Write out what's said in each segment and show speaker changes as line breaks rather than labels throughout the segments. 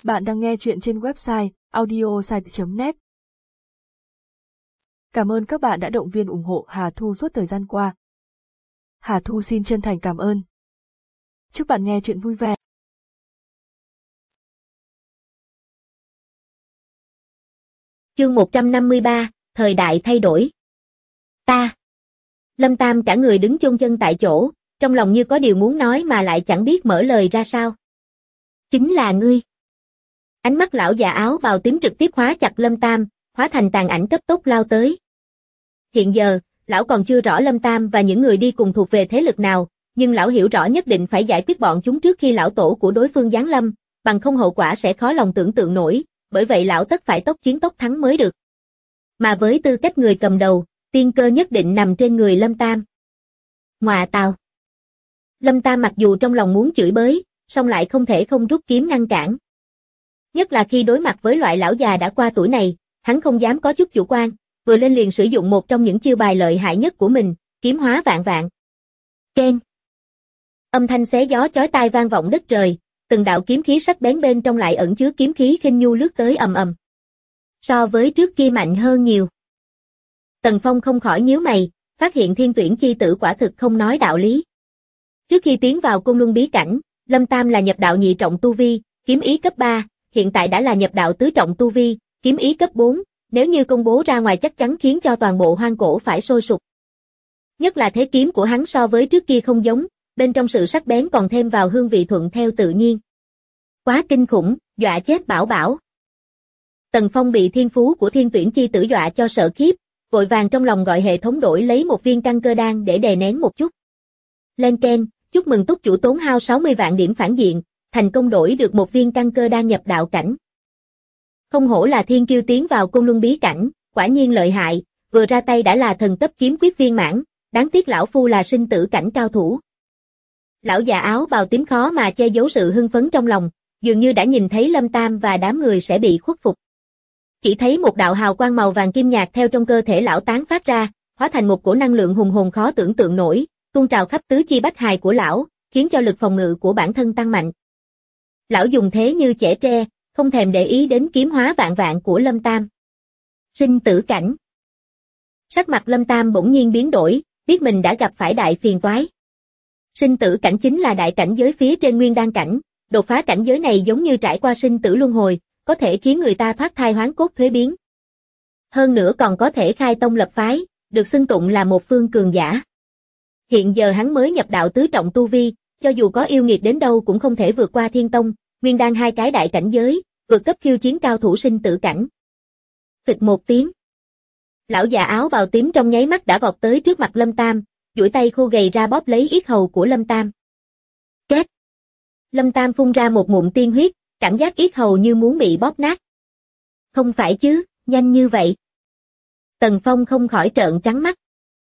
Bạn đang nghe chuyện trên website audiosite.net. Cảm ơn các bạn đã động viên ủng hộ Hà Thu suốt thời gian qua. Hà Thu xin chân thành cảm ơn. Chúc bạn nghe chuyện vui vẻ.
Chương 153, thời đại thay đổi. Ta. Lâm Tam cả người đứng chôn chân tại chỗ, trong lòng như có điều muốn nói mà lại chẳng biết mở lời ra sao. Chính là ngươi. Ánh mắt lão già áo bào tím trực tiếp khóa chặt Lâm Tam, hóa thành tàn ảnh cấp tốc lao tới. Hiện giờ, lão còn chưa rõ Lâm Tam và những người đi cùng thuộc về thế lực nào, nhưng lão hiểu rõ nhất định phải giải quyết bọn chúng trước khi lão tổ của đối phương giáng lâm, bằng không hậu quả sẽ khó lòng tưởng tượng nổi, bởi vậy lão tất phải tốc chiến tốc thắng mới được. Mà với tư cách người cầm đầu, tiên cơ nhất định nằm trên người Lâm Tam. Ngoà tào. Lâm Tam mặc dù trong lòng muốn chửi bới, song lại không thể không rút kiếm ngăn cản. Nhất là khi đối mặt với loại lão già đã qua tuổi này, hắn không dám có chút chủ quan, vừa lên liền sử dụng một trong những chiêu bài lợi hại nhất của mình, kiếm hóa vạn vạn. Keng. Âm thanh xé gió chói tai vang vọng đất trời, từng đạo kiếm khí sắc bén bên trong lại ẩn chứa kiếm khí khinh nhu lướt tới ầm ầm. So với trước kia mạnh hơn nhiều. Tần Phong không khỏi nhíu mày, phát hiện Thiên Tuyển chi tử quả thực không nói đạo lý. Trước khi tiến vào Côn Luân bí cảnh, Lâm Tam là nhập đạo nhị trọng tu vi, kiếm ý cấp 3, hiện tại đã là nhập đạo tứ trọng tu vi, kiếm ý cấp 4, nếu như công bố ra ngoài chắc chắn khiến cho toàn bộ hoang cổ phải sôi sục. Nhất là thế kiếm của hắn so với trước kia không giống, bên trong sự sắc bén còn thêm vào hương vị thuận theo tự nhiên. Quá kinh khủng, dọa chết bảo bảo. Tần Phong bị thiên phú của Thiên Tuyển chi tử dọa cho sợ khiếp, vội vàng trong lòng gọi hệ thống đổi lấy một viên căn cơ đan để đè nén một chút. Lên keng, chúc mừng túc chủ tốn hao 60 vạn điểm phản diện, thành công đổi được một viên căn cơ đan nhập đạo cảnh. Không hổ là thiên kiêu tiến vào Côn Luân bí cảnh, quả nhiên lợi hại, vừa ra tay đã là thần cấp kiếm quyết viên mãn, đáng tiếc lão phu là sinh tử cảnh cao thủ. Lão già áo bào tím khó mà che giấu sự hưng phấn trong lòng, dường như đã nhìn thấy Lâm Tam và đám người sẽ bị khuất phục. Chỉ thấy một đạo hào quang màu vàng kim nhạt theo trong cơ thể lão tán phát ra, hóa thành một cổ năng lượng hùng hồn khó tưởng tượng nổi, tuôn trào khắp tứ chi bách hài của lão, khiến cho lực phòng ngự của bản thân tăng mạnh. Lão dùng thế như chẻ tre, không thèm để ý đến kiếm hóa vạn vạn của Lâm Tam. Sinh tử cảnh. Sắc mặt Lâm Tam bỗng nhiên biến đổi, biết mình đã gặp phải đại phiền toái. Sinh tử cảnh chính là đại cảnh giới phía trên nguyên đan cảnh, đột phá cảnh giới này giống như trải qua sinh tử luân hồi, có thể khiến người ta thoát thai hoán cốt thuế biến. Hơn nữa còn có thể khai tông lập phái, được xưng tụng là một phương cường giả. Hiện giờ hắn mới nhập đạo tứ trọng tu vi, cho dù có yêu nghiệt đến đâu cũng không thể vượt qua Thiên Tông, Nguyên Đan hai cái đại cảnh giới, vượt cấp khiêu chiến cao thủ sinh tử cảnh. Phịch một tiếng. Lão già áo bào tím trong nháy mắt đã vọt tới trước mặt Lâm Tam, duỗi tay khô gầy ra bóp lấy yết hầu của Lâm Tam. Két. Lâm Tam phun ra một ngụm tiên huyết, cảm giác yết hầu như muốn bị bóp nát. Không phải chứ, nhanh như vậy. Tần Phong không khỏi trợn trắng mắt.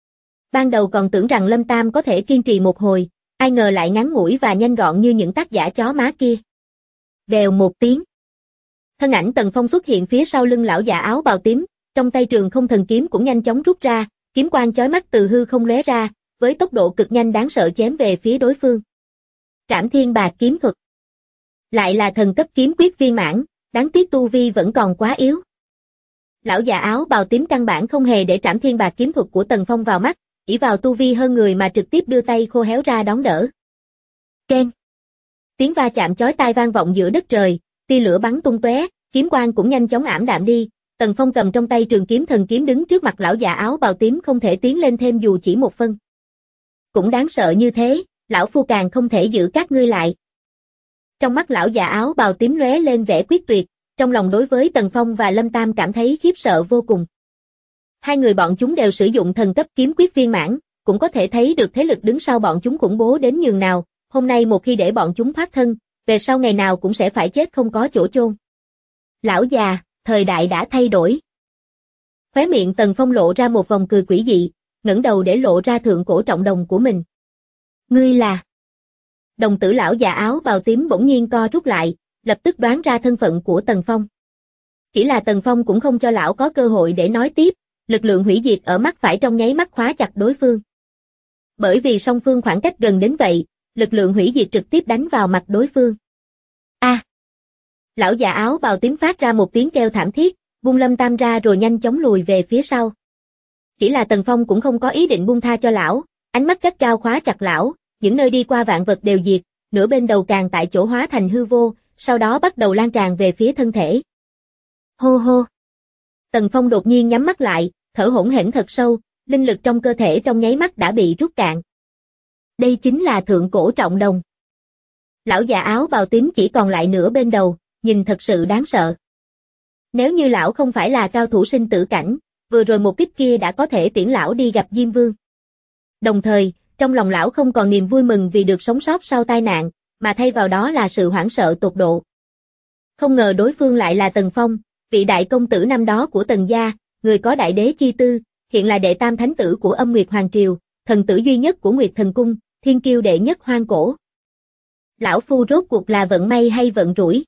Ban đầu còn tưởng rằng Lâm Tam có thể kiên trì một hồi, ai ngờ lại ngắn ngủi và nhanh gọn như những tác giả chó má kia. Vèo một tiếng. Thân ảnh Tần Phong xuất hiện phía sau lưng lão già áo bào tím, trong tay trường không thần kiếm cũng nhanh chóng rút ra, kiếm quang chói mắt từ hư không lóe ra, với tốc độ cực nhanh đáng sợ chém về phía đối phương. Trảm Thiên Bạc kiếm thuật. Lại là thần cấp kiếm quyết viên mãn, đáng tiếc tu vi vẫn còn quá yếu. Lão già áo bào tím căn bản không hề để Trảm Thiên Bạc kiếm thuật của Tần Phong vào mắt, ỷ vào tu vi hơn người mà trực tiếp đưa tay khô héo ra đón đỡ. Keng. Tiếng va chạm chói tai vang vọng giữa đất trời, tia lửa bắn tung tóe, kiếm quang cũng nhanh chóng ảm đạm đi. Tần Phong cầm trong tay trường kiếm thần kiếm đứng trước mặt lão già áo bào tím không thể tiến lên thêm dù chỉ một phân. Cũng đáng sợ như thế, lão phu càng không thể giữ các ngươi lại. Trong mắt lão già áo bào tím lóe lên vẻ quyết tuyệt, trong lòng đối với Tần Phong và Lâm Tam cảm thấy khiếp sợ vô cùng. Hai người bọn chúng đều sử dụng thần cấp kiếm quyết viên mãn, cũng có thể thấy được thế lực đứng sau bọn chúng khủng bố đến nhường nào, hôm nay một khi để bọn chúng thoát thân, về sau ngày nào cũng sẽ phải chết không có chỗ chôn. Lão già, thời đại đã thay đổi. Khóe miệng Tần Phong lộ ra một vòng cười quỷ dị, ngẩng đầu để lộ ra thượng cổ trọng đồng của mình. Ngươi là... Đồng tử lão già áo bào tím bỗng nhiên co rút lại, lập tức đoán ra thân phận của Tần Phong. Chỉ là Tần Phong cũng không cho lão có cơ hội để nói tiếp, lực lượng hủy diệt ở mắt phải trong nháy mắt khóa chặt đối phương. Bởi vì song phương khoảng cách gần đến vậy, lực lượng hủy diệt trực tiếp đánh vào mặt đối phương. A! Lão già áo bào tím phát ra một tiếng kêu thảm thiết, buông Lâm Tam ra rồi nhanh chóng lùi về phía sau. Chỉ là Tần Phong cũng không có ý định buông tha cho lão, ánh mắt gắt gao khóa chặt lão, những nơi đi qua vạn vật đều diệt, nửa bên đầu càng tại chỗ hóa thành hư vô, sau đó bắt đầu lan tràn về phía thân thể. Hô hô. Tần Phong đột nhiên nhắm mắt lại, thở hổn hển thật sâu, linh lực trong cơ thể trong nháy mắt đã bị rút cạn. Đây chính là thượng cổ trọng đồng. Lão già áo bào tím chỉ còn lại nửa bên đầu, nhìn thật sự đáng sợ. Nếu như lão không phải là cao thủ sinh tử cảnh, vừa rồi một kích kia đã có thể tiễn lão đi gặp Diêm Vương. Đồng thời, trong lòng lão không còn niềm vui mừng vì được sống sót sau tai nạn, mà thay vào đó là sự hoảng sợ tột độ. Không ngờ đối phương lại là Tần Phong, vị đại công tử năm đó của Tần gia, người có đại đế chi tư, hiện là đệ tam thánh tử của Âm Nguyệt Hoàng Triều, thần tử duy nhất của Nguyệt Thần Cung, thiên kiêu đệ nhất hoang cổ. Lão phu rốt cuộc là vận may hay vận rủi?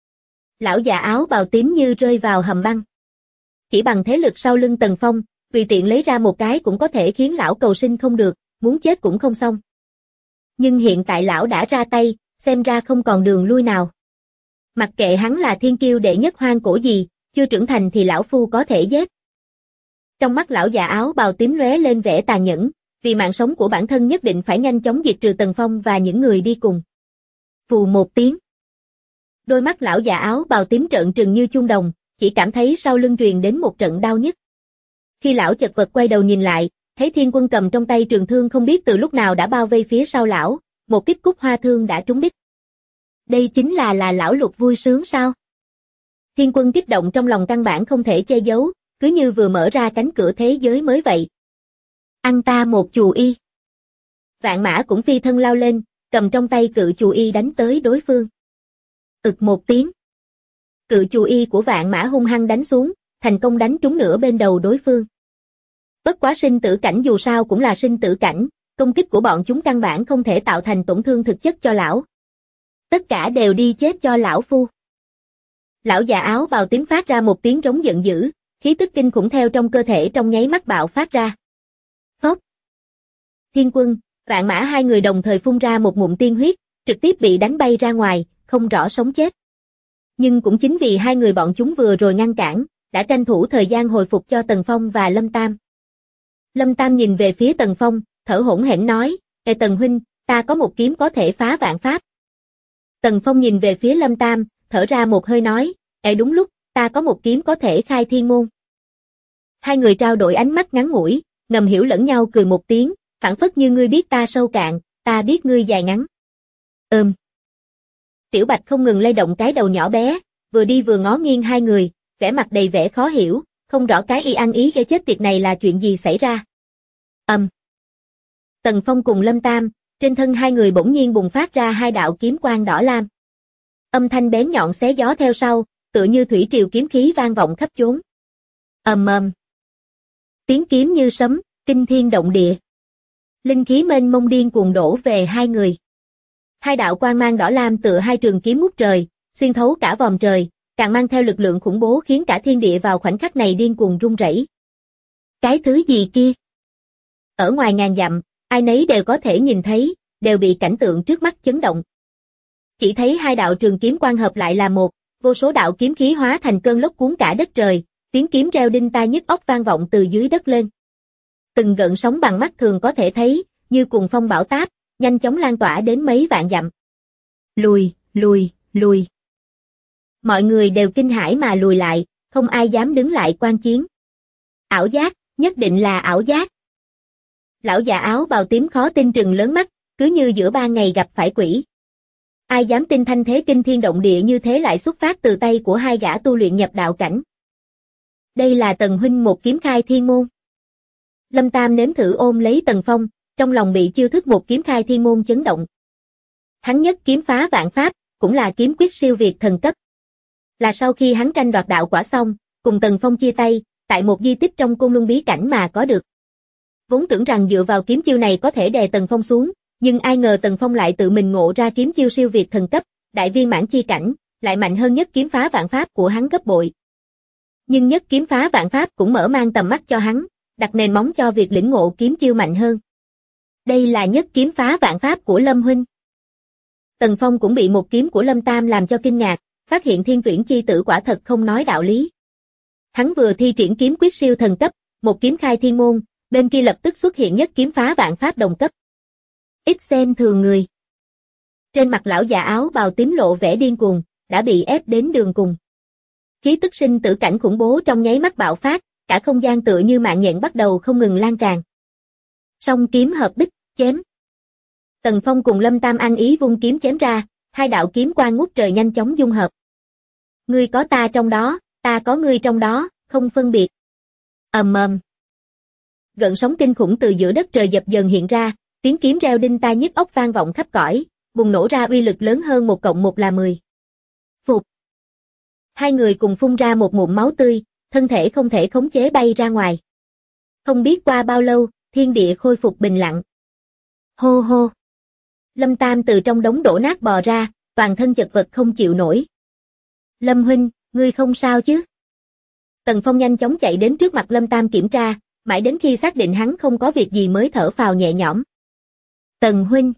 Lão già áo bào tím như rơi vào hầm băng. Chỉ bằng thế lực sau lưng Tần Phong, tùy tiện lấy ra một cái cũng có thể khiến lão cầu sinh không được, muốn chết cũng không xong. Nhưng hiện tại lão đã ra tay, xem ra không còn đường lui nào. Mặc kệ hắn là thiên kiêu đệ nhất hoang cổ gì, chưa trưởng thành thì lão phu có thể giết. Trong mắt lão già áo bào tím lóe lên vẻ tàn nhẫn, vì mạng sống của bản thân nhất định phải nhanh chóng diệt trừ Tần Phong và những người đi cùng. Phù một tiếng. Đôi mắt lão già áo bào tím trợn trừng như chuông đồng, chỉ cảm thấy sau lưng truyền đến một trận đau nhức. Khi lão chật vật quay đầu nhìn lại, thấy Thiên Quân cầm trong tay trường thương không biết từ lúc nào đã bao vây phía sau lão, một kích cúc hoa thương đã trúng đích. Đây chính là lão Lục vui sướng sao? Thiên Quân kích động trong lòng căn bản không thể che giấu, cứ như vừa mở ra cánh cửa thế giới mới vậy. Ăn ta một chù y. Vạn Mã cũng phi thân lao lên, cầm trong tay cự chù y đánh tới đối phương. Ực một tiếng. Cự chù y của Vạn Mã hung hăng đánh xuống, thành công đánh trúng nửa bên đầu đối phương. Bất quá sinh tử cảnh dù sao cũng là sinh tử cảnh, công kích của bọn chúng căn bản không thể tạo thành tổn thương thực chất cho lão. Tất cả đều đi chết cho lão phu. Lão già áo bào tím phát ra một tiếng rống giận dữ, khí tức kinh khủng theo trong cơ thể trong nháy mắt bạo phát ra. Phốc. Thiên Quân, Vạn Mã hai người đồng thời phun ra một ngụm tiên huyết, trực tiếp bị đánh bay ra ngoài, không rõ sống chết. Nhưng cũng chính vì hai người bọn chúng vừa rồi ngăn cản, đã tranh thủ thời gian hồi phục cho Tần Phong và Lâm Tam. Lâm Tam nhìn về phía Tần Phong, thở hổn hển nói, Ê Tần huynh, ta có một kiếm có thể phá vạn pháp. Tần Phong nhìn về phía Lâm Tam, thở ra một hơi nói, Ê đúng lúc, ta có một kiếm có thể khai thiên môn. Hai người trao đổi ánh mắt ngắn ngủi, ngầm hiểu lẫn nhau cười một tiếng, phảng phất như ngươi biết ta sâu cạn, ta biết ngươi dài ngắn. Tiểu Bạch không ngừng lay động cái đầu nhỏ bé, vừa đi vừa ngó nghiêng hai người, vẻ mặt đầy vẻ khó hiểu, không rõ cái y ăn ý gây chết tiệt này là chuyện gì xảy ra. Tần Phong cùng Lâm Tam, trên thân hai người bỗng nhiên bùng phát ra hai đạo kiếm quang đỏ lam. Âm thanh bén nhọn xé gió theo sau, tựa như thủy triều kiếm khí vang vọng khắp chốn. Tiếng kiếm như sấm, kinh thiên động địa. Linh khí mênh mông điên cuồng đổ về hai người. Hai đạo quang mang đỏ lam tựa hai trường kiếm ngút trời, xuyên thấu cả vòm trời, càng mang theo lực lượng khủng bố khiến cả thiên địa vào khoảnh khắc này điên cuồng rung rẩy. Cái thứ gì kia? Ở ngoài ngàn dặm, ai nấy đều có thể nhìn thấy, đều bị cảnh tượng trước mắt chấn động. Chỉ thấy hai đạo trường kiếm quang hợp lại là một, vô số đạo kiếm khí hóa thành cơn lốc cuốn cả đất trời, tiếng kiếm reo đinh tai nhức óc vang vọng từ dưới đất lên. Từng gợn sóng bằng mắt thường có thể thấy, như cuồng phong bão táp, nhanh chóng lan tỏa đến mấy vạn dặm. Lùi. Mọi người đều kinh hãi mà lùi lại, không ai dám đứng lại quan chiến. Ảo giác, nhất định là ảo giác. Lão già áo bào tím khó tin trừng lớn mắt, cứ như giữa ban ngày gặp phải quỷ. Ai dám tin thanh thế kinh thiên động địa như thế lại xuất phát từ tay của hai gã tu luyện nhập đạo cảnh. Đây là Tần huynh một kiếm khai thiên môn. Lâm Tam nếm thử ôm lấy Tần Phong, trong lòng bị chiêu thức một kiếm khai thiên môn chấn động. Hắn nhất kiếm phá vạn pháp, cũng là kiếm quyết siêu việt thần cấp. Là sau khi hắn tranh đoạt đạo quả xong, cùng Tần Phong chia tay, tại một di tích trong Côn Luân bí cảnh mà có được. Vốn tưởng rằng dựa vào kiếm chiêu này có thể đè Tần Phong xuống, nhưng ai ngờ Tần Phong lại tự mình ngộ ra kiếm chiêu siêu việt thần cấp, đại viên mãn chi cảnh, lại mạnh hơn nhất kiếm phá vạn pháp của hắn gấp bội. Nhưng nhất kiếm phá vạn pháp cũng mở mang tầm mắt cho hắn, đặt nền móng cho việc lĩnh ngộ kiếm chiêu mạnh hơn. Đây là nhất kiếm phá vạn pháp của Lâm huynh. Tần Phong cũng bị một kiếm của Lâm Tam làm cho kinh ngạc, phát hiện Thiên Tuyển chi tử quả thật không nói đạo lý. Hắn vừa thi triển kiếm quyết siêu thần cấp, một kiếm khai thiên môn, bên kia lập tức xuất hiện nhất kiếm phá vạn pháp đồng cấp. Ít xem thường người. Trên mặt lão già áo bào tím lộ vẻ điên cuồng, đã bị ép đến đường cùng. Khí tức sinh tử cảnh khủng bố trong nháy mắt bạo phát, cả không gian tựa như mạng nhện bắt đầu không ngừng lan tràn. Song kiếm hợp bích, chém. Tần Phong cùng Lâm Tam ăn ý vung kiếm chém ra, hai đạo kiếm quang ngút trời nhanh chóng dung hợp. Ngươi có ta trong đó, ta có ngươi trong đó, không phân biệt. Ầm ầm. Gợn sóng kinh khủng từ giữa đất trời dập dần hiện ra, tiếng kiếm reo đinh tai nhức óc vang vọng khắp cõi, bùng nổ ra uy lực lớn hơn 1 + 1 là 10. Phục. Hai người cùng phun ra một ngụm máu tươi, thân thể không thể khống chế bay ra ngoài. Không biết qua bao lâu, thiên địa khôi phục bình lặng. Hô hô. Lâm Tam từ trong đống đổ nát bò ra, toàn thân chật vật không chịu nổi. Lâm huynh, ngươi không sao chứ? Tần Phong nhanh chóng chạy đến trước mặt Lâm Tam kiểm tra, mãi đến khi xác định hắn không có việc gì mới thở phào nhẹ nhõm. Tần huynh.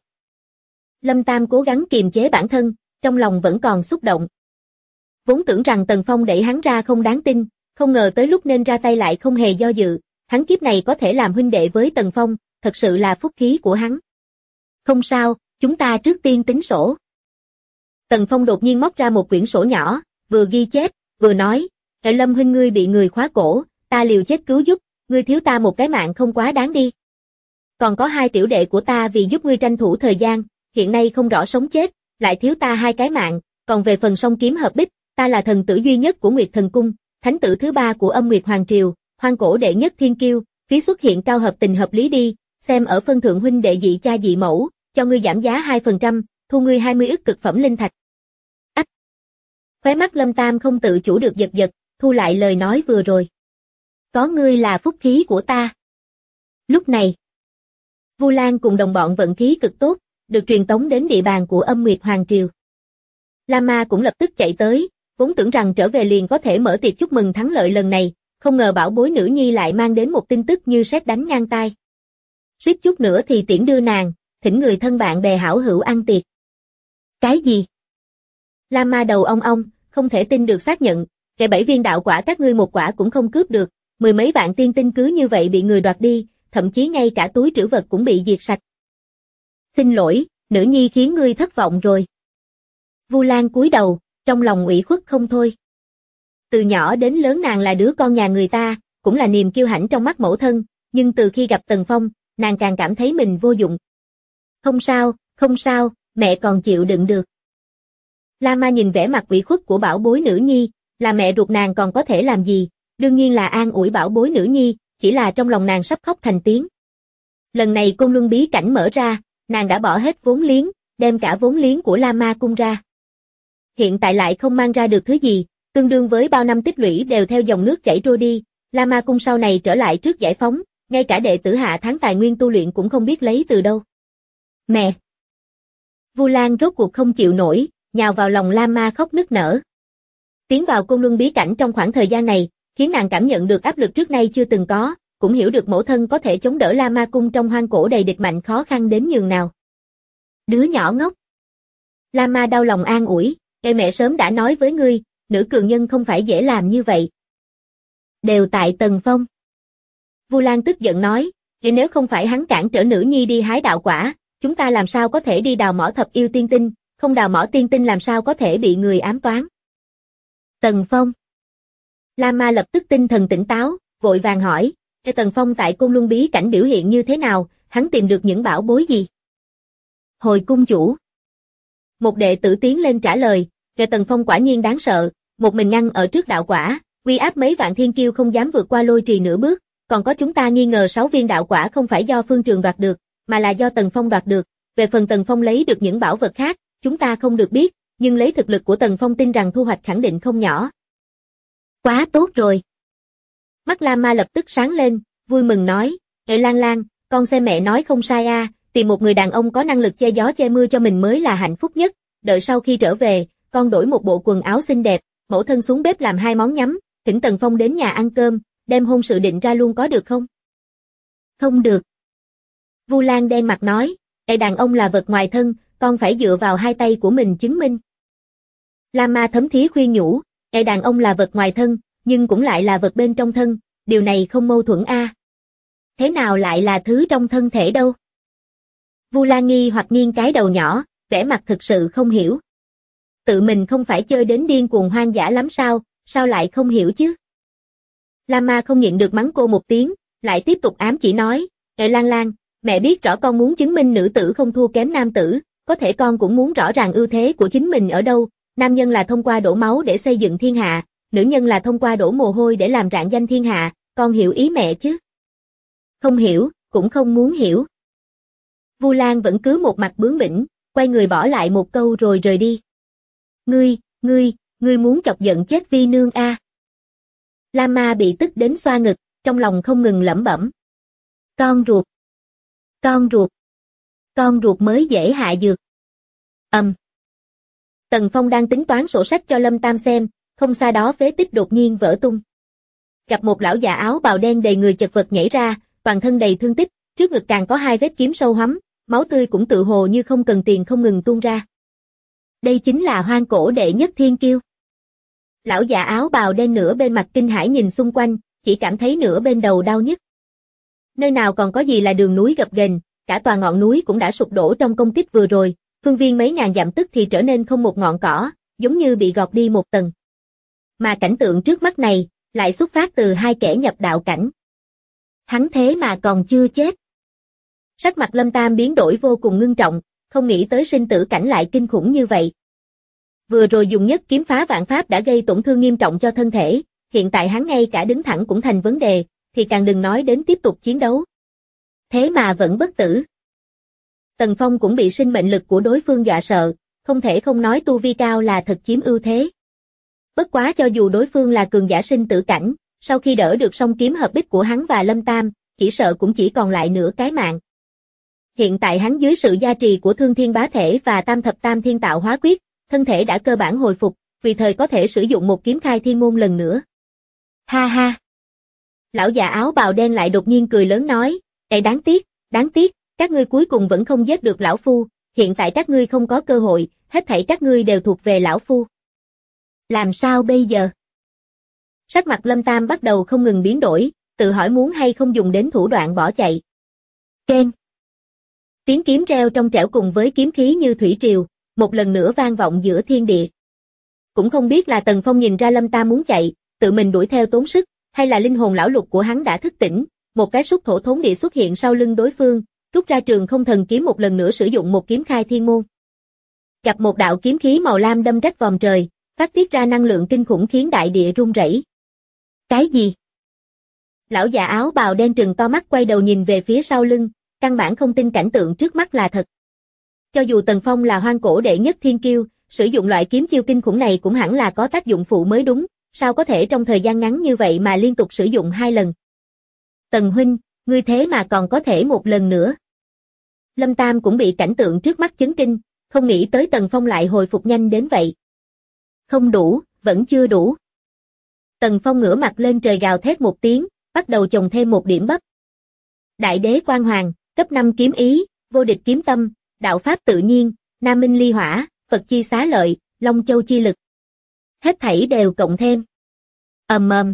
Lâm Tam cố gắng kiềm chế bản thân, trong lòng vẫn còn xúc động. Vốn tưởng rằng Tần Phong đẩy hắn ra không đáng tin, không ngờ tới lúc nên ra tay lại không hề do dự, hắn kiếp này có thể làm huynh đệ với Tần Phong, thật sự là phúc khí của hắn. Không sao, chúng ta trước tiên tính sổ. Tần Phong đột nhiên móc ra một quyển sổ nhỏ, vừa ghi chép, vừa nói, Lâm huynh ngươi bị người khóa cổ, ta liều chết cứu giúp, ngươi thiếu ta một cái mạng không quá đáng đi. Còn có 2 tiểu đệ của ta vì giúp ngươi tranh thủ thời gian, hiện nay không rõ sống chết, lại thiếu ta 2 cái mạng, còn về phần song kiếm hợp bích, ta là thần tử duy nhất của Nguyệt Thần Cung, thánh tử thứ 3 của Âm Nguyệt Hoàng Triều, hoang cổ đệ nhất thiên kiêu, phí xuất hiện cao hợp tình hợp lý đi, xem ở phân thượng huynh đệ dị cha dị mẫu, cho ngươi giảm giá 2%, thu ngươi 20 ức cực phẩm linh thạch. Ách! Khóe mắt Lâm Tam không tự chủ được giật giật, thu lại lời nói vừa rồi. Có ngươi là phúc khí của ta. Lúc này, Vu Lan cùng đồng bọn vận khí cực tốt, được truyền tống đến địa bàn của Âm Nguyệt Hoàng Triều. Lama cũng lập tức chạy tới, vốn tưởng rằng trở về liền có thể mở tiệc chúc mừng thắng lợi lần này, không ngờ bảo bối nữ nhi lại mang đến một tin tức như sét đánh ngang tai. Suýt chút nữa thì tiễn đưa nàng, thỉnh người thân bạn bè hảo hữu ăn tiệc. Cái gì? Lama đầu ong ong, không thể tin được xác nhận, kẻ 7 viên đạo quả các ngươi một quả cũng không cướp được, 10 mấy vạn tiên tinh cứ như vậy bị người đoạt đi, thậm chí ngay cả túi trữ vật cũng bị diệt sạch. Xin lỗi, nữ nhi khiến ngươi thất vọng rồi. Vu Lan cúi đầu, trong lòng ủy khuất không thôi. Từ nhỏ đến lớn nàng là đứa con nhà người ta, cũng là niềm kiêu hãnh trong mắt mẫu thân, nhưng từ khi gặp Tần Phong, nàng càng cảm thấy mình vô dụng. Không sao, mẹ còn chịu đựng được. Lama nhìn vẻ mặt ủy khuất của bảo bối nữ nhi, là mẹ ruột nàng còn có thể làm gì, đương nhiên là an ủi bảo bối nữ nhi, chỉ là trong lòng nàng sắp khóc thành tiếng. Lần này Côn Luân bí cảnh mở ra, nàng đã bỏ hết vốn liếng, đem cả vốn liếng của Lama cung ra. Hiện tại lại không mang ra được thứ gì, tương đương với bao năm tích lũy đều theo dòng nước chảy trôi đi, Lama cung sau này trở lại trước giải phóng, ngay cả đệ tử hạ tháng tài nguyên tu luyện cũng không biết lấy từ đâu. Mẹ! Vu Lan rốt cuộc không chịu nổi, nhào vào lòng Lama khóc nức nở. Tiến vào Côn Luân bí cảnh trong khoảng thời gian này, khiến nàng cảm nhận được áp lực trước nay chưa từng có, cũng hiểu được mẫu thân có thể chống đỡ Lama cung trong hoang cổ đầy địch mạnh khó khăn đến nhường nào. Đứa nhỏ ngốc! Lama đau lòng an ủi, mẹ sớm đã nói với ngươi, nữ cường nhân không phải dễ làm như vậy. Đều tại Tần Phong. Vu Lan tức giận nói, nếu không phải hắn cản trở nữ nhi đi hái đạo quả, chúng ta làm sao có thể đi đào mỏ thập yêu tiên tinh, không đào mỏ tiên tinh làm sao có thể bị người ám toán. Tần Phong. Lama lập tức tinh thần tỉnh táo, vội vàng hỏi, Tần Phong tại Côn Luân bí cảnh biểu hiện như thế nào, hắn tìm được những bảo bối gì? Hồi cung chủ. Một đệ tử tiến lên trả lời, Tần Phong quả nhiên đáng sợ, một mình ngăn ở trước đạo quả, uy áp mấy vạn thiên kiêu không dám vượt qua lôi trì nửa bước, còn có chúng ta nghi ngờ 6 viên đạo quả không phải do Phương Trường đoạt được, mà là do Tần Phong đoạt được, về phần Tần Phong lấy được những bảo vật khác, chúng ta không được biết, nhưng lấy thực lực của Tần Phong tin rằng thu hoạch khẳng định không nhỏ. Quá tốt rồi. Mắt Lama lập tức sáng lên, vui mừng nói, Lan Lan, con xem mẹ nói không sai a, tìm một người đàn ông có năng lực che gió che mưa cho mình mới là hạnh phúc nhất, đợi sau khi trở về, con đổi một bộ quần áo xinh đẹp, mẫu thân xuống bếp làm 2 món nhắm, thỉnh Tần Phong đến nhà ăn cơm, đem hôn sự định ra luôn có được không? Không được. Vu Lan đen mặt nói, đàn ông là vật ngoài thân, con phải dựa vào 2 tay của mình chứng minh. Lam Ma thấm thía khuyên nhủ, đàn ông là vật ngoài thân, nhưng cũng lại là vật bên trong thân, điều này không mâu thuẫn a. Thế nào lại là thứ trong thân thể đâu? Vu Lan nghi hoặc nghiêng cái đầu nhỏ, vẻ mặt thực sự không hiểu. Tự mình không phải chơi đến điên cuồng hoang dã lắm sao lại không hiểu chứ? Lam Ma không nhịn được mắng cô một tiếng, lại tiếp tục ám chỉ nói, Lan Lan, mẹ biết rõ con muốn chứng minh nữ tử không thua kém nam tử, có thể con cũng muốn rõ ràng ưu thế của chính mình ở đâu, nam nhân là thông qua đổ máu để xây dựng thiên hạ, nữ nhân là thông qua đổ mồ hôi để làm rạng danh thiên hạ, con hiểu ý mẹ chứ? Không hiểu, cũng không muốn hiểu. Vu Lan vẫn cứ một mặt bướng bỉnh, quay người bỏ lại một câu rồi rời đi. Ngươi muốn chọc giận chết Vi nương a? Lam Ma bị tức đến xoa ngực, trong lòng không ngừng lẩm bẩm. Con ruột mới dễ hạ dược. Tần Phong đang tính toán sổ sách cho Lâm Tam xem, không xa đó phế tích đột nhiên vỡ tung. Gặp một lão già áo bào đen đầy người chật vật nhảy ra, toàn thân đầy thương tích, trước ngực càng có 2 vết kiếm sâu hoắm, máu tươi cũng tự hồ như không cần tiền không ngừng tuôn ra. Đây chính là hoang cổ đệ nhất thiên kiêu. Lão già áo bào đen nửa bên mặt kinh hãi nhìn xung quanh, chỉ cảm thấy nửa bên đầu đau nhức. Nơi nào còn có gì là đường núi gập ghềnh, cả tòa ngọn núi cũng đã sụp đổ trong công kích vừa rồi, phương viên mấy ngàn dặm tức thì trở nên không một ngọn cỏ, giống như bị gọt đi một tầng. Mà cảnh tượng trước mắt này, lại xuất phát từ 2 kẻ nhập đạo cảnh. Hắn thế mà còn chưa chết. Sắc mặt Lâm Tam biến đổi vô cùng ngưng trọng, không nghĩ tới sinh tử cảnh lại kinh khủng như vậy. Vừa rồi dùng nhất kiếm phá vạn pháp đã gây tổn thương nghiêm trọng cho thân thể, hiện tại hắn ngay cả đứng thẳng cũng thành vấn đề, thì càng đừng nói đến tiếp tục chiến đấu. Thế mà vẫn bất tử. Tần Phong cũng bị sinh mệnh lực của đối phương dọa sợ, không thể không nói tu vi cao là thật chiếm ưu thế. Bất quá cho dù đối phương là cường giả sinh tử cảnh, sau khi đỡ được song kiếm hợp bích của hắn và Lâm Tam, chỉ sợ cũng chỉ còn lại nửa cái mạng. Hiện tại hắn dưới sự gia trì của Thương Thiên Bá Thể và Tam Thập Tam Thiên Tạo Hóa Quyết, thân thể đã cơ bản hồi phục, vì thời có thể sử dụng một kiếm khai thiên môn lần nữa. Ha ha! Lão già áo bào đen lại đột nhiên cười lớn nói, đáng tiếc, các ngươi cuối cùng vẫn không giết được lão phu, hiện tại các ngươi không có cơ hội, hết thảy các ngươi đều thuộc về lão phu. Làm sao bây giờ? Sắc mặt Lâm Tam bắt đầu không ngừng biến đổi, tự hỏi muốn hay không dùng đến thủ đoạn bỏ chạy. Keng! Tiếng kiếm reo trong trẻo cùng với kiếm khí như thủy triều, một lần nữa vang vọng giữa thiên địa. Cũng không biết là Tần Phong nhìn ra Lâm Tam muốn chạy, tự mình đuổi theo tốn sức, hay là linh hồn lão lục của hắn đã thức tỉnh, một cái xúc thổ thốn địa xuất hiện sau lưng đối phương, rút ra Trường Không Thần Kiếm một lần nữa sử dụng một kiếm khai thiên môn. Gặp một đạo kiếm khí màu lam đâm rách vòm trời, phát tiết ra năng lượng kinh khủng khiến đại địa rung rẩy. Cái gì? Lão già áo bào đen trừng to mắt quay đầu nhìn về phía sau lưng, căn bản không tin cảnh tượng trước mắt là thật. Cho dù Tần Phong là hoang cổ đệ nhất thiên kiêu, sử dụng loại kiếm chiêu kinh khủng này cũng hẳn là có tác dụng phụ mới đúng, sao có thể trong thời gian ngắn như vậy mà liên tục sử dụng 2 lần. Tần huynh, ngươi thế mà còn có thể một lần nữa. Lâm Tam cũng bị cảnh tượng trước mắt chấn kinh, không nghĩ tới Tần Phong lại hồi phục nhanh đến vậy. Không đủ, vẫn chưa đủ. Tần Phong ngửa mặt lên trời gào thét một tiếng, bắt đầu chồng thêm một điểm bắp. Đại đế quan hoàng, cấp 5 kiếm ý, vô địch kiếm tâm, đạo pháp tự nhiên, nam minh ly hỏa, Phật chi xá lợi, Long Châu chi lực. Hết thảy đều cộng thêm. Ầm ầm.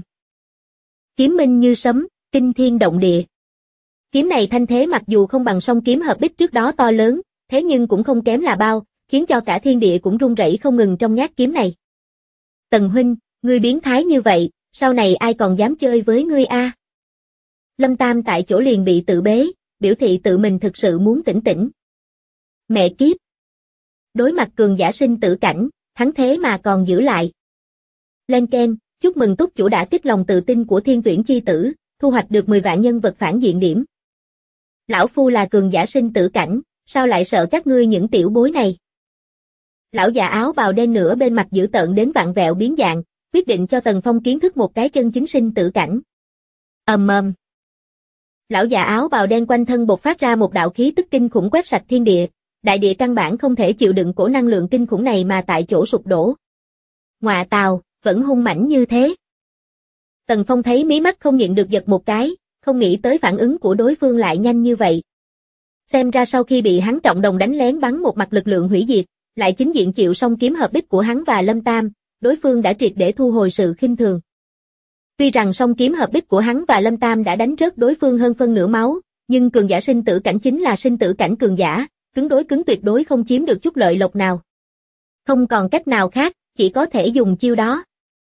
Kiếm minh như sấm, kinh thiên động địa. Kiếm này thanh thế mặc dù không bằng song kiếm hợp bích trước đó to lớn, thế nhưng cũng không kém là bao, khiến cho cả thiên địa cũng rung rẩy không ngừng trong nhát kiếm này. Tần huynh, ngươi biến thái như vậy, sau này ai còn dám chơi với ngươi a? Lâm Tam tại chỗ liền bị tự bế, biểu thị tự mình thực sự muốn tỉnh tỉnh. Mẹ kiếp! Đối mặt cường giả sinh tử cảnh, hắn thế mà còn giữ lại. Lên keng, chúc mừng túc chủ đã kích lòng tự tin của thiên tuyển chi tử, thu hoạch được 10 vạn nhân vật phản diện điểm. Lão phu là cường giả sinh tử cảnh, sao lại sợ các ngươi những tiểu bối này? Lão già áo bào đen nửa bên mặt dữ tợn đến vặn vẹo biến dạng, quyết định cho Tần Phong kiến thức một cái chân chính sinh tử cảnh. Ầm ầm. Lão già áo bào đen quanh thân bộc phát ra một đạo khí tức kinh khủng quét sạch thiên địa, đại địa căn bản không thể chịu đựng cổ năng lượng kinh khủng này mà tại chỗ sụp đổ. Ngọa tào, vẫn hung mãnh như thế. Tần Phong thấy mí mắt không nhịn được giật một cái, không nghĩ tới phản ứng của đối phương lại nhanh như vậy. Xem ra sau khi bị hắn trọng đồng đánh lén bắn một mặt lực lượng hủy diệt, lại chính diện chịu song kiếm hợp bích của hắn và Lâm Tam, đối phương đã triệt để thu hồi sự khinh thường. Tuy rằng song kiếm hợp bích của hắn và Lâm Tam đã đánh rớt đối phương hơn phân nửa máu, nhưng cường giả sinh tử cảnh chính là sinh tử cảnh cường giả, cứng đối cứng tuyệt đối không chiếm được chút lợi lộc nào. Không còn cách nào khác, chỉ có thể dùng chiêu đó.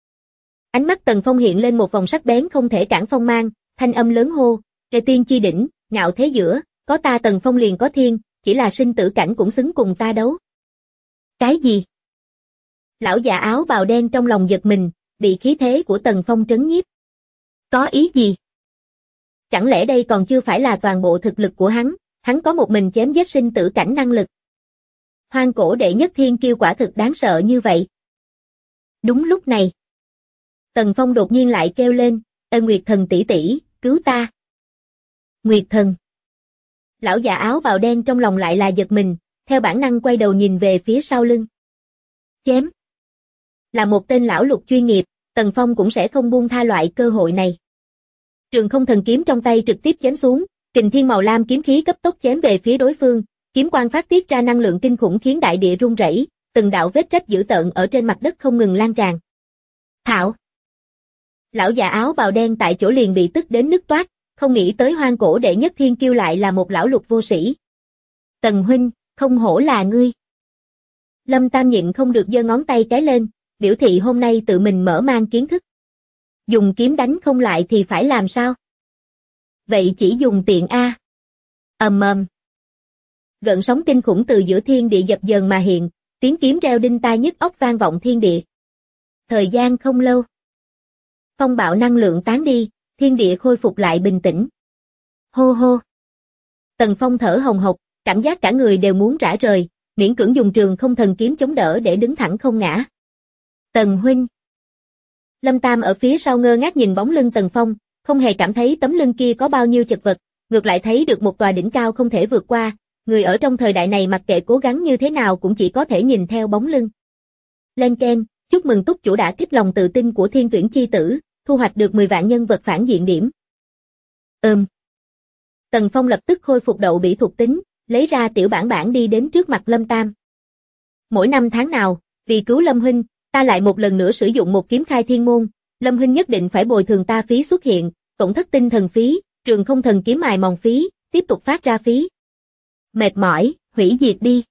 Ánh mắt Tần Phong hiện lên một vòng sắc bén không thể cản phong mang, thanh âm lớn hô, Kề tiên chi đỉnh, ngạo thế giữa, có ta Tần Phong liền có thiên, chỉ là sinh tử cảnh cũng xứng cùng ta đấu. Cái gì? Lão già áo bào đen trong lòng giật mình, bị khí thế của Tần Phong trấn nhiếp. Có ý gì? Chẳng lẽ đây còn chưa phải là toàn bộ thực lực của hắn có một mình chém giết sinh tử cảnh năng lực. Hoang cổ đệ nhất thiên kiêu quả thực đáng sợ như vậy. Đúng lúc này, Tần Phong đột nhiên lại kêu lên, Ê Nguyệt Thần tỷ tỷ, cứu ta. Nguyệt Thần. Lão già áo bào đen trong lòng lại là giật mình, theo bản năng quay đầu nhìn về phía sau lưng. Chém. Là một tên lão lục chuyên nghiệp, Tần Phong cũng sẽ không buông tha loại cơ hội này. Trường không thần kiếm trong tay trực tiếp chém xuống, kình thiên màu lam kiếm khí cấp tốc chém về phía đối phương, kiếm quang phát tiết ra năng lượng kinh khủng khiến đại địa rung rẩy, từng đạo vết rách dữ tợn ở trên mặt đất không ngừng lan tràn. Thảo. Lão già áo bào đen tại chỗ liền bị tức đến nứt toát, không nghĩ tới hoang cổ đệ nhất thiên kiêu lại là một lão lục vô sĩ. Tần huynh, không hổ là ngươi. Lâm Tam nhịn không được giơ ngón tay cái lên, biểu thị hôm nay tự mình mở mang kiến thức. Dùng kiếm đánh không lại thì phải làm sao? Vậy chỉ dùng tiện A. Ầm ầm. Gợn sóng kinh khủng từ giữa thiên địa dập dờn mà hiện, tiếng kiếm reo đinh tai nhức óc vang vọng thiên địa. Thời gian không lâu. Phong bạo năng lượng tán đi, thiên địa khôi phục lại bình tĩnh. Hô hô. Tần Phong thở hồng hộc, cảm giác cả người đều muốn rã rời, miễn cưỡng dùng trường không thần kiếm chống đỡ để đứng thẳng không ngã. Tần huynh. Lâm Tam ở phía sau ngơ ngác nhìn bóng lưng Tần Phong, không hề cảm thấy tấm lưng kia có bao nhiêu chật vật, ngược lại thấy được một tòa đỉnh cao không thể vượt qua, người ở trong thời đại này mặc kệ cố gắng như thế nào cũng chỉ có thể nhìn theo bóng lưng. Lên keng, chúc mừng túc chủ đã kích lòng tự tin của thiên tuyển chi tử, thu hoạch được 10 vạn nhân vật phản diện điểm. Tần Phong lập tức khôi phục đậu bỉ thuộc tính, lấy ra tiểu bản đi đến trước mặt Lâm Tam. Mỗi năm tháng nào, vì cứu Lâm huynh, ta lại một lần nữa sử dụng một kiếm khai thiên môn, Lâm huynh nhất định phải bồi thường ta phí xuất hiện, tổn thất tinh thần phí, trường không thần kiếm mài mòn phí, tiếp tục phát ra phí. Mệt mỏi, hủy diệt đi.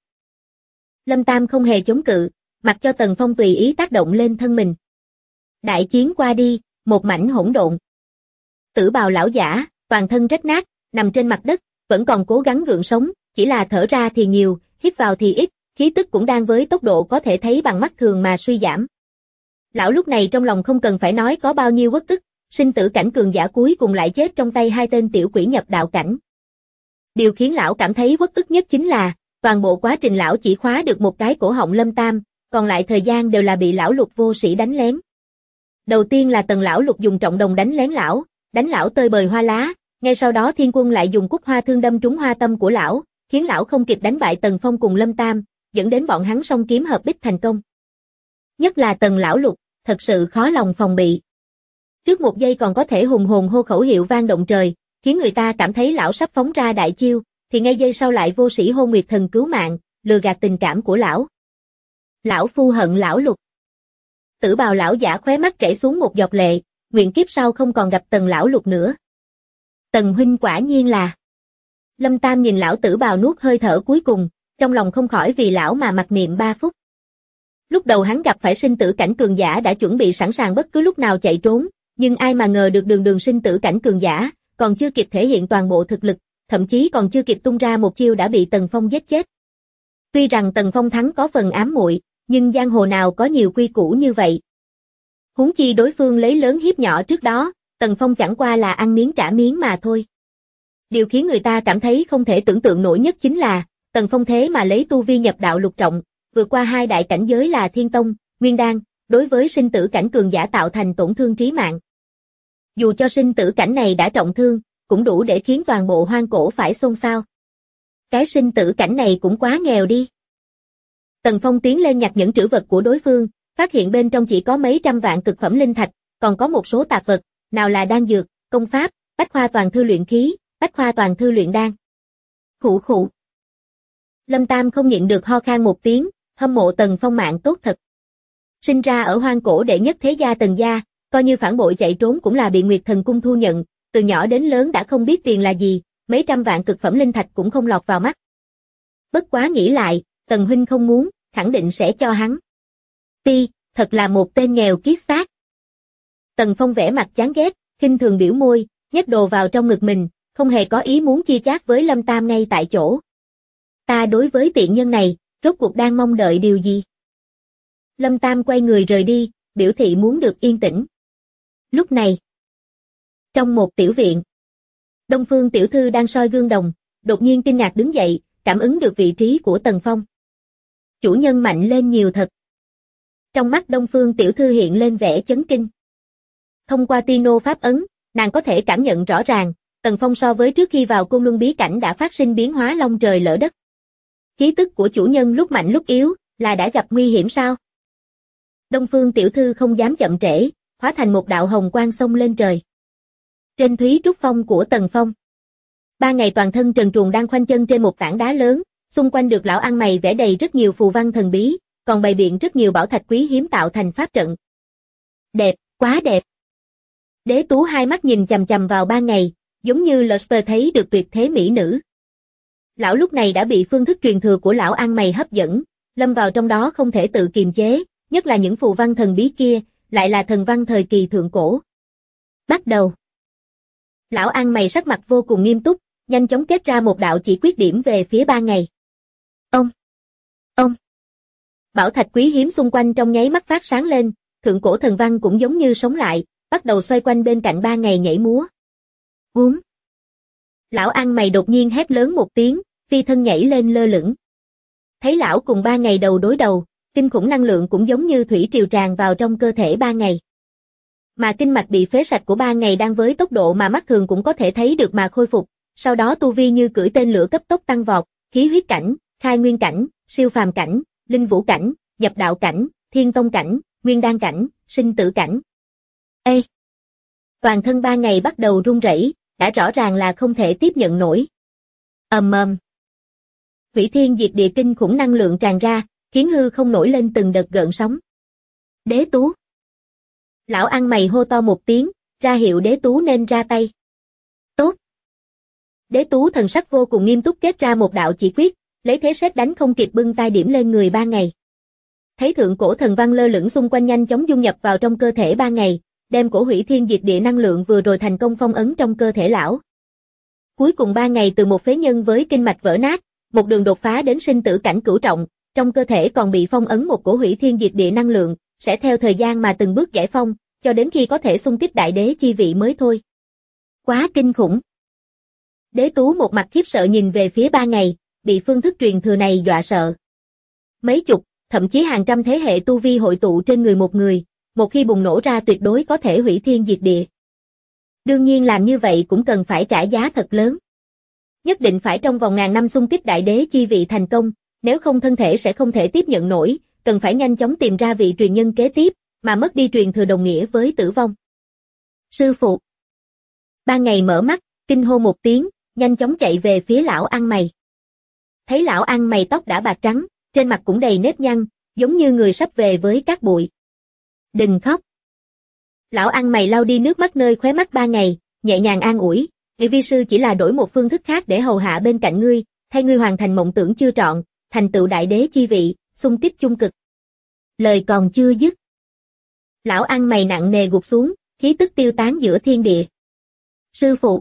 Lâm Tam không hề chống cự, mặc cho Tần Phong tùy ý tác động lên thân mình. Đại chiến qua đi, một mảnh hỗn độn. Tử bào lão giả, toàn thân rách nát, nằm trên mặt đất, vẫn còn cố gắng gượng sống, chỉ là thở ra thì nhiều, hít vào thì ít, khí tức cũng đang với tốc độ có thể thấy bằng mắt thường mà suy giảm. Lão lúc này trong lòng không cần phải nói có bao nhiêu uất ức, sinh tử cảnh cường giả cuối cùng lại chết trong tay hai tên tiểu quỷ nhập đạo cảnh. Điều khiến lão cảm thấy uất ức nhất chính là, toàn bộ quá trình lão chỉ khóa được một cái cổ họng Lâm Tam, còn lại thời gian đều là bị lão lục vô sĩ đánh lén. Đầu tiên là Tần lão lục dùng trọng đồng đánh lão tơi bời hoa lá, ngay sau đó Thiên Quân lại dùng cúc hoa thương đâm trúng hoa tâm của lão, khiến lão không kịp đánh bại Tần Phong cùng Lâm Tam, dẫn đến bọn hắn song kiếm hợp bích thành công. Nhất là Tần lão lục, thật sự khó lòng phòng bị. Trước một giây còn có thể hùng hồn hô khẩu hiệu vang động trời, khiến người ta cảm thấy lão sắp phóng ra đại chiêu, thì ngay giây sau lại vô sĩ hô Nguyệt Thần cứu mạng, lừa gạt tình cảm của lão. Lão phu hận lão lục. Tử bào lão giả khóe mắt chảy xuống một giọt lệ, nguyện kiếp sau không còn gặp Tần lão lục nữa. Tần huynh quả nhiên là. Lâm Tam nhìn lão tử bào nuốt hơi thở cuối cùng, trong lòng không khỏi vì lão mà mặc niệm 3 phút. Lúc đầu hắn gặp phải sinh tử cảnh cường giả đã chuẩn bị sẵn sàng bất cứ lúc nào chạy trốn, nhưng ai mà ngờ được đường sinh tử cảnh cường giả, còn chưa kịp thể hiện toàn bộ thực lực, thậm chí còn chưa kịp tung ra một chiêu đã bị Tần Phong giết chết. Tuy rằng Tần Phong thắng có phần ám muội, nhưng giang hồ nào có nhiều quy củ như vậy. Huống chi đối phương lấy lớn hiếp nhỏ trước đó, Tần Phong chẳng qua là ăn miếng trả miếng mà thôi. Điều khiến người ta cảm thấy không thể tưởng tượng nổi nhất chính là, Tần Phong thế mà lấy tu vi nhập đạo lục trọng, vượt qua hai đại cảnh giới là Thiên Tông, Nguyên Đan, đối với sinh tử cảnh cường giả tạo thành tổn thương trí mạng. Dù cho sinh tử cảnh này đã trọng thương, cũng đủ để khiến toàn bộ hoang cổ phải xôn xao. Cái sinh tử cảnh này cũng quá nghèo đi. Tần Phong tiến lên nhặt những trữ vật của đối phương, phát hiện bên trong chỉ có mấy trăm vạn cực phẩm linh thạch, còn có một số tạp vật, nào là đan dược, công pháp, bách khoa toàn thư luyện khí, bách khoa toàn thư luyện đan. Khụ khụ. Lâm Tam không nhịn được ho khan một tiếng, hâm mộ Tần Phong mạng tốt thật. Sinh ra ở hoang cổ đệ nhất thế gia Tần gia, coi như phản bội chạy trốn cũng là bị Nguyệt Thần Cung thu nhận, từ nhỏ đến lớn đã không biết tiền là gì, mấy trăm vạn cực phẩm linh thạch cũng không lọt vào mắt. Bất quá nghĩ lại, Tần huynh không muốn, khẳng định sẽ cho hắn. Ti, thật là một tên nghèo kiết xác. Tần Phong vẻ mặt chán ghét, khinh thường biểu môi, nhét đồ vào trong ngực mình, không hề có ý muốn chia chác với Lâm Tam ngay tại chỗ. Ta đối với tiện nhân này, rốt cuộc đang mong đợi điều gì? Lâm Tam quay người rời đi, biểu thị muốn được yên tĩnh. Lúc này, trong một tiểu viện, Đông Phương tiểu thư đang soi gương đồng, đột nhiên kinh ngạc đứng dậy, cảm ứng được vị trí của Tần Phong. Chủ nhân mạnh lên nhiều thật. Trong mắt Đông Phương tiểu thư hiện lên vẻ chấn kinh. Thông qua Tino pháp ấn, nàng có thể cảm nhận rõ ràng, Tần Phong so với trước khi vào Côn Luân bí cảnh đã phát sinh biến hóa long trời lỡ đất. Khí tức của chủ nhân lúc mạnh lúc yếu, là đã gặp nguy hiểm sao? Đông Phương tiểu thư không dám chậm trễ, hóa thành một đạo hồng quang xông lên trời. Trên Thúy Trúc Phong của Tần Phong. 3 ngày toàn thân trần truồng đang khoanh chân trên một tảng đá lớn, xung quanh được lão ăn mày vẽ đầy rất nhiều phù văn thần bí, còn bày biện rất nhiều bảo thạch quý hiếm tạo thành pháp trận. Đẹp, quá đẹp. Đế Tú hai mắt nhìn chằm chằm vào 3 ngày, giống như Lusper thấy được tuyệt thế mỹ nữ. Lão lúc này đã bị phương thức truyền thừa của lão ăn mày hấp dẫn, lâm vào trong đó không thể tự kiềm chế, nhất là những phù văn thần bí kia, lại là thần văn thời kỳ thượng cổ. Bắt đầu. Lão ăn mày sắc mặt vô cùng nghiêm túc, nhanh chóng kết ra một đạo chỉ quyết điểm về phía 3 ngày. Ông. Bảo thạch quý hiếm xung quanh trong nháy mắt phát sáng lên, thượng cổ thần văn cũng giống như sống lại, bắt đầu xoay quanh bên cạnh 3 ngày nhảy múa. Húm. Lão ăn mày đột nhiên hét lớn một tiếng, phi thân nhảy lên lơ lửng. Thấy lão cùng 3 ngày đầu đối đầu, kinh khủng năng lượng cũng giống như thủy triều tràn vào trong cơ thể 3 ngày. Mà kinh mạch bị phế sạch của 3 ngày đang với tốc độ mà mắt thường cũng có thể thấy được mà khôi phục, sau đó tu vi như cưỡi tên lửa cấp tốc tăng vọt, khí huyết cảnh, khai nguyên cảnh, siêu phàm cảnh, linh vũ cảnh, nhập đạo cảnh, thiên tông cảnh, nguyên đan cảnh, sinh tử cảnh. Ê! Toàn thân 3 ngày bắt đầu run rẩy, đã rõ ràng là không thể tiếp nhận nổi. Ầm. Hủy thiên diệt địa kinh khủng năng lượng tràn ra, khiến hư không nổi lên từng đợt gợn sóng. Đế Tú. Lão ăn mày hô to một tiếng, ra hiệu Đế Tú nên ra tay. Tốt. Đế Tú thần sắc vô cùng nghiêm túc kết ra một đạo chỉ quyết, lấy thế sét đánh không kịp bưng tay điểm lên người 3 ngày. Thấy thượng cổ thần văn lơ lửng xung quanh nhanh chóng dung nhập vào trong cơ thể 3 ngày, đem cổ hủy thiên diệt địa năng lượng vừa rồi thành công phong ấn trong cơ thể lão. Cuối cùng 3 ngày từ một phế nhân với kinh mạch vỡ nát, một đường đột phá đến sinh tử cảnh cửu trọng, trong cơ thể còn bị phong ấn một cổ hủy thiên diệt địa năng lượng, sẽ theo thời gian mà từng bước giải phong, cho đến khi có thể xung kích đại đế chi vị mới thôi. Quá kinh khủng. Đế Tú một mặt khiếp sợ nhìn về phía 3 ngày, bị phương thức truyền thừa này dọa sợ. Mấy chục, thậm chí hàng trăm thế hệ tu vi hội tụ trên người một người, một khi bùng nổ ra tuyệt đối có thể hủy thiên diệt địa. Đương nhiên làm như vậy cũng cần phải trả giá thật lớn. Nhất định phải trong vòng ngàn năm xung kích đại đế chi vị thành công, nếu không thân thể sẽ không thể tiếp nhận nổi, cần phải nhanh chóng tìm ra vị truyền nhân kế tiếp, mà mất đi truyền thừa đồng nghĩa với tử vong. Sư phụ. 3 ngày mở mắt, kinh hô một tiếng, nhanh chóng chạy về phía lão ăn mày. Thấy lão ăn mày tóc đã bạc trắng, trên mặt cũng đầy nếp nhăn, giống như người sắp về với cát bụi. Đừng khóc. Lão ăn mày lau đi nước mắt nơi khóe mắt 3 ngày, nhẹ nhàng an ủi, vi sư chỉ là đổi một phương thức khác để hầu hạ bên cạnh ngươi, thay ngươi hoàn thành mộng tưởng chưa trọn, thành tựu đại đế chi vị, xung kích trung cực. Lời còn chưa dứt. Lão ăn mày nặng nề gục xuống, khí tức tiêu tán giữa thiên địa. Sư phụ.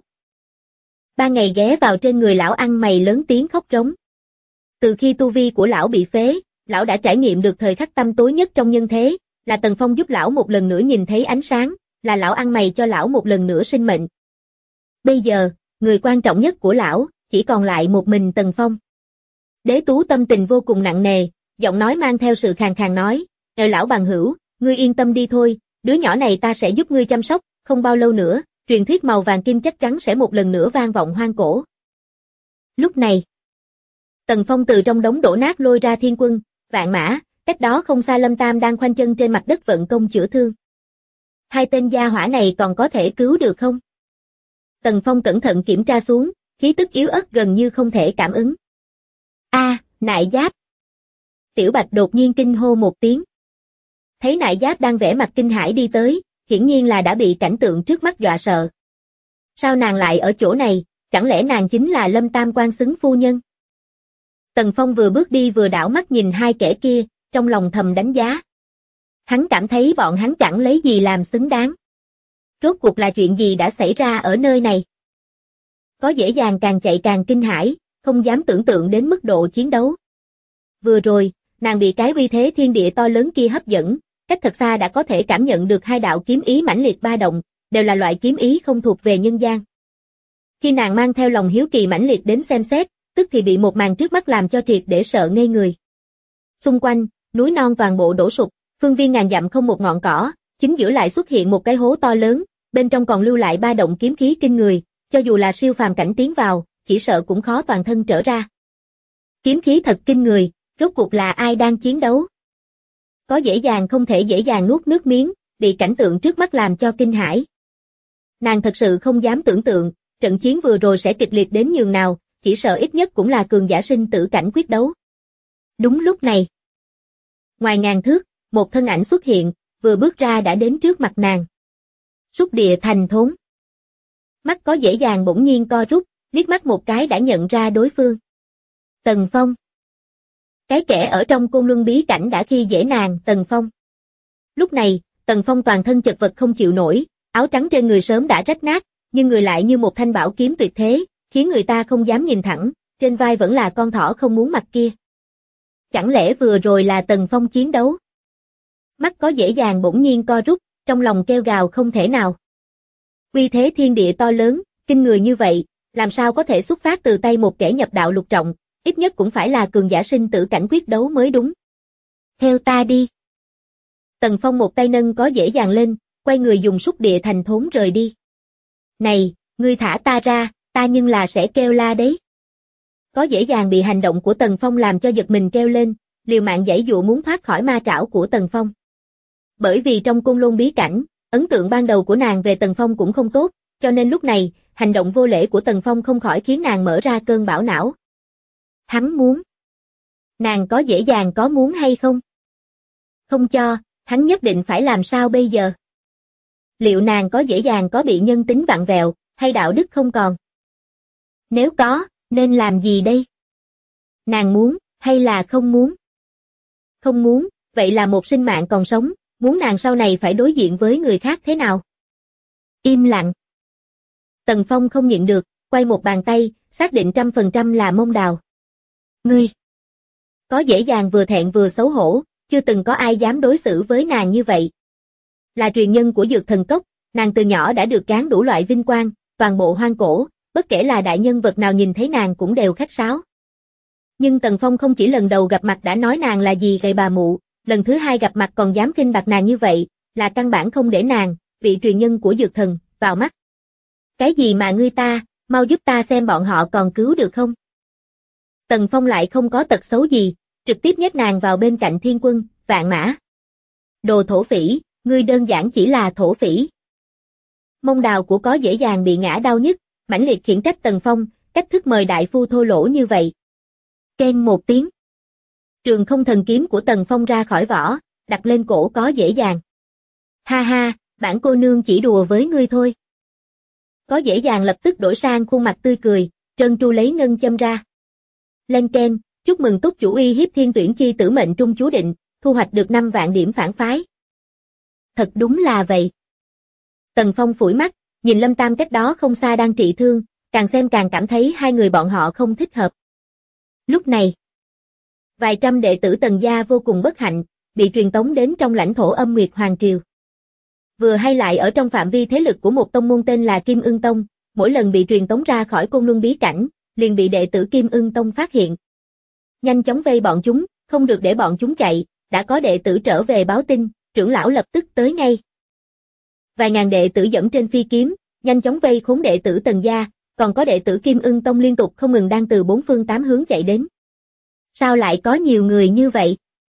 3 ngày ghé vào trên người lão ăn mày lớn tiếng khóc rống. Từ khi tu vi của lão bị phế, lão đã trải nghiệm được thời khắc tăm tối nhất trong nhân thế, là Tần Phong giúp lão một lần nữa nhìn thấy ánh sáng, là lão ăn mày cho lão một lần nữa sinh mệnh. Bây giờ, người quan trọng nhất của lão, chỉ còn lại một mình Tần Phong. Đế Tú tâm tình vô cùng nặng nề, giọng nói mang theo sự khàn khàn nói, lão bằng hữu, ngươi yên tâm đi thôi, đứa nhỏ này ta sẽ giúp ngươi chăm sóc, không bao lâu nữa, truyền thuyết màu vàng kim chắc chắn sẽ một lần nữa vang vọng hoang cổ. Lúc này, Tần Phong từ trong đống đổ nát lôi ra Thiên Quân, Vạn Mã, cách đó không xa Lâm Tam đang khoanh chân trên mặt đất vận công chữa thương. Hai tên gia hỏa này còn có thể cứu được không? Tần Phong cẩn thận kiểm tra xuống, khí tức yếu ớt gần như không thể cảm ứng. Nại giáp. Tiểu Bạch đột nhiên kinh hô một tiếng. Thấy Nại Giáp đang vẻ mặt kinh hãi đi tới, hiển nhiên là đã bị cảnh tượng trước mắt dọa sợ. Sao nàng lại ở chỗ này, chẳng lẽ nàng chính là Lâm Tam Quan xứng phu nhân? Tần Phong vừa bước đi vừa đảo mắt nhìn hai kẻ kia, trong lòng thầm đánh giá. Hắn cảm thấy bọn hắn chẳng lấy gì làm xứng đáng. Rốt cuộc là chuyện gì đã xảy ra ở nơi này? Có dễ dàng càng chạy càng kinh hãi, không dám tưởng tượng đến mức độ chiến đấu. Vừa rồi, nàng bị cái uy thế thiên địa to lớn kia hấp dẫn, cách thật xa đã có thể cảm nhận được hai đạo kiếm ý mãnh liệt ba động, đều là loại kiếm ý không thuộc về nhân gian. Khi nàng mang theo lòng hiếu kỳ mãnh liệt đến xem xét, tức thì bị một màn trước mắt làm cho triệt để sợ ngây người. Xung quanh, núi non toàn bộ đổ sụp, phương viên ngàn dặm không một ngọn cỏ, chính giữa lại xuất hiện một cái hố to lớn, bên trong còn lưu lại ba động kiếm khí kinh người, cho dù là siêu phàm cảnh tiến vào, chỉ sợ cũng khó toàn thân trở ra. Kiếm khí thật kinh người, rốt cuộc là ai đang chiến đấu? Có dễ dàng không thể dễ dàng nuốt nước miếng, bị cảnh tượng trước mắt làm cho kinh hãi. Nàng thật sự không dám tưởng tượng, trận chiến vừa rồi sẽ kịch liệt đến nhường nào, chỉ sợ ít nhất cũng là cường giả sinh tử cảnh quyết đấu. Đúng lúc này, ngoài ngàn thước, một thân ảnh xuất hiện, vừa bước ra đã đến trước mặt nàng. Xúc địa thành thốn. Mắt có dễ dàng bỗng nhiên co rút, liếc mắt một cái đã nhận ra đối phương. Tần Phong. Cái kẻ ở trong Côn Luân bí cảnh đã khi dễ nàng, Tần Phong. Lúc này, Tần Phong toàn thân chật vật không chịu nổi, áo trắng trên người sớm đã rách nát, nhưng người lại như một thanh bảo kiếm tuyệt thế, khiến người ta không dám nhìn thẳng, trên vai vẫn là con thỏ không muốn mặt kia. Chẳng lẽ vừa rồi là Tần Phong chiến đấu? Mắt có dễ dàng bỗng nhiên co rút, trong lòng kêu gào không thể nào. Uy thế thiên địa to lớn, kinh người như vậy, làm sao có thể xuất phát từ tay một kẻ nhập đạo lục trọng, ít nhất cũng phải là cường giả sinh tử cảnh quyết đấu mới đúng. Theo ta đi. Tần Phong một tay nâng có dễ dàng lên, quay người dùng xúc địa thành thốn rời đi. Này, ngươi thả ta ra, ta nhưng là sẽ kêu la đấy. Có dễ dàng bị hành động của Tần Phong làm cho giật mình kêu lên, liều mạng giãy dụa muốn thoát khỏi ma trảo của Tần Phong. Bởi vì trong Côn Lôn bí cảnh, ấn tượng ban đầu của nàng về Tần Phong cũng không tốt, cho nên lúc này, hành động vô lễ của Tần Phong không khỏi khiến nàng mở ra cơn bão não. Hắn muốn. Nàng có dễ dàng có muốn hay không? Không cho, hắn nhất định phải làm sao bây giờ? Liệu nàng có dễ dàng có bị nhân tính vặn vẹo, hay đạo đức không còn? Nếu có, nên làm gì đây? Nàng muốn, hay là không muốn? Không muốn, vậy là một sinh mạng còn sống, muốn nàng sau này phải đối diện với người khác thế nào? Im lặng. Tần Phong không nhịn được, quay một bàn tay, xác định 100% là Mông Đào. Ngươi! Có dễ dàng vừa thẹn vừa xấu hổ, chưa từng có ai dám đối xử với nàng như vậy. Là truyền nhân của Dược Thần Cốc, nàng từ nhỏ đã được gán đủ loại vinh quang, toàn bộ hoang cổ, bất kể là đại nhân vật nào nhìn thấy nàng cũng đều khách sáo. Nhưng Tần Phong không chỉ lần đầu gặp mặt đã nói nàng là gì gầy bà mụ, lần thứ hai gặp mặt còn dám khinh bạc nàng như vậy, là căn bản không để nàng, vị truyền nhân của Dược Thần, vào mắt. Cái gì mà ngươi ta, mau giúp ta xem bọn họ còn cứu được không? Tần Phong lại không có tật xấu gì, trực tiếp nhét nàng vào bên cạnh Thiên Quân, Vạn Mã. Đồ thổ phỉ, ngươi đơn giản chỉ là thổ phỉ. Mông Đào của có dễ dàng bị ngã đau nhức, mãnh liệt khiển trách Tần Phong, cách thức mời đại phu thô lỗ như vậy. Keng một tiếng. Trường không thần kiếm của Tần Phong ra khỏi vỏ, đặt lên cổ có dễ dàng. Ha ha, bản cô nương chỉ đùa với ngươi thôi. Có dễ dàng lập tức đổi sang khuôn mặt tươi cười, trơn tru lấy ngân châm ra. Lên keng, chúc mừng túc chủ uy hiếp thiên tuyển chi tử mệnh trung chú định, thu hoạch được 5 vạn điểm phản phái. Thật đúng là vậy. Tần Phong phủi mắt, nhìn Lâm Tam cách đó không xa đang trị thương, càng xem càng cảm thấy hai người bọn họ không thích hợp. Lúc này, vài trăm đệ tử Tần gia vô cùng bất hạnh, bị truyền tống đến trong lãnh thổ Âm Nguyệt Hoàng Triều. Vừa hay lại ở trong phạm vi thế lực của một tông môn tên là Kim Ưng Tông, mỗi lần bị truyền tống ra khỏi Côn Luân bí cảnh, liền bị đệ tử Kim Ưng Tông phát hiện. Nhanh chóng vây bọn chúng, không được để bọn chúng chạy, đã có đệ tử trở về báo tin, trưởng lão lập tức tới ngay. Vài ngàn đệ tử dẫm trên phi kiếm, nhanh chóng vây khốn đệ tử Tần gia, còn có đệ tử Kim Ưng Tông liên tục không ngừng đang từ 4 phương 8 hướng chạy đến. Sao lại có nhiều người như vậy?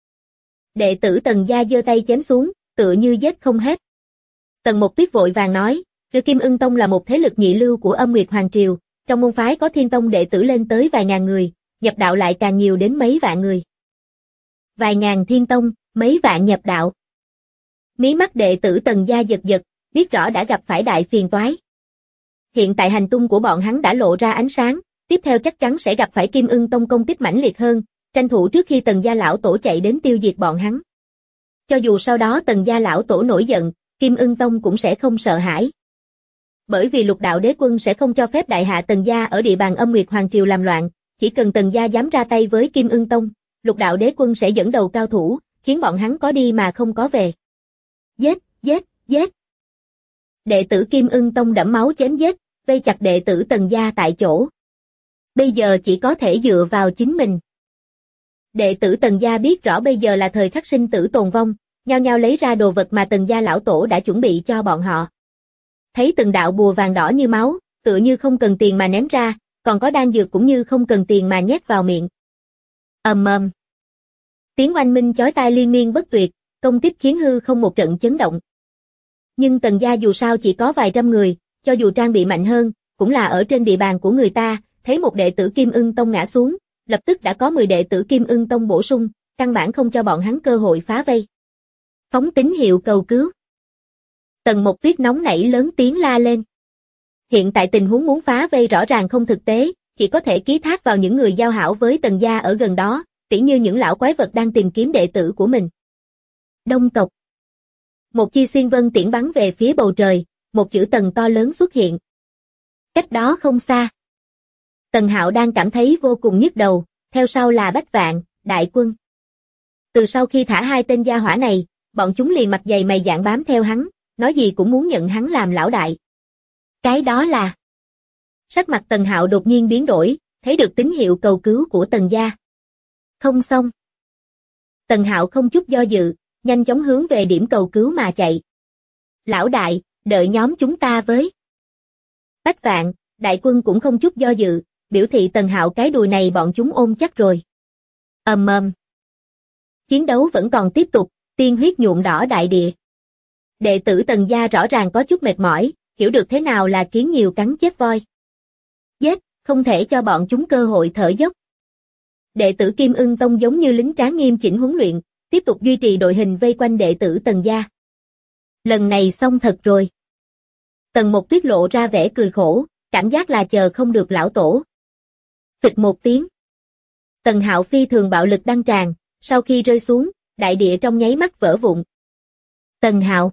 Đệ tử Tần gia giơ tay chém xuống, tựa như giết không hết. Tần Một Tuyết vội vàng nói, Kim Ưng Tông là một thế lực nhị lưu của Âm Nguyệt Hoàng Triều, trong môn phái có Thiên Tông đệ tử lên tới vài ngàn người, nhập đạo lại càng nhiều đến mấy vạn người. vài ngàn thiên tông, mấy vạn nhập đạo. Mí mắt đệ tử Tần gia giật giật, biết rõ đã gặp phải đại phiền toái. Hiện tại hành tung của bọn hắn đã lộ ra ánh sáng, tiếp theo chắc chắn sẽ gặp phải Kim Ưng Tông công kích mãnh liệt hơn, tranh thủ trước khi Tần gia lão tổ chạy đến tiêu diệt bọn hắn. Cho dù sau đó Tần gia lão tổ nổi giận, Kim Ưng Tông cũng sẽ không sợ hãi. Bởi vì Lục đạo đế quân sẽ không cho phép đại hạ Tần gia ở địa bàn Âm Nguyệt Hoàng triều làm loạn, chỉ cần Tần gia dám ra tay với Kim Ưng Tông, Lục đạo đế quân sẽ dẫn đầu cao thủ, khiến bọn hắn có đi mà không có về. Giết, giết, giết. Đệ tử Kim Ưng Tông đẫm máu chém giết, vây chặt đệ tử Tần gia tại chỗ. Bây giờ chỉ có thể dựa vào chính mình. Đệ tử Tần gia biết rõ bây giờ là thời khắc sinh tử tồn vong, nhao nhao lấy ra đồ vật mà Tần gia lão tổ đã chuẩn bị cho bọn họ. Thấy từng đạo bùa vàng đỏ như máu, tựa như không cần tiền mà ném ra, còn có đan dược cũng như không cần tiền mà nhét vào miệng. Ầm ầm. Tiếng oanh minh chói tai liên miên bất tuyệt, công kích khiến hư không một trận chấn động. Nhưng Tần gia dù sao chỉ có vài trăm người, cho dù trang bị mạnh hơn, cũng là ở trên địa bàn của người ta, thấy một đệ tử Kim Ưng Tông ngã xuống, lập tức đã có 10 đệ tử Kim Ưng Tông bổ sung, căn bản không cho bọn hắn cơ hội phá vây. Phóng tín hiệu cầu cứu. Tần Mộc Tuyết nóng nảy lớn tiếng la lên. Hiện tại tình huống muốn phá vây rõ ràng không thực tế, chỉ có thể ký thác vào những người giao hảo với Tần gia ở gần đó, tỉ như những lão quái vật đang tìm kiếm đệ tử của mình. Đông tộc. Một chi xuyên vân tiễn bắn về phía bầu trời, một chữ Tần to lớn xuất hiện. Cách đó không xa. Tần Hạo đang cảm thấy vô cùng nhức đầu, theo sau là Bách Vạn, đại quân. Từ sau khi thả hai tên gia hỏa này, bọn chúng liền mặt dày mày dạn bám theo hắn, nói gì cũng muốn nhận hắn làm lão đại. Cái đó là... Sắc mặt Tần Hạo đột nhiên biến đổi, thấy được tín hiệu cầu cứu của Tần gia. Không xong. Tần Hạo không chút do dự, nhanh chóng hướng về điểm cầu cứu mà chạy. Lão đại, đợi nhóm chúng ta với. Bách Vạn, đại quân cũng không chút do dự, biểu thị Tần Hạo cái đùi này bọn chúng ôm chắc rồi. Ầm ầm. Chiến đấu vẫn còn tiếp tục, tiên huyết nhuộm đỏ đại địa. Đệ tử Tần gia rõ ràng có chút mệt mỏi, hiểu được thế nào là kiến nhiều cắn chết voi. Giết, không thể cho bọn chúng cơ hội thở dốc. Đệ tử Kim Ưng Tông giống như lính tráng nghiêm chỉnh huấn luyện, tiếp tục duy trì đội hình vây quanh đệ tử Tần gia. Lần này xong thật rồi. Tần Mộc Tuyết lộ ra vẻ cười khổ, cảm giác là chờ không được lão tổ. Phịch một tiếng. Tần Hạo phi thường bạo lực đăng tràn, sau khi rơi xuống, đại địa trong nháy mắt vỡ vụn. Tần Hạo.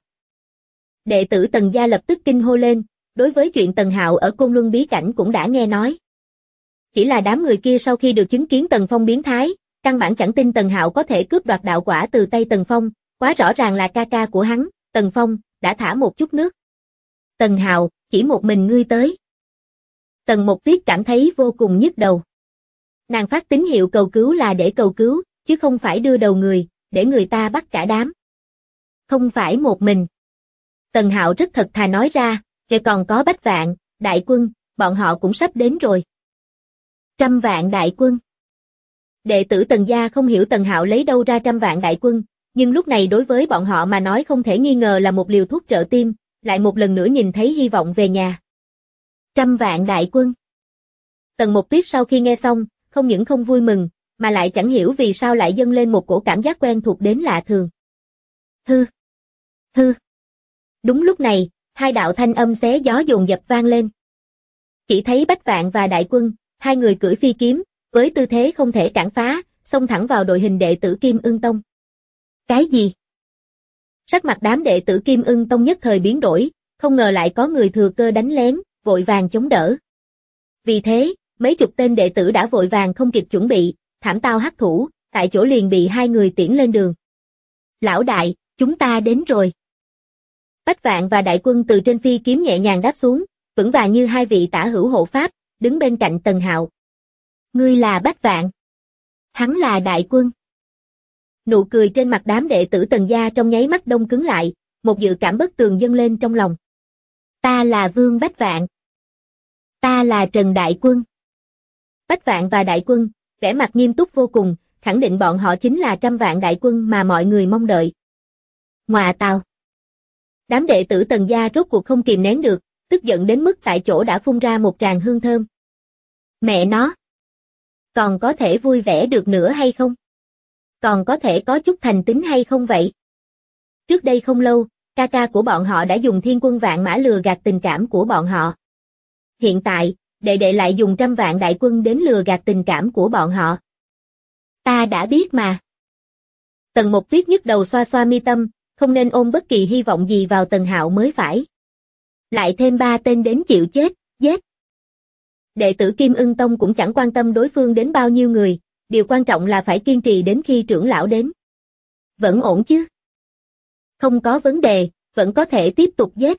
Đệ tử Tần gia lập tức kinh hô lên, đối với chuyện Tần Hạo ở Côn Luân bí cảnh cũng đã nghe nói. Chỉ là đám người kia sau khi được chứng kiến Tần Phong biến thái, căn bản chẳng tin Tần Hạo có thể cướp đoạt đạo quả từ tay Tần Phong, quá rõ ràng là ca ca của hắn, Tần Phong, đã thả một chút nước. Tần Hạo, chỉ một mình ngươi tới. Tần Mộc Tuyết cảm thấy vô cùng nhức đầu. Nàng phát tín hiệu cầu cứu là để cầu cứu, chứ không phải đưa đầu người, để người ta bắt cả đám. Không phải một mình. Tần Hạo rất thật thà nói ra, kể còn có Bách Vạn, đại quân, bọn họ cũng sắp đến rồi. 100 vạn đại quân. Đệ tử Tần gia không hiểu Tần Hạo lấy đâu ra 100 vạn đại quân, nhưng lúc này đối với bọn họ mà nói không thể nghi ngờ là một liều thuốc trợ tim, lại một lần nữa nhìn thấy hy vọng về nhà. 100 vạn đại quân. Tần Mộc Tuyết sau khi nghe xong, không những không vui mừng, mà lại chẳng hiểu vì sao lại dâng lên một cổ cảm giác quen thuộc đến lạ thường. Hư. Hư. Đúng lúc này, hai đạo thanh âm xé gió dồn dập vang lên. Chỉ thấy Bách Vạn và đại quân, hai người cưỡi phi kiếm, với tư thế không thể cản phá, xông thẳng vào đội hình đệ tử Kim Ưng Tông. Cái gì? Sắc mặt đám đệ tử Kim Ưng Tông nhất thời biến đổi, không ngờ lại có người thừa cơ đánh lén, vội vàng chống đỡ. Vì thế, mấy chục tên đệ tử đã vội vàng không kịp chuẩn bị, thảm tao hắc thủ, tại chỗ liền bị hai người tiễn lên đường. Lão đại, chúng ta đến rồi. Bách Vạn và đại quân từ trên phi kiếm nhẹ nhàng đáp xuống, vững vàng như hai vị tả hữu hộ pháp, đứng bên cạnh Tần Hạo. Ngươi là Bách Vạn. Hắn là đại quân. Nụ cười trên mặt đám đệ tử Tần gia trong nháy mắt đông cứng lại, một dự cảm bất tường dâng lên trong lòng. Ta là Vương Bách Vạn. Ta là Trần Đại Quân. Bách Vạn và đại quân, vẻ mặt nghiêm túc vô cùng, khẳng định bọn họ chính là 100 vạn đại quân mà mọi người mong đợi. Ngoà tào. Đám đệ tử Tần gia rốt cuộc không kìm nén được, tức giận đến mức tại chỗ đã phun ra một tràng hương thơm. Mẹ nó! Còn có thể vui vẻ được nữa hay không? Còn có thể có chút thành tính hay không vậy? Trước đây không lâu, ca ca của bọn họ đã dùng thiên quân vạn mã lừa gạt tình cảm của bọn họ. Hiện tại, đệ đệ lại dùng 100 vạn đại quân đến lừa gạt tình cảm của bọn họ. Ta đã biết mà. Tần Mộc Tuyết nhức đầu xoa xoa mi tâm, không nên ôm bất kỳ hy vọng gì vào Tần Hạo mới phải. Lại thêm 3 tên đến chịu chết, giết. Đệ tử Kim Ưng Tông cũng chẳng quan tâm đối phương đến bao nhiêu người, điều quan trọng là phải kiên trì đến khi trưởng lão đến. Vẫn ổn chứ? Không có vấn đề, vẫn có thể tiếp tục giết.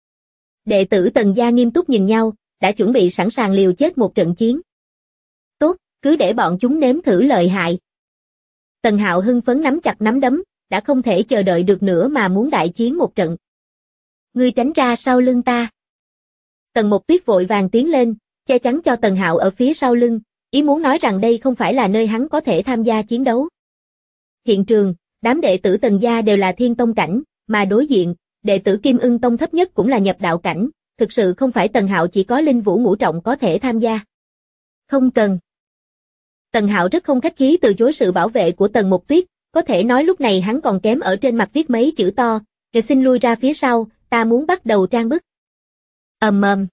Đệ tử Tần gia nghiêm túc nhìn nhau, đã chuẩn bị sẵn sàng liều chết một trận chiến. Tốt, cứ để bọn chúng nếm thử lợi hại. Tần Hạo hưng phấn nắm chặt nắm đấm, đã không thể chờ đợi được nữa mà muốn đại chiến một trận. Ngươi tránh ra sau lưng ta. Tần Mộc Tuyết vội vàng tiến lên, che chắn cho Tần Hạo ở phía sau lưng, ý muốn nói rằng đây không phải là nơi hắn có thể tham gia chiến đấu. Hiện trường, đám đệ tử Tần gia đều là thiên tông cảnh, mà đối diện, đệ tử Kim Ưng Tông thấp nhất cũng là nhập đạo cảnh, thực sự không phải Tần Hạo chỉ có linh vũ ngũ trọng có thể tham gia. Không cần. Tần Hạo rất không khách khí từ chối sự bảo vệ của Tần Mộc Tuyết, có thể nói lúc này hắn còn kém ở trên mặt viết mấy chữ to, "Để xin lui ra phía sau, ta muốn bắt đầu trang bức." Ầm ầm.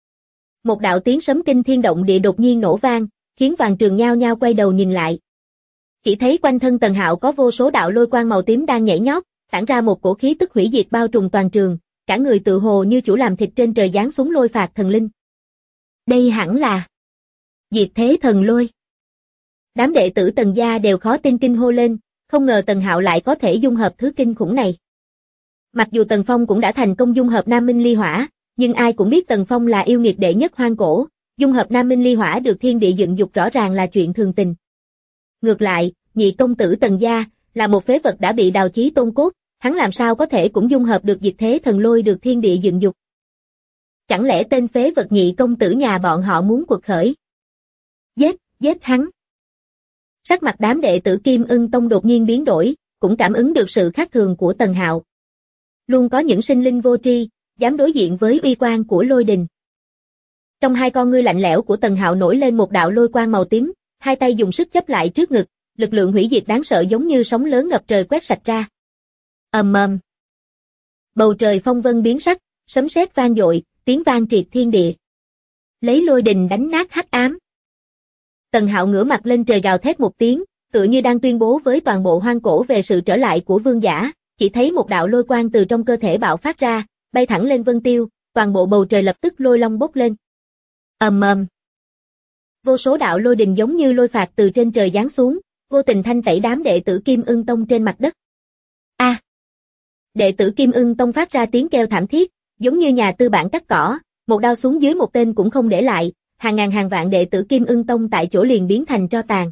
Một đạo tiếng sấm kinh thiên động địa đột nhiên nổ vang, khiến toàn trường nhao nhao quay đầu nhìn lại. Chỉ thấy quanh thân Tần Hạo có vô số đạo lôi quang màu tím đang nhảy nhót, tản ra một cổ khí tức hủy diệt bao trùm toàn trường, cả người tự hồ như chủ làm thịt trên trời giáng xuống lôi phạt thần linh. Đây hẳn là diệt thế thần lôi. Đám đệ tử Tần gia đều khó tin kinh hô lên, không ngờ Tần Hạo lại có thể dung hợp thứ kinh khủng này. Mặc dù Tần Phong cũng đã thành công dung hợp Nam Minh Ly Hỏa, nhưng ai cũng biết Tần Phong là yêu nghiệt đệ nhất hoang cổ, dung hợp Nam Minh Ly Hỏa được thiên địa dựng dục rõ ràng là chuyện thường tình. Ngược lại, nhị công tử Tần gia là một phế vật đã bị đào chí tôn cốt, hắn làm sao có thể cũng dung hợp được diệt thế thần lôi được thiên địa dựng dục. Chẳng lẽ tên phế vật nhị công tử nhà bọn họ muốn cuộc khởi? Giết hắn. Sắc mặt đám đệ tử Kim Ưng Tông đột nhiên biến đổi, cũng cảm ứng được sự khác thường của Tần Hạo. Luôn có những sinh linh vô tri, dám đối diện với uy quang của lôi đình. Trong hai con ngươi lạnh lẽo của Tần Hạo nổi lên một đạo lôi quang màu tím, hai tay dùng sức chấp lại trước ngực, lực lượng hủy diệt đáng sợ giống như sóng lớn ngập trời quét sạch ra. Ầm ầm. Bầu trời phong vân biến sắc, sấm sét vang dội, tiếng vang triệt thiên địa. Lấy lôi đình đánh nát hắc ám. Tần Hạo ngửa mặt lên trời gào thét một tiếng, tựa như đang tuyên bố với toàn bộ hoang cổ về sự trở lại của vương giả, chỉ thấy một đạo lôi quang từ trong cơ thể bạo phát ra, bay thẳng lên vân tiêu, toàn bộ bầu trời lập tức lôi long bốc lên. Ầm ầm. Vô số đạo lôi đình giống như lôi phạt từ trên trời giáng xuống, vô tình thanh tẩy đám đệ tử Kim Ưng Tông trên mặt đất. A! Đệ tử Kim Ưng Tông phát ra tiếng kêu thảm thiết, giống như nhà tư bản cắt cỏ, một đao xuống dưới một tên cũng không để lại, hàng ngàn hàng vạn đệ tử Kim Ưng Tông tại chỗ liền biến thành tro tàn.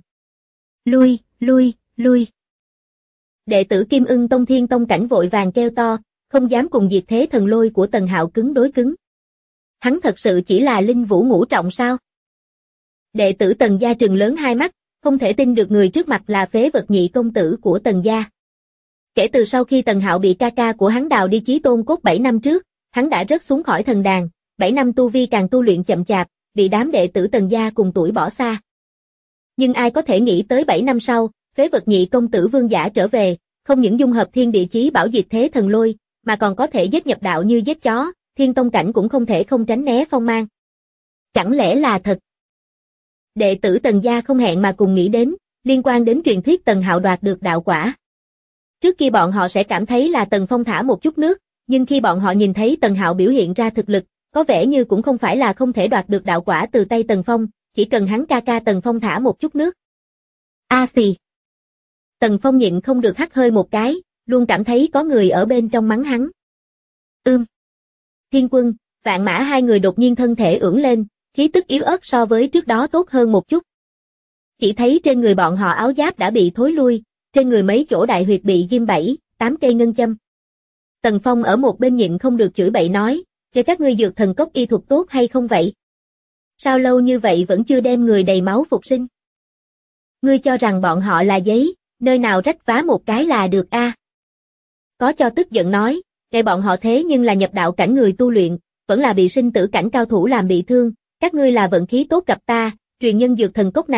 Lui. Đệ tử Kim Ưng Tông Thiên Tông cảnh vội vàng kêu to, không dám cùng diệt thế thần lôi của Tần Hạo cứng đối cứng. Hắn thật sự chỉ là linh vũ ngũ trọng sao? Đệ tử Tần gia trừng lớn hai mắt, không thể tin được người trước mặt là phế vật nhị công tử của Tần gia. Kể từ sau khi Tần Hạo bị ca ca của hắn đào đi chí tôn cốt 7 năm trước, hắn đã rớt xuống khỏi thần đàn, 7 năm tu vi càng tu luyện chậm chạp, bị đám đệ tử Tần gia cùng tuổi bỏ xa. Nhưng ai có thể nghĩ tới 7 năm sau, phế vật nhị công tử vương giả trở về, không những dung hợp thiên địa chí bảo diệt thế thần lôi, mà còn có thể giết nhập đạo như giết chó, thiên tông cảnh cũng không thể không tránh né phong mang. Chẳng lẽ là thật? Đệ tử Tần gia không hẹn mà cùng nghĩ đến, liên quan đến truyền thuyết Tần Hạo đoạt được đạo quả. Trước kia bọn họ sẽ cảm thấy là Tần Phong thả một chút nước, nhưng khi bọn họ nhìn thấy Tần Hạo biểu hiện ra thực lực, có vẻ như cũng không phải là không thể đoạt được đạo quả từ tay Tần Phong, chỉ cần hắn ca ca Tần Phong thả một chút nước. A xì. Tần Phong nhịn không được hắt hơi một cái, luôn cảm thấy có người ở bên trong mắng hắn. Thiên Quân, Vạn Mã hai người đột nhiên thân thể ưỡn lên, khí tức yếu ớt so với trước đó tốt hơn một chút. Chỉ thấy trên người bọn họ áo giáp đã bị thối lui, trên người mấy chỗ đại huyệt bị ghim 7-8 cây ngân châm. Tần Phong ở một bên nhịn không được chửi bậy nói, kể các ngươi dược thần cốc y thuật tốt hay không vậy? Sao lâu như vậy vẫn chưa đem người đầy máu phục sinh? Ngươi cho rằng bọn họ là giấy, nơi nào rách vá một cái là được a? Có cho tức giận nói, để bọn họ thế nhưng là nhập đạo cảnh người tu luyện, vẫn là bị sinh tử cảnh cao thủ làm bị thương, các ngươi là vận khí tốt gặp ta, truyền nhân dược thần cốc này,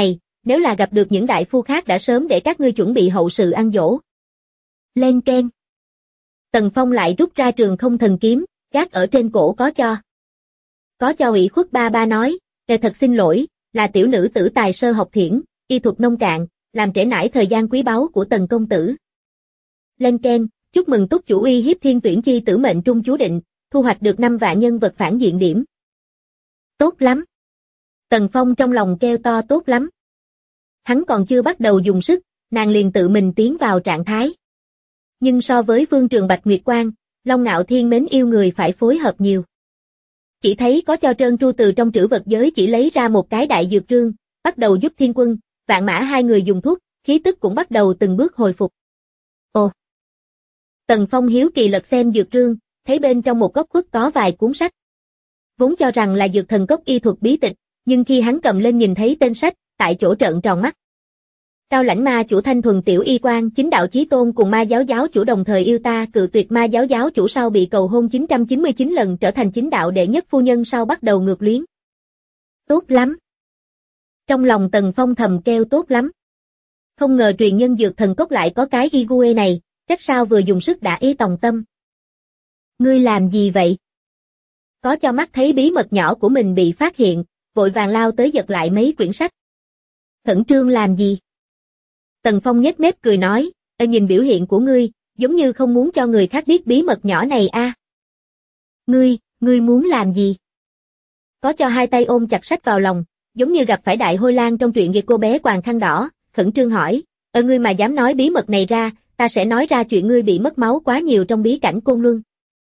nếu là gặp được những đại phu khác đã sớm để các ngươi chuẩn bị hậu sự ăn dỗ. Lên keng. Tần Phong lại rút ra Trường Không Thần Kiếm, gác ở trên cổ Có Cho. Có Cho ủy khuất ba ba nói, thật xin lỗi, là tiểu nữ tử tài sơ học thiển, y thuật nông cạn, làm trễ nải thời gian quý báu của Tần công tử. Lên keng, chúc mừng túc chủ uy hiếp thiên tuyển chi tử mệnh trung chú định, thu hoạch được 5 vạn nhân vật phản diện điểm. Tốt lắm. Tần Phong trong lòng kêu to tốt lắm. Hắn còn chưa bắt đầu dùng sức, nàng liền tự mình tiến vào trạng thái. Nhưng so với Phương Trường Bạch Nguyệt Quang, Long Ngạo Thiên mến yêu người phải phối hợp nhiều. Chỉ thấy Có Cho trơn tru từ trong trữ vật giới chỉ lấy ra một cái đại dược trương, bắt đầu giúp Thiên Quân, Vạn Mã hai người dùng thuốc, khí tức cũng bắt đầu từng bước hồi phục. Ồ! Tần Phong hiếu kỳ lật xem dược trương, thấy bên trong một góc khuất có vài cuốn sách. Vốn cho rằng là dược thần cốc y thuật bí tịch, nhưng khi hắn cầm lên nhìn thấy tên sách, tại chỗ trợn tròn mắt. Cao lãnh ma chủ Thanh Thuần Tiểu Y Quan Chính Đạo Chí Tôn cùng ma giáo giáo chủ đồng thời yêu ta, cự tuyệt ma giáo giáo chủ sau bị cầu hôn 999 lần trở thành chính đạo đệ nhất phu nhân sau bắt đầu ngược luyến. Tốt lắm. Trong lòng Tần Phong thầm kêu tốt lắm. Không ngờ truyền nhân dược thần cốc lại có cái Igue này, trách sao vừa dùng sức đã ý tòng tâm. Ngươi làm gì vậy? Có Cho mắt thấy bí mật nhỏ của mình bị phát hiện, vội vàng lao tới giật lại mấy quyển sách. Khẩn trương làm gì? Tần Phong nhếch mép cười nói, nhìn biểu hiện của ngươi, giống như không muốn cho người khác biết bí mật nhỏ này a. Ngươi muốn làm gì? Có Cho hai tay ôm chặt sách vào lòng, giống như gặp phải đại hôi lang trong truyện về cô bé quàng khăn đỏ, khẩn trương hỏi, ngươi mà dám nói bí mật này ra, ta sẽ nói ra chuyện ngươi bị mất máu quá nhiều trong bí cảnh Côn Luân.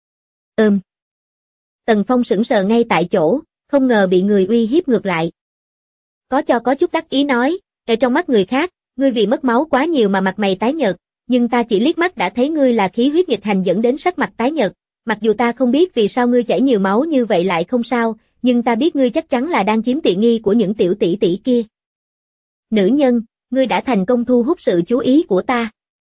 Tần Phong sững sờ ngay tại chỗ, không ngờ bị người uy hiếp ngược lại. Có Cho có chút đắc ý nói, ở trong mắt người khác, ngươi vì mất máu quá nhiều mà mặt mày tái nhợt, nhưng ta chỉ liếc mắt đã thấy ngươi là khí huyết nghịch hành dẫn đến sắc mặt tái nhợt, mặc dù ta không biết vì sao ngươi chảy nhiều máu như vậy lại không sao, nhưng ta biết ngươi chắc chắn là đang chiếm tiện nghi của những tiểu tỷ tỷ kia. Nữ nhân, ngươi đã thành công thu hút sự chú ý của ta.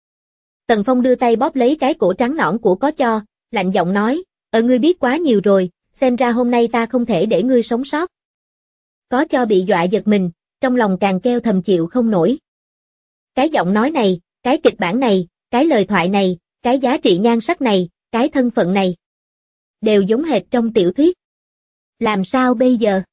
Tần Phong đưa tay bóp lấy cái cổ trắng nõn của Có Cho, lạnh giọng nói, ngươi biết quá nhiều rồi, xem ra hôm nay ta không thể để ngươi sống sót. Có Cho bị dọa giật mình, trong lòng càng kêu thầm chịu không nổi. Cái giọng nói này, cái kịch bản này, cái lời thoại này, cái giá trị nhan sắc này, cái thân phận này, đều giống hệt trong tiểu thuyết. Làm sao bây giờ?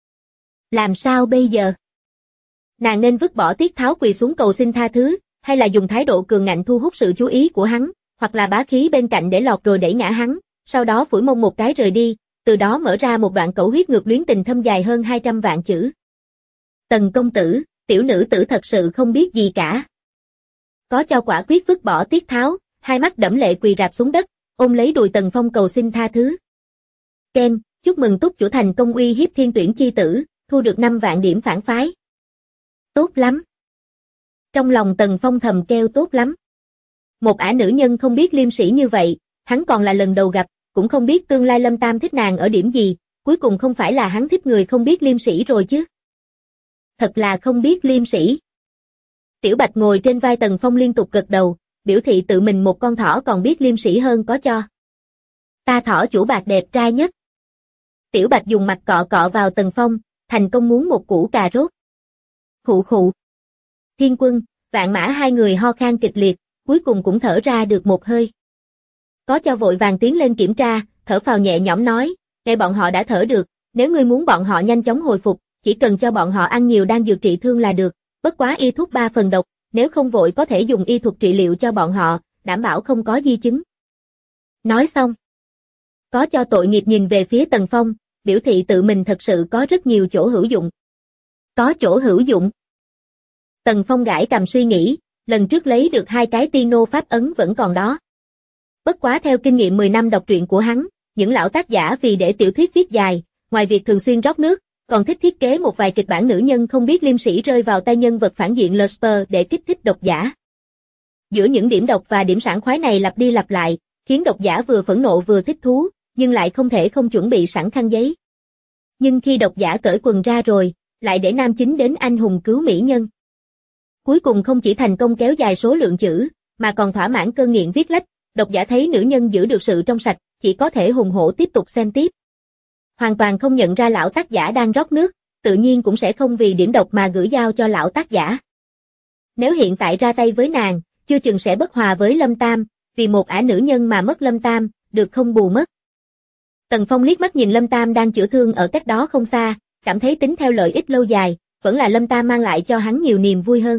Làm sao bây giờ? Nàng nên vứt bỏ tiết tháo quỳ xuống cầu xin tha thứ, hay là dùng thái độ cường ngạnh thu hút sự chú ý của hắn, hoặc là bá khí bên cạnh để lọt rồi đẩy ngã hắn, sau đó phủi mông một cái rời đi, từ đó mở ra một đoạn cẩu huyết ngược luyến tình thâm dài hơn 200 vạn chữ. Tần công tử, tiểu nữ tử thật sự không biết gì cả. Có Cho quả quyết vứt bỏ tiết tháo, hai mắt đẫm lệ quỳ rạp xuống đất, ôm lấy đùi Tần Phong cầu xin tha thứ. Ken, chúc mừng túc chủ thành công uy hiếp thiên tuyển chi tử, thu được 5 vạn điểm phản phái. Tốt lắm. Trong lòng Tần Phong thầm kêu tốt lắm. Một ả nữ nhân không biết liêm sỉ như vậy, hắn còn là lần đầu gặp, cũng không biết tương lai Lâm Tam thích nàng ở điểm gì, cuối cùng không phải là hắn thích người không biết liêm sỉ rồi chứ. Thật là không biết liêm sỉ. Tiểu Bạch ngồi trên vai Tần Phong liên tục gật đầu, biểu thị tự mình một con thỏ còn biết liêm sỉ hơn Có Cho. Ta thỏ chủ bạc đẹp trai nhất. Tiểu Bạch dùng mặt cọ cọ vào Tần Phong, thành công muốn một củ cà rốt. Khụ khụ. Thiên Quân, Vạn Mã hai người ho khan kịch liệt, cuối cùng cũng thở ra được một hơi. Có Cho vội vàng tiến lên kiểm tra, thở phào nhẹ nhõm nói, nghe bọn họ đã thở được, nếu ngươi muốn bọn họ nhanh chóng hồi phục, chỉ cần cho bọn họ ăn nhiều đan dược trị thương là được, bất quá y thuốc 3 phần độc, nếu không vội có thể dùng y thuật trị liệu cho bọn họ, đảm bảo không có di chứng. Nói xong, Có Cho tội nghiệp nhìn về phía Tần Phong, biểu thị tự mình thật sự có rất nhiều chỗ hữu dụng. Có chỗ hữu dụng. Tần Phong gãi cằm suy nghĩ, lần trước lấy được 2 cái tiên nô pháp ấn vẫn còn đó. Bất quá theo kinh nghiệm 10 năm đọc truyện của hắn, những lão tác giả vì để tiểu thuyết viết dài, ngoài việc thường xuyên rót nước, còn thích thiết kế một vài kịch bản nữ nhân không biết liêm sỉ rơi vào tay nhân vật phản diện Lusper để kích thích độc giả. Giữa những điểm độc và điểm sảng khoái này lặp đi lặp lại, khiến độc giả vừa phẫn nộ vừa thích thú, nhưng lại không thể không chuẩn bị sẵn khăn giấy. Nhưng khi độc giả cởi quần ra rồi, lại để nam chính đến anh hùng cứu mỹ nhân. Cuối cùng không chỉ thành công kéo dài số lượng chữ, mà còn thỏa mãn cơn nghiện viết lách, độc giả thấy nữ nhân giữ được sự trong sạch, chỉ có thể hùng hổ tiếp tục xem tiếp. Hoàn toàn không nhận ra lão tác giả đang rót nước, tự nhiên cũng sẽ không vì điểm độc mà gửi giao cho lão tác giả. Nếu hiện tại ra tay với nàng, chưa chừng sẽ bất hòa với Lâm Tam, vì một ả nữ nhân mà mất Lâm Tam, được không bù mất. Tần Phong liếc mắt nhìn Lâm Tam đang chữa thương ở cách đó không xa, cảm thấy tính theo lợi ích lâu dài, vẫn là Lâm Tam mang lại cho hắn nhiều niềm vui hơn.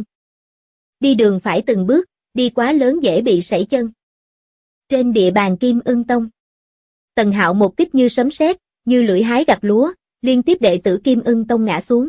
Đi đường phải từng bước, đi quá lớn dễ bị sẩy chân. Trên địa bàn Kim Ưng Tông, Tần Hạo một kích như sấm sét, như lưỡi hái gặt lúa, liên tiếp đệ tử Kim Ưng Tông ngã xuống.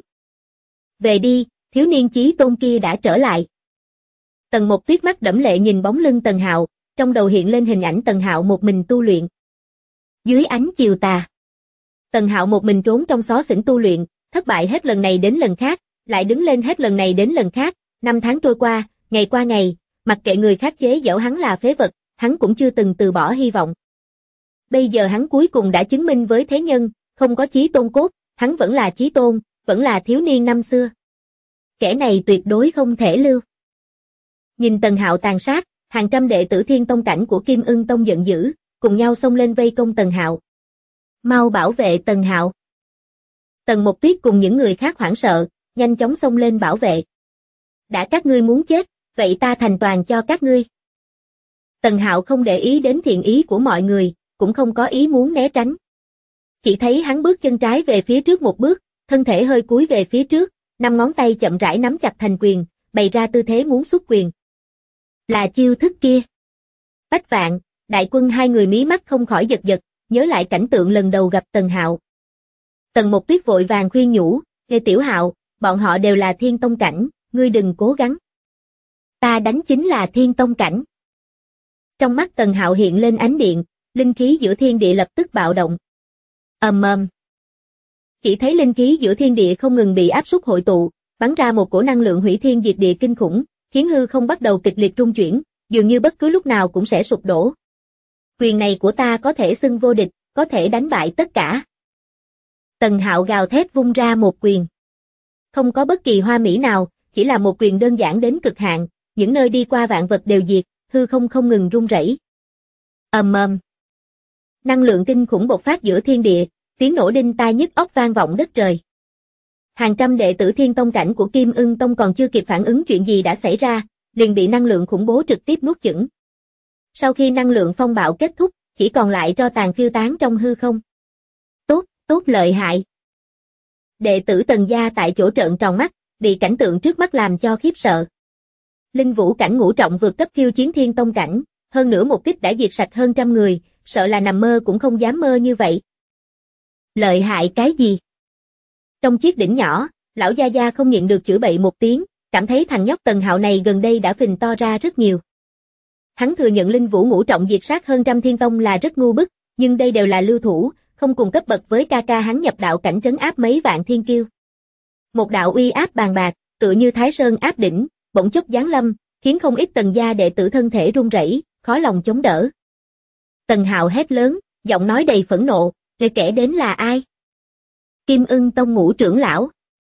Về đi, thiếu niên chí tôn kia đã trở lại. Tần Một Tuyết mắt đẫm lệ nhìn bóng lưng Tần Hạo, trong đầu hiện lên hình ảnh Tần Hạo một mình tu luyện. Dưới ánh chiều tà, Tần Hạo một mình trốn trong xó xỉnh tu luyện, thất bại hết lần này đến lần khác, lại đứng lên hết lần này đến lần khác, 5 tháng trôi qua ngày, mặc kệ người khác chế giễu hắn là phế vật, hắn cũng chưa từng từ bỏ hy vọng. Bây giờ hắn cuối cùng đã chứng minh với thế nhân, không có chí tôn cốt, hắn vẫn là chí tôn, vẫn là thiếu niên năm xưa. Kẻ này tuyệt đối không thể lưu. Nhìn Tần Hạo tàn sát, hàng trăm đệ tử Thiên Tông cảnh của Kim Ưng Tông giận dữ, cùng nhau xông lên vây công Tần Hạo. Mau bảo vệ Tần Hạo. Tần Một Tuyết cùng những người khác hoảng sợ, nhanh chóng xông lên bảo vệ. Đã các ngươi muốn chết, vậy ta thành toàn cho các ngươi. Tần Hạo không để ý đến thiện ý của mọi người, cũng không có ý muốn né tránh. Chỉ thấy hắn bước chân trái về phía trước một bước, thân thể hơi cúi về phía trước, 5 ngón tay chậm rãi nắm chặt thành quyền, bày ra tư thế muốn xuất quyền. Là chiêu thức kia. Bách Vạn, Đại Quân hai người mí mắt không khỏi giật giật, nhớ lại cảnh tượng lần đầu gặp Tần Hạo. Tần Một Tuyết vội vàng khuyên nhủ, "Nghe Tiểu Hạo, bọn họ đều là Thiên Tông cảnh, ngươi đừng cố gắng. Ta đánh chính là Thiên Tông cảnh." Trong mắt Tần Hạo hiện lên ánh điện, linh khí giữa thiên địa lập tức bạo động. Ầm ầm. Chỉ thấy linh khí giữa thiên địa không ngừng bị áp suất hội tụ, bắn ra một cổ năng lượng hủy thiên diệt địa kinh khủng, khiến hư không bắt đầu kịch liệt rung chuyển, dường như bất cứ lúc nào cũng sẽ sụp đổ. Quyền này của ta có thể xưng vô địch, có thể đánh bại tất cả. Tần Hạo gào thét vung ra một quyền. Không có bất kỳ hoa mỹ nào, chỉ là một quyền đơn giản đến cực hạn, những nơi đi qua vạn vật đều diệt, hư không không ngừng rung rẩy. Ầm ầm. Năng lượng kinh khủng bộc phát giữa thiên địa, tiếng nổ đinh tai nhức óc vang vọng đất trời. Hàng trăm đệ tử Thiên Tông cảnh của Kim Ưng Tông còn chưa kịp phản ứng chuyện gì đã xảy ra, liền bị năng lượng khủng bố trực tiếp nuốt chửng. Sau khi năng lượng phong bạo kết thúc, chỉ còn lại tro tàn phiêu tán trong hư không. Tốt lợi hại. Đệ tử Tần gia tại chỗ trợn tròn mắt, bị cảnh tượng trước mắt làm cho khiếp sợ. Linh vũ cảnh ngũ trọng vượt cấp khiêu chiến Thiên Tông cảnh, hơn nữa một kích đã diệt sạch hơn trăm người, sợ là nằm mơ cũng không dám mơ như vậy. Lợi hại cái gì? Trong chiếc đỉnh nhỏ, lão gia gia không nhịn được chửi bậy một tiếng, cảm thấy thằng nhóc Tần Hạo này gần đây đã phình to ra rất nhiều. Hắn thừa nhận linh vũ ngũ trọng diệt sát hơn trăm thiên tông là rất ngu bức, nhưng đây đều là lưu thủ, không cùng cấp bậc với ca ca hắn nhập đạo cảnh trấn áp mấy vạn thiên kiêu. Một đạo uy áp bàn bạc, tựa như Thái Sơn áp đỉnh, bỗng chốc giáng lâm, khiến không ít Tần gia đệ tử thân thể run rẩy, khó lòng chống đỡ. Tần Hạo hét lớn, giọng nói đầy phẫn nộ, "Người kẻ đến là ai?" Kim Ưng Tông ngũ trưởng lão.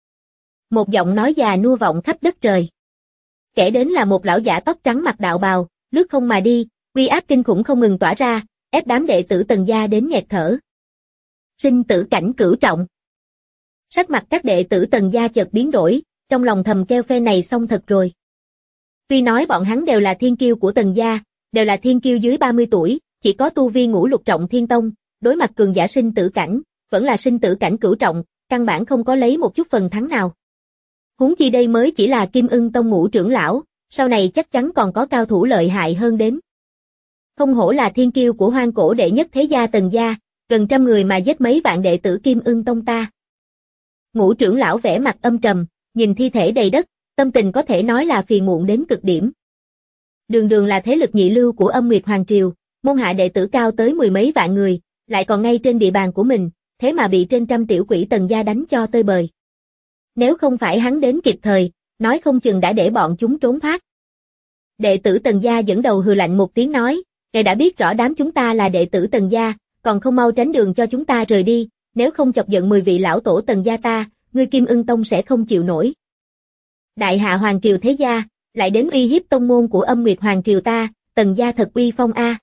Một giọng nói già nua vọng khắp đất trời. Kẻ đến là một lão giả tóc trắng mặc đạo bào, lướt không mà đi, uy áp kinh khủng không ngừng tỏa ra, ép đám đệ tử Tần gia đến nghẹt thở. Sinh tử cảnh cửu trọng. Sắc mặt các đệ tử Tần gia chợt biến đổi, trong lòng thầm kêu phe này xong thật rồi. Tuy nói bọn hắn đều là thiên kiêu của Tần gia, đều là thiên kiêu dưới 30 tuổi, chỉ có tu vi ngũ lục trọng thiên tông, đối mặt cường giả sinh tử cảnh, vẫn là sinh tử cảnh cửu trọng, căn bản không có lấy một chút phần thắng nào. Huống chi đây mới chỉ là Kim Ưng Tông ngũ trưởng lão, sau này chắc chắn còn có cao thủ lợi hại hơn đến. Không hổ là thiên kiêu của hoang cổ đệ nhất thế gia Tần gia, gần trăm người mà giết mấy vạn đệ tử Kim Ưng Tông ta. Ngũ trưởng lão vẻ mặt âm trầm, nhìn thi thể đầy đất, tâm tình có thể nói là phiền muộn đến cực điểm. Đường đường là thế lực nhị lưu của Âm Nguyệt Hoàng Triều, môn hạ đệ tử cao tới mười mấy vạn người, lại còn ngay trên địa bàn của mình, thế mà bị trên trăm tiểu quỷ Tần gia đánh cho tơi bời. Nếu không phải hắn đến kịp thời, nói không chừng đã để bọn chúng trốn thoát. Đệ tử Tần gia dẫn đầu hừ lạnh một tiếng nói, "Ngài đã biết rõ đám chúng ta là đệ tử Tần gia, còn không mau tránh đường cho chúng ta rời đi, nếu không chọc giận 10 vị lão tổ Tần gia ta, ngươi Kim Ưng Tông sẽ không chịu nổi." Đại hạ Hoàng Triều thế gia, lại đến uy hiếp tông môn của Âm Nguyệt Hoàng Triều ta, Tần gia thật uy phong a.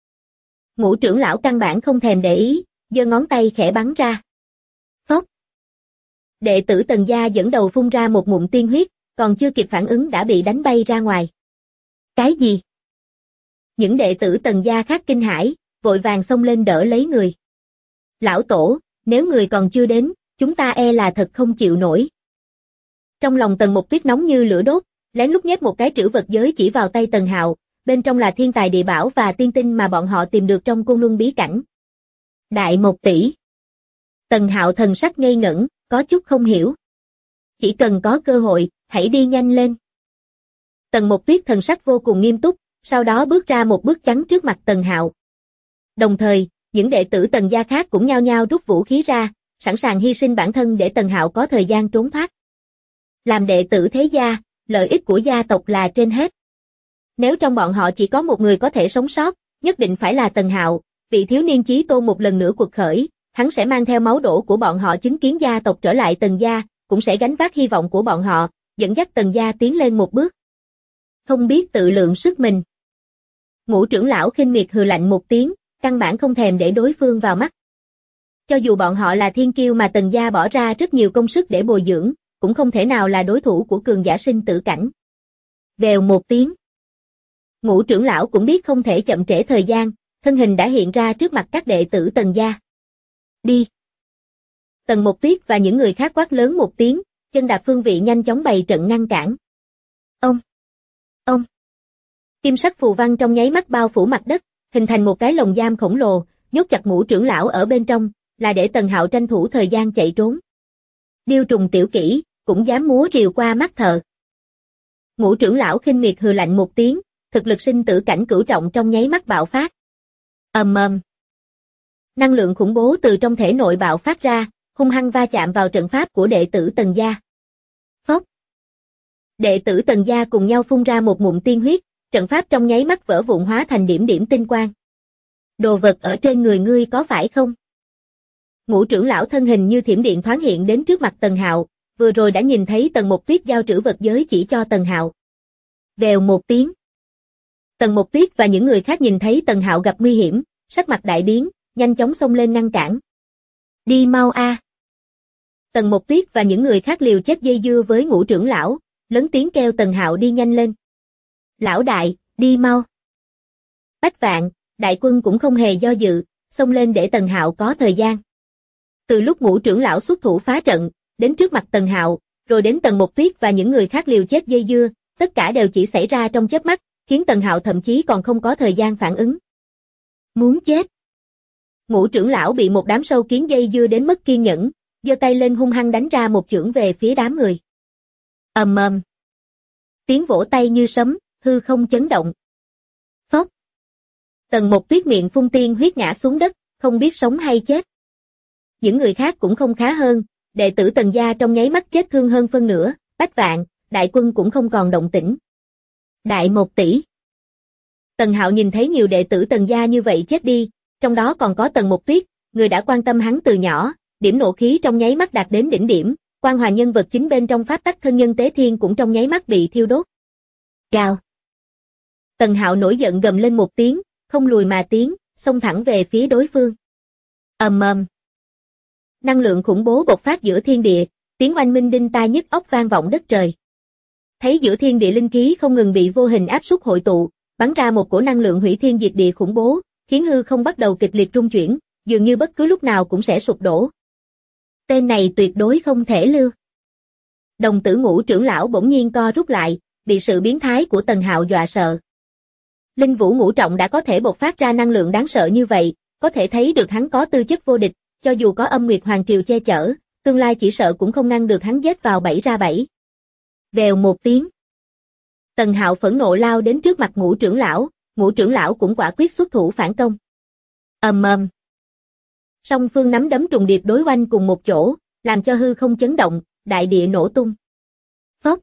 Ngũ trưởng lão căn bản không thèm để ý, giơ ngón tay khẽ bắn ra. Phốc. Đệ tử Tần gia dẫn đầu phun ra một ngụm tiên huyết, còn chưa kịp phản ứng đã bị đánh bay ra ngoài. Cái gì? Những đệ tử Tần gia khác kinh hãi, vội vàng xông lên đỡ lấy người. Lão tổ, nếu người còn chưa đến, chúng ta e là thật không chịu nổi. Trong lòng Tần Mục Tuyết nóng như lửa đốt, lén lút nhét một cái trữ vật giới chỉ vào tay Tần Hạo, bên trong là thiên tài địa bảo và tiên tinh mà bọn họ tìm được trong Côn Luân bí cảnh. Đại 1 tỷ. Tần Hạo thần sắc ngây ngẩn, có chút không hiểu. Chỉ cần có cơ hội, hãy đi nhanh lên. Tần Mục Tuyết thần sắc vô cùng nghiêm túc, sau đó bước ra một bước chắn trước mặt Tần Hạo. Đồng thời, những đệ tử Tần gia khác cũng nhao nhao rút vũ khí ra, sẵn sàng hy sinh bản thân để Tần Hạo có thời gian trốn thoát. Làm đệ tử thế gia, lợi ích của gia tộc là trên hết. Nếu trong bọn họ chỉ có một người có thể sống sót, nhất định phải là Tần Hạo, vị thiếu niên chí tôn một lần nữa quật khởi, hắn sẽ mang theo máu đổ của bọn họ chứng kiến gia tộc trở lại Tần gia, cũng sẽ gánh vác hy vọng của bọn họ, dẫn dắt Tần gia tiến lên một bước. Không biết tự lượng sức mình. Ngũ trưởng lão khinh miệt hừ lạnh một tiếng, căn bản không thèm để đối phương vào mắt. Cho dù bọn họ là thiên kiêu mà Tần gia bỏ ra rất nhiều công sức để bồi dưỡng, cũng không thể nào là đối thủ của cường giả sinh tử cảnh. Vèo một tiếng. Ngũ trưởng lão cũng biết không thể chậm trễ thời gian, thân hình đã hiện ra trước mặt các đệ tử Tần gia. Đi. Tần Mục Tuyết và những người khác quát lớn một tiếng, chân đạp phương vị nhanh chóng bày trận ngăn cản. Ông. Kim sắc phù văn trong nháy mắt bao phủ mặt đất, hình thành một cái lồng giam khổng lồ, nhốt chặt ngũ trưởng lão ở bên trong, là để Tần Hạo tranh thủ thời gian chạy trốn. Điêu trùng tiểu kỹ, cũng dám múa rìu qua mắt thợ. Ngũ trưởng lão khinh miệt hừ lạnh một tiếng, thực lực sinh tử cảnh cửu trọng trong nháy mắt bạo phát. Ầm ầm. Năng lượng khủng bố từ trong thể nội bạo phát ra, hung hăng va chạm vào trận pháp của đệ tử Tần gia. Phốc. Đệ tử Tần gia cùng nhau phun ra một ngụm tiên huyết, trận pháp trong nháy mắt vỡ vụn hóa thành điểm điểm tinh quang. Đồ vật ở trên người ngươi có phải không? Ngũ trưởng lão thân hình như thiểm điện thoáng hiện đến trước mặt Tần Hạo, vừa rồi đã nhìn thấy Tần Mục Tuyết giao trữ vật giới chỉ cho Tần Hạo. Vèo một tiếng. Tần Mục Tuyết và những người khác nhìn thấy Tần Hạo gặp nguy hiểm, sắc mặt đại biến, nhanh chóng xông lên ngăn cản. Đi mau a! Tần Mục Tuyết và những người khác liều chết dây dưa với ngũ trưởng lão, lớn tiếng kêu Tần Hạo đi nhanh lên. Lão đại, đi mau! Bách Vạn, đại quân cũng không hề do dự, xông lên để Tần Hạo có thời gian. Từ lúc ngũ trưởng lão xuất thủ phá trận, đến trước mặt Tần Hạo, rồi đến Tần Mục Tuyết và những người khác liều chết dây dưa, tất cả đều chỉ xảy ra trong chớp mắt, khiến Tần Hạo thậm chí còn không có thời gian phản ứng. Muốn chết! Ngũ trưởng lão bị một đám sâu kiến dây dưa đến mất kiên nhẫn, giơ tay lên hung hăng đánh ra một chưởng về phía đám người. Ầm ầm. Tiếng vỗ tay như sấm, hư không chấn động. Phốc. Tần Mục Tuyết miệng phun tiên huyết ngã xuống đất, không biết sống hay chết. Những người khác cũng không khá hơn, đệ tử Tần gia trong nháy mắt chết thương hơn phân nửa, Bách Vạn, đại quân cũng không còn động tĩnh. Đại 1 tỷ. Tần Hạo nhìn thấy nhiều đệ tử Tần gia như vậy chết đi, trong đó còn có Tần Mục Tuyết, người đã quan tâm hắn từ nhỏ, điểm nộ khí trong nháy mắt đạt đến đỉnh điểm, quan hòa nhân vật chính bên trong pháp tắc thân nhân tế thiên cũng trong nháy mắt bị thiêu đốt. Gào. Tần Hạo nổi giận gầm lên một tiếng, không lùi mà tiến, xông thẳng về phía đối phương. Ầm ầm. Năng lượng khủng bố bộc phát giữa thiên địa, tiếng oanh minh đinh tai nhức óc vang vọng đất trời. Thấy giữa thiên địa linh khí không ngừng bị vô hình áp suất hội tụ, bắn ra một cổ năng lượng hủy thiên diệt địa khủng bố, khiến hư không bắt đầu kịch liệt rung chuyển, dường như bất cứ lúc nào cũng sẽ sụp đổ. Tên này tuyệt đối không thể lưu. Đồng tử ngũ trưởng lão bỗng nhiên co rút lại, bị sự biến thái của Tần Hạo dọa sợ. Linh vũ ngũ trọng đã có thể bộc phát ra năng lượng đáng sợ như vậy, có thể thấy được hắn có tư chất vô địch, cho dù có Âm Nguyệt Hoàng Triều che chở, tương lai chỉ sợ cũng không ngăn được hắn giết vào bẫy ra bẫy. Vèo một tiếng. Tần Hạo phẫn nộ lao đến trước mặt ngũ trưởng lão cũng quả quyết xuất thủ phản công. Ầm ầm. Song phương nắm đấm trùng điệp đối oanh cùng một chỗ, làm cho hư không chấn động, đại địa nổ tung. Phốc.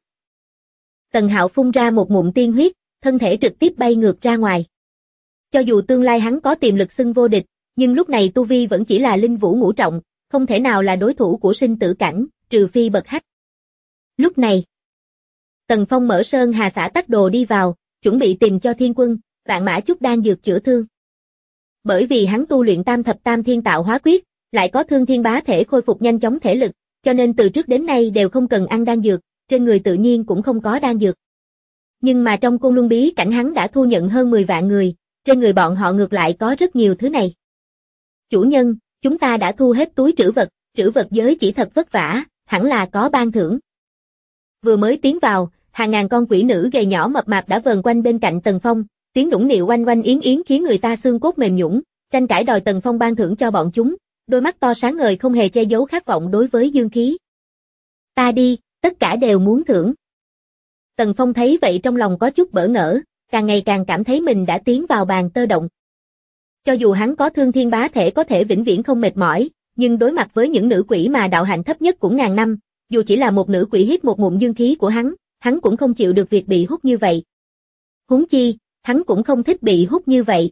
Tần Hạo phun ra một ngụm tiên huyết, thân thể trực tiếp bay ngược ra ngoài. Cho dù tương lai hắn có tiềm lực xưng vô địch, nhưng lúc này tu vi vẫn chỉ là linh vũ ngũ trọng, không thể nào là đối thủ của sinh tử cảnh, trừ phi bậc hách. Lúc này, Tần Phong mở sơn hà xã tắc đồ đi vào, chuẩn bị tìm cho thiên quân, Vạn Mã Chúc đan dược chữa thương. Bởi vì hắn tu luyện tam thập tam thiên tạo hóa quyết, lại có thương thiên bá thể khôi phục nhanh chóng thể lực, cho nên từ trước đến nay đều không cần ăn đan dược, trên người tự nhiên cũng không có đan dược. Nhưng mà trong Côn Luân bí cảnh hắn đã thu nhận hơn 10 vạn người, trên người bọn họ ngược lại có rất nhiều thứ này. Chủ nhân, chúng ta đã thu hết túi trữ vật giới chỉ thật vất vả, hẳn là có ban thưởng. Vừa mới tiến vào, hàng ngàn con quỷ nữ gầy nhỏ mập mạp đã vờn quanh bên cạnh Tần Phong, tiếng nũng nịu oanh oanh yến yến khiến người ta xương cốt mềm nhũn, tranh cãi đòi Tần Phong ban thưởng cho bọn chúng, đôi mắt to sáng ngời không hề che giấu khát vọng đối với dương khí. Ta đi, tất cả đều muốn thưởng. Tần Phong thấy vậy trong lòng có chút bỡ ngỡ, càng ngày càng cảm thấy mình đã tiến vào bàn tơ động. Cho dù hắn có thương thiên bá thể có thể vĩnh viễn không mệt mỏi, nhưng đối mặt với những nữ quỷ mà đạo hạnh thấp nhất cũng ngàn năm, dù chỉ là một nữ quỷ hít một ngụm dương khí của hắn cũng không chịu được việc bị hút như vậy. Huống chi, hắn cũng không thích bị hút như vậy.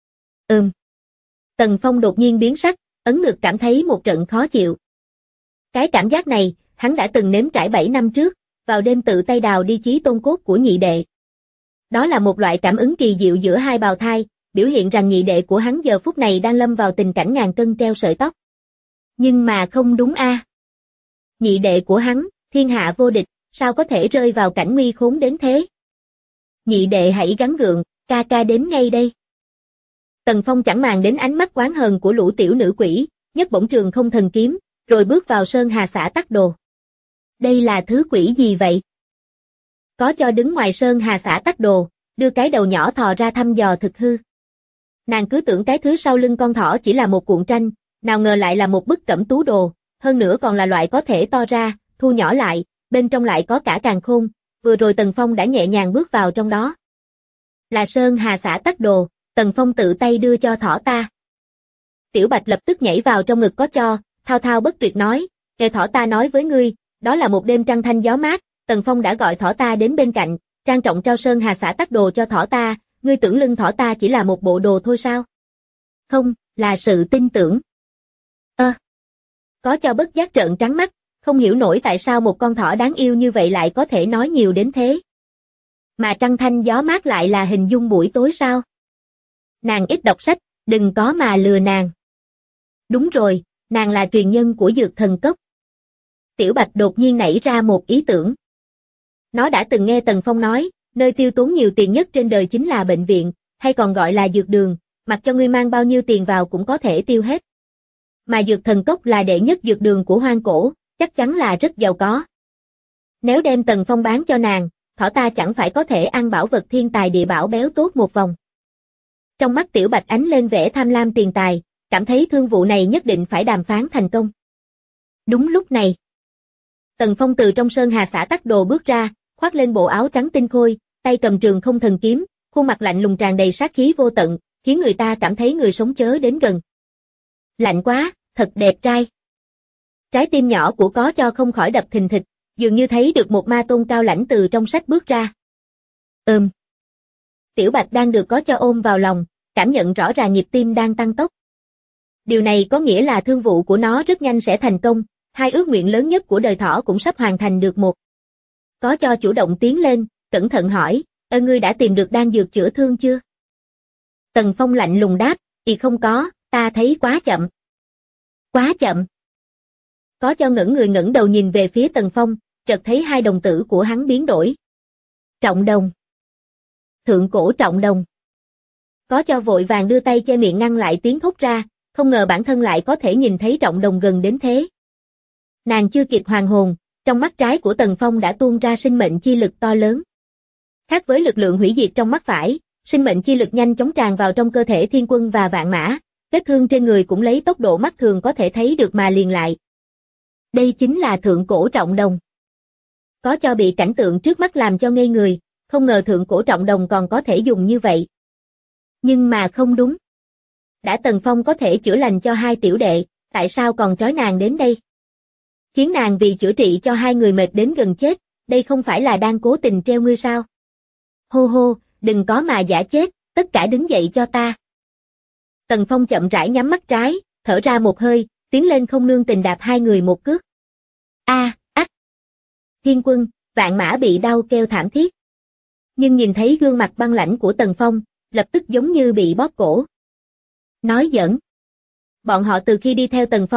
Tần Phong đột nhiên biến sắc, ấn ngực cảm thấy một trận khó chịu. Cái cảm giác này, hắn đã từng nếm trải 7 năm trước, vào đêm tự tay đào đi chí tôn cốt của nhị đệ. Đó là một loại cảm ứng kỳ diệu giữa hai bào thai, biểu hiện rằng nhị đệ của hắn giờ phút này đang lâm vào tình cảnh ngàn cân treo sợi tóc. Nhưng mà không đúng a. Nhị đệ của hắn, thiên hạ vô địch, sao có thể rơi vào cảnh nguy khốn đến thế? Nhị đệ hãy gắng gượng, ca ca đến ngay đây. Tần Phong chẳng màng đến ánh mắt oán hờn của lũ tiểu nữ quỷ, nhấc bổng trường không thần kiếm, rồi bước vào Sơn Hà Xã Tắc Đồ. Đây là thứ quỷ gì vậy? Có cho đứng ngoài Sơn Hà Xã Tắc Đồ, đưa cái đầu nhỏ thò ra thăm dò thực hư. Nàng cứ tưởng cái thứ sau lưng con thỏ chỉ là một cuộn tranh, nào ngờ lại là một bức cẩm tú đồ, hơn nữa còn là loại có thể to ra, thu nhỏ lại, bên trong lại có cả càn khôn, vừa rồi Tần Phong đã nhẹ nhàng bước vào trong đó. Là Sơn Hà Xã Tắc Đồ, Tần Phong tự tay đưa cho thỏ ta. Tiểu Bạch lập tức nhảy vào trong ngực có cho, thao thao bất tuyệt nói, nghe thỏ ta nói với ngươi, đó là một đêm trăng thanh gió mát, Tần Phong đã gọi thỏ ta đến bên cạnh, trang trọng trao Sơn Hà Xã Tắc Đồ cho thỏ ta, ngươi tưởng lưng thỏ ta chỉ là một bộ đồ thôi sao? Không, là sự tin tưởng. Có cho bất giác trợn trắng mắt, không hiểu nổi tại sao một con thỏ đáng yêu như vậy lại có thể nói nhiều đến thế. Mà trăng thanh gió mát lại là hình dung buổi tối sao? Nàng ít đọc sách, đừng có mà lừa nàng. Đúng rồi, nàng là truyền nhân của Dược Thần Cốc. Tiểu Bạch đột nhiên nảy ra một ý tưởng. Nó đã từng nghe Tần Phong nói, nơi tiêu tốn nhiều tiền nhất trên đời chính là bệnh viện, hay còn gọi là dược đường, mặc cho ngươi mang bao nhiêu tiền vào cũng có thể tiêu hết. Mà Dược Thần Cốc là đệ nhất dược đường của hoang cổ, chắc chắn là rất giàu có. Nếu đem Tần Phong bán cho nàng, thỏ ta chẳng phải có thể ăn bảo vật thiên tài địa bảo béo tốt một vòng. Trong mắt Tiểu Bạch ánh lên vẻ tham lam tiền tài, cảm thấy thương vụ này nhất định phải đàm phán thành công. Đúng lúc này, Tần Phong từ trong Sơn Hà Xã Tắc Đồ bước ra, khoác lên bộ áo trắng tinh khôi, tay cầm trường không thần kiếm, khuôn mặt lạnh lùng tràn đầy sát khí vô tận, khiến người ta cảm thấy người sống chớ đến gần. Lạnh quá, thật đẹp trai. Trái tim nhỏ của có cho không khỏi đập thình thịch, dường như thấy được một ma tôn cao lãnh từ trong sách bước ra. Tiểu Bạch đang được có cho ôm vào lòng, cảm nhận rõ ràng nhịp tim đang tăng tốc. Điều này có nghĩa là thương vụ của nó rất nhanh sẽ thành công, hai ước nguyện lớn nhất của đời thỏ cũng sắp hoàn thành được một. Có cho chủ động tiến lên, cẩn thận hỏi, ngươi đã tìm được đan dược chữa thương chưa? Tần Phong lạnh lùng đáp, không có, ta thấy quá chậm. Quá chậm. Có cho ngẩng người ngẩng đầu nhìn về phía Tần Phong, chợt thấy hai đồng tử của hắn biến đổi. Trọng đồng. Thượng cổ trọng đồng. Có cho vội vàng đưa tay che miệng ngăn lại tiếng thốt ra, không ngờ bản thân lại có thể nhìn thấy trọng đồng gần đến thế. Nàng chưa kịp hoàn hồn, trong mắt trái của Tần Phong đã tuôn ra sinh mệnh chi lực to lớn. Khác với lực lượng hủy diệt trong mắt phải, sinh mệnh chi lực nhanh chóng tràn vào trong cơ thể Thiên Quân và Vạn Mã, vết thương trên người cũng lấy tốc độ mắt thường có thể thấy được mà liền lại. Đây chính là thượng cổ trọng đồng. Có cho bị cảnh tượng trước mắt làm cho ngây người, không ngờ thượng cổ trọng đồng còn có thể dùng như vậy. Nhưng mà không đúng. Đã Tần Phong có thể chữa lành cho hai tiểu đệ, tại sao còn trói nàng đến đây? Khiến nàng vì chữa trị cho hai người mệt đến gần chết, đây không phải là đang cố tình treo ngươi sao? Hô hô, đừng có mà giả chết, tất cả đứng dậy cho ta. Tần Phong chậm rãi nhắm mắt trái, thở ra một hơi, tiến lên không nương tình đạp hai người một cước. Ách! Thiên Quân, Vạn Mã bị đau kêu thảm thiết. Nhưng nhìn thấy gương mặt băng lãnh của Tần Phong, lập tức giống như bị bóp cổ. Nói giỡn. Bọn họ từ khi đi theo Tần Phong,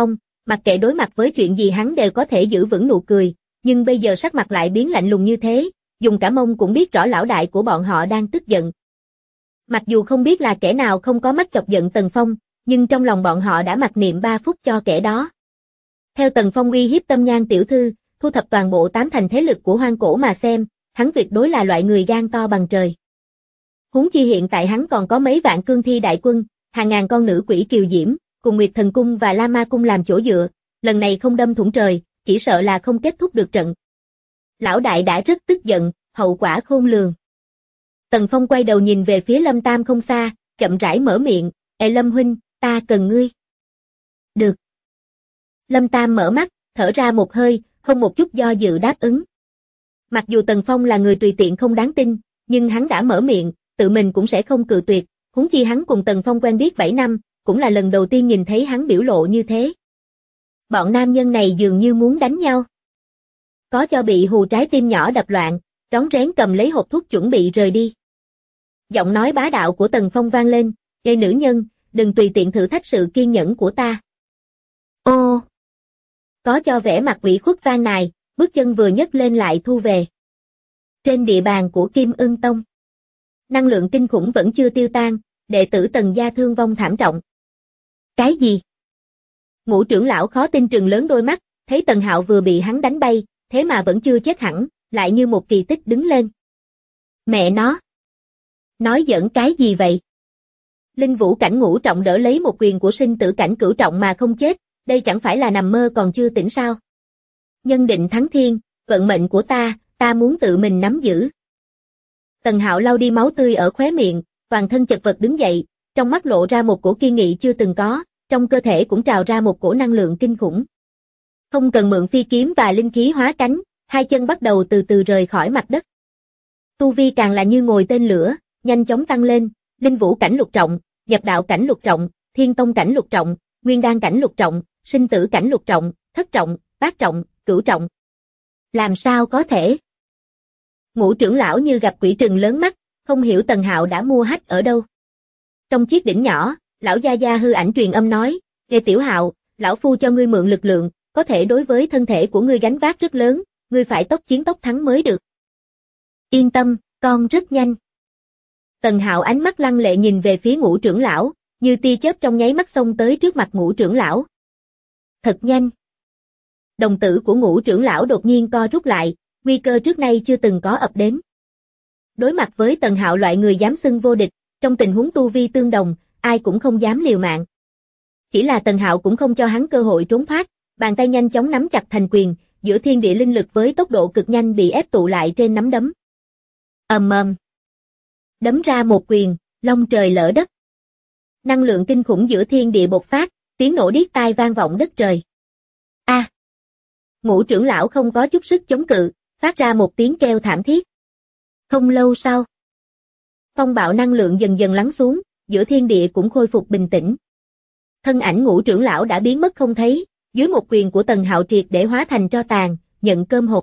mặc kệ đối mặt với chuyện gì hắn đều có thể giữ vững nụ cười, nhưng bây giờ sắc mặt lại biến lạnh lùng như thế, dùng cả mông cũng biết rõ lão đại của bọn họ đang tức giận. Mặc dù không biết là kẻ nào không có mắt chọc giận Tần Phong, nhưng trong lòng bọn họ đã mặc niệm 3 phút cho kẻ đó. Theo Tần Phong uy hiếp Tâm Nhan tiểu thư, thu thập toàn bộ 8 thành thế lực của hoang cổ mà xem, hắn tuyệt đối là loại người gan to bằng trời. Huống chi hiện tại hắn còn có mấy vạn cương thi đại quân, hàng ngàn con nữ quỷ kiều diễm, cùng Nguyệt Thần Cung và La Ma Cung làm chỗ dựa, lần này không đâm thủng trời, chỉ sợ là không kết thúc được trận. Lão đại đã rất tức giận, hậu quả khôn lường. Tần Phong quay đầu nhìn về phía Lâm Tam không xa, chậm rãi mở miệng, "Ê Lâm huynh, ta cần ngươi." "Được." Lâm Tam mở mắt, thở ra một hơi, không một chút do dự đáp ứng. Mặc dù Tần Phong là người tùy tiện không đáng tin, nhưng hắn đã mở miệng, tự mình cũng sẽ không cự tuyệt, huống chi hắn cùng Tần Phong quen biết 7 năm, cũng là lần đầu tiên nhìn thấy hắn biểu lộ như thế. Bọn nam nhân này dường như muốn đánh nhau. Có cho bị hù trái tim nhỏ đập loạn, rón rén cầm lấy hộp thuốc chuẩn bị rời đi. Giọng nói bá đạo của Tần Phong vang lên, "Ê nữ nhân, đừng tùy tiện thử thách sự kiên nhẫn của ta." Ô! Có cho vẻ mặt ủy khuất van nài, bước chân vừa nhấc lên lại thu về. Trên địa bàn của Kim Ưng Tông, năng lượng kinh khủng vẫn chưa tiêu tan, đệ tử Tần gia thương vong thảm trọng. Cái gì? Ngũ trưởng lão khó tin trừng lớn đôi mắt, thấy Tần Hạo vừa bị hắn đánh bay, thế mà vẫn chưa chết hẳn, lại như một kỳ tích đứng lên. Mẹ nó! Nói giỡn cái gì vậy? Linh vũ cảnh ngũ trọng đỡ lấy một quyền của sinh tử cảnh cửu trọng mà không chết, đây chẳng phải là nằm mơ còn chưa tỉnh sao? Nhân định thắng thiên, vận mệnh của ta muốn tự mình nắm giữ. Tần Hạo lau đi máu tươi ở khóe miệng, toàn thân chật vật đứng dậy, trong mắt lộ ra một cổ kiên nghị chưa từng có, trong cơ thể cũng trào ra một cổ năng lượng kinh khủng. Không cần mượn phi kiếm và linh khí hóa cánh, hai chân bắt đầu từ từ rời khỏi mặt đất. Tu vi càng là như ngồi tên lửa, nhanh chóng tăng lên, linh vũ cảnh lục trọng, nhập đạo cảnh lục trọng, thiên tông cảnh lục trọng, nguyên đan cảnh lục trọng, sinh tử cảnh lục trọng, thất trọng, bát trọng, cửu trọng. Làm sao có thể? Ngũ trưởng lão như gặp quỷ trừng lớn mắt, không hiểu Tần Hạo đã mua hách ở đâu. Trong chiếc đỉnh nhỏ, lão gia gia hư ảnh truyền âm nói, "Ê Tiểu Hạo, lão phu cho ngươi mượn lực lượng, có thể đối với thân thể của ngươi gánh vác rất lớn, ngươi phải tốc chiến tốc thắng mới được." "Yên tâm, con rất nhanh." Tần Hạo ánh mắt lăng lệ nhìn về phía Ngũ trưởng lão, như tia chớp trong nháy mắt xông tới trước mặt Ngũ trưởng lão. Thật nhanh. Đồng tử của Ngũ trưởng lão đột nhiên co rút lại, nguy cơ trước nay chưa từng có ập đến. Đối mặt với Tần Hạo loại người dám xưng vô địch, trong tình huống tu vi tương đồng, ai cũng không dám liều mạng. Chỉ là Tần Hạo cũng không cho hắn cơ hội trốn thoát, bàn tay nhanh chóng nắm chặt thành quyền, giữa thiên địa linh lực với tốc độ cực nhanh bị ép tụ lại trên nắm đấm. Ầm ầm. Đấm ra một quyền, long trời lở đất. Năng lượng kinh khủng giữa thiên địa bộc phát, tiếng nổ điếc tai vang vọng đất trời. A! Ngũ trưởng lão không có chút sức chống cự, phát ra một tiếng kêu thảm thiết. Không lâu sau, phong bạo năng lượng dần dần lắng xuống, giữa thiên địa cũng khôi phục bình tĩnh. Thân ảnh Ngũ trưởng lão đã biến mất không thấy, dưới một quyền của Tần Hạo triệt để hóa thành tro tàn, nhận cơm hộp.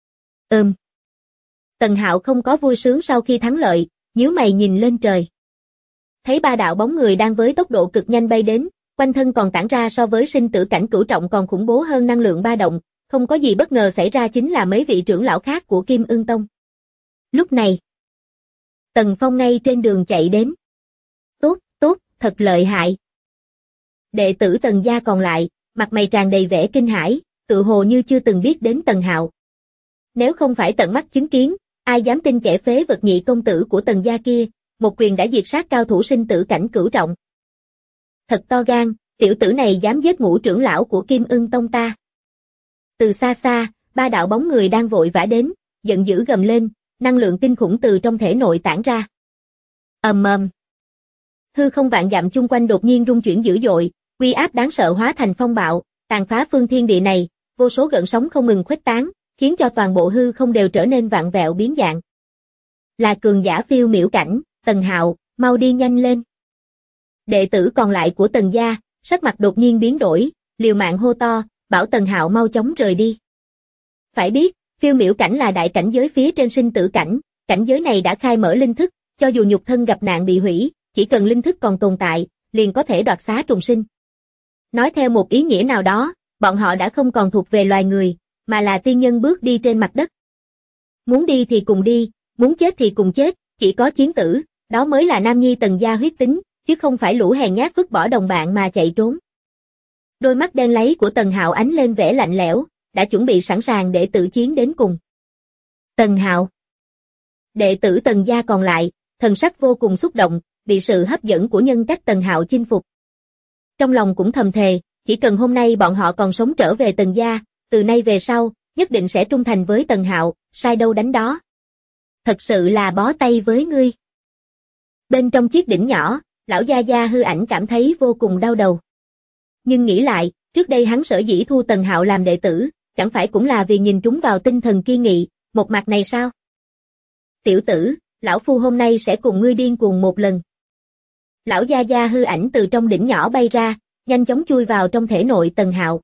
Tần Hạo không có vui sướng sau khi thắng lợi, nhíu mày nhìn lên trời. Thấy ba đạo bóng người đang với tốc độ cực nhanh bay đến, quanh thân còn tản ra so với sinh tử cảnh cửu trọng còn khủng bố hơn năng lượng ba động, không có gì bất ngờ xảy ra chính là mấy vị trưởng lão khác của Kim Ưng Tông. Lúc này, Tần Phong ngay trên đường chạy đến. Tốt, thật lợi hại. Đệ tử Tần gia còn lại, mặt mày tràn đầy vẻ kinh hãi, tự hồ như chưa từng biết đến Tần Hạo. Nếu không phải tận mắt chứng kiến, ai dám tin kẻ phế vật nhị công tử của Tần gia kia, một quyền đã diệt sát cao thủ sinh tử cảnh cửu trọng. Thật to gan, tiểu tử này dám giết Ngũ trưởng lão của Kim Ưng Tông ta. Từ xa xa, ba đạo bóng người đang vội vã đến, giận dữ gầm lên, năng lượng kinh khủng từ trong thể nội tản ra. Ầm ầm. Hư không vạn dặm chung quanh đột nhiên rung chuyển dữ dội, uy áp đáng sợ hóa thành phong bạo, tàn phá phương thiên địa này, vô số gợn sóng không ngừng khuếch tán, khiến cho toàn bộ hư không đều trở nên vạn vẹo biến dạng. Là cường giả phiêu miểu cảnh, Tần Hạo, mau đi nhanh lên. Đệ tử còn lại của Tần gia, sắc mặt đột nhiên biến đổi, liều mạng hô to, bảo Tần Hạo mau chóng rời đi. Phải biết, phiêu miểu cảnh là đại cảnh giới phía trên sinh tử cảnh, cảnh giới này đã khai mở linh thức, cho dù nhục thân gặp nạn bị hủy, chỉ cần linh thức còn tồn tại, liền có thể đoạt xá trùng sinh. Nói theo một ý nghĩa nào đó, bọn họ đã không còn thuộc về loài người, mà là tiên nhân bước đi trên mặt đất. Muốn đi thì cùng đi, muốn chết thì cùng chết, chỉ có chiến tử, đó mới là nam nhi Tần gia huyết tính, chứ không phải lũ hèn nhát vứt bỏ đồng bạn mà chạy trốn. Đôi mắt đen láy của Tần Hạo ánh lên vẻ lạnh lẽo, đã chuẩn bị sẵn sàng để tử chiến đến cùng. Tần Hạo. Đệ tử Tần gia còn lại, thần sắc vô cùng xúc động, bị sự hấp dẫn của nhân cách Tần Hạo chinh phục. Trong lòng cũng thầm thề, chỉ cần hôm nay bọn họ còn sống trở về Tần gia, từ nay về sau, nhất định sẽ trung thành với Tần Hạo, sai đâu đánh đó. Thật sự là bó tay với ngươi. Bên trong chiếc đỉnh nhỏ, lão gia gia hư ảnh cảm thấy vô cùng đau đầu. Nhưng nghĩ lại, trước đây hắn sở dĩ thu Tần Hạo làm đệ tử, chẳng phải cũng là vì nhìn trúng vào tinh thần kiên nghị, một mặt này sao? Tiểu tử, lão phu hôm nay sẽ cùng ngươi điên cuồng một lần. Lão gia gia hư ảnh từ trong đỉnh nhỏ bay ra, nhanh chóng chui vào trong thể nội Tần Hạo.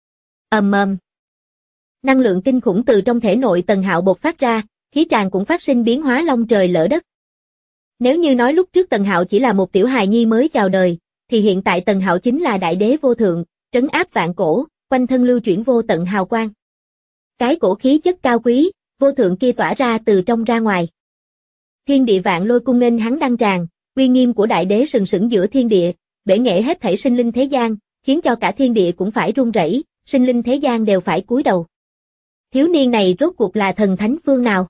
Ầm ầm. Năng lượng kinh khủng từ trong thể nội Tần Hạo bộc phát ra, khí tràng cũng phát sinh biến hóa long trời lỡ đất. Nếu như nói lúc trước Tần Hạo chỉ là một tiểu hài nhi mới chào đời, thì hiện tại Tần Hạo chính là đại đế vô thượng, trấn áp vạn cổ, quanh thân lưu chuyển vô tận hào quang. Cái cổ khí chất cao quý, vô thượng kia tỏa ra từ trong ra ngoài. Thiên địa vạn lôi cung nghênh hắn đăng tràng, uy nghiêm của đại đế sừng sững giữa thiên địa, bể nghệ hết thảy sinh linh thế gian, khiến cho cả thiên địa cũng phải run rẩy, sinh linh thế gian đều phải cúi đầu. Thiếu niên này rốt cuộc là thần thánh phương nào?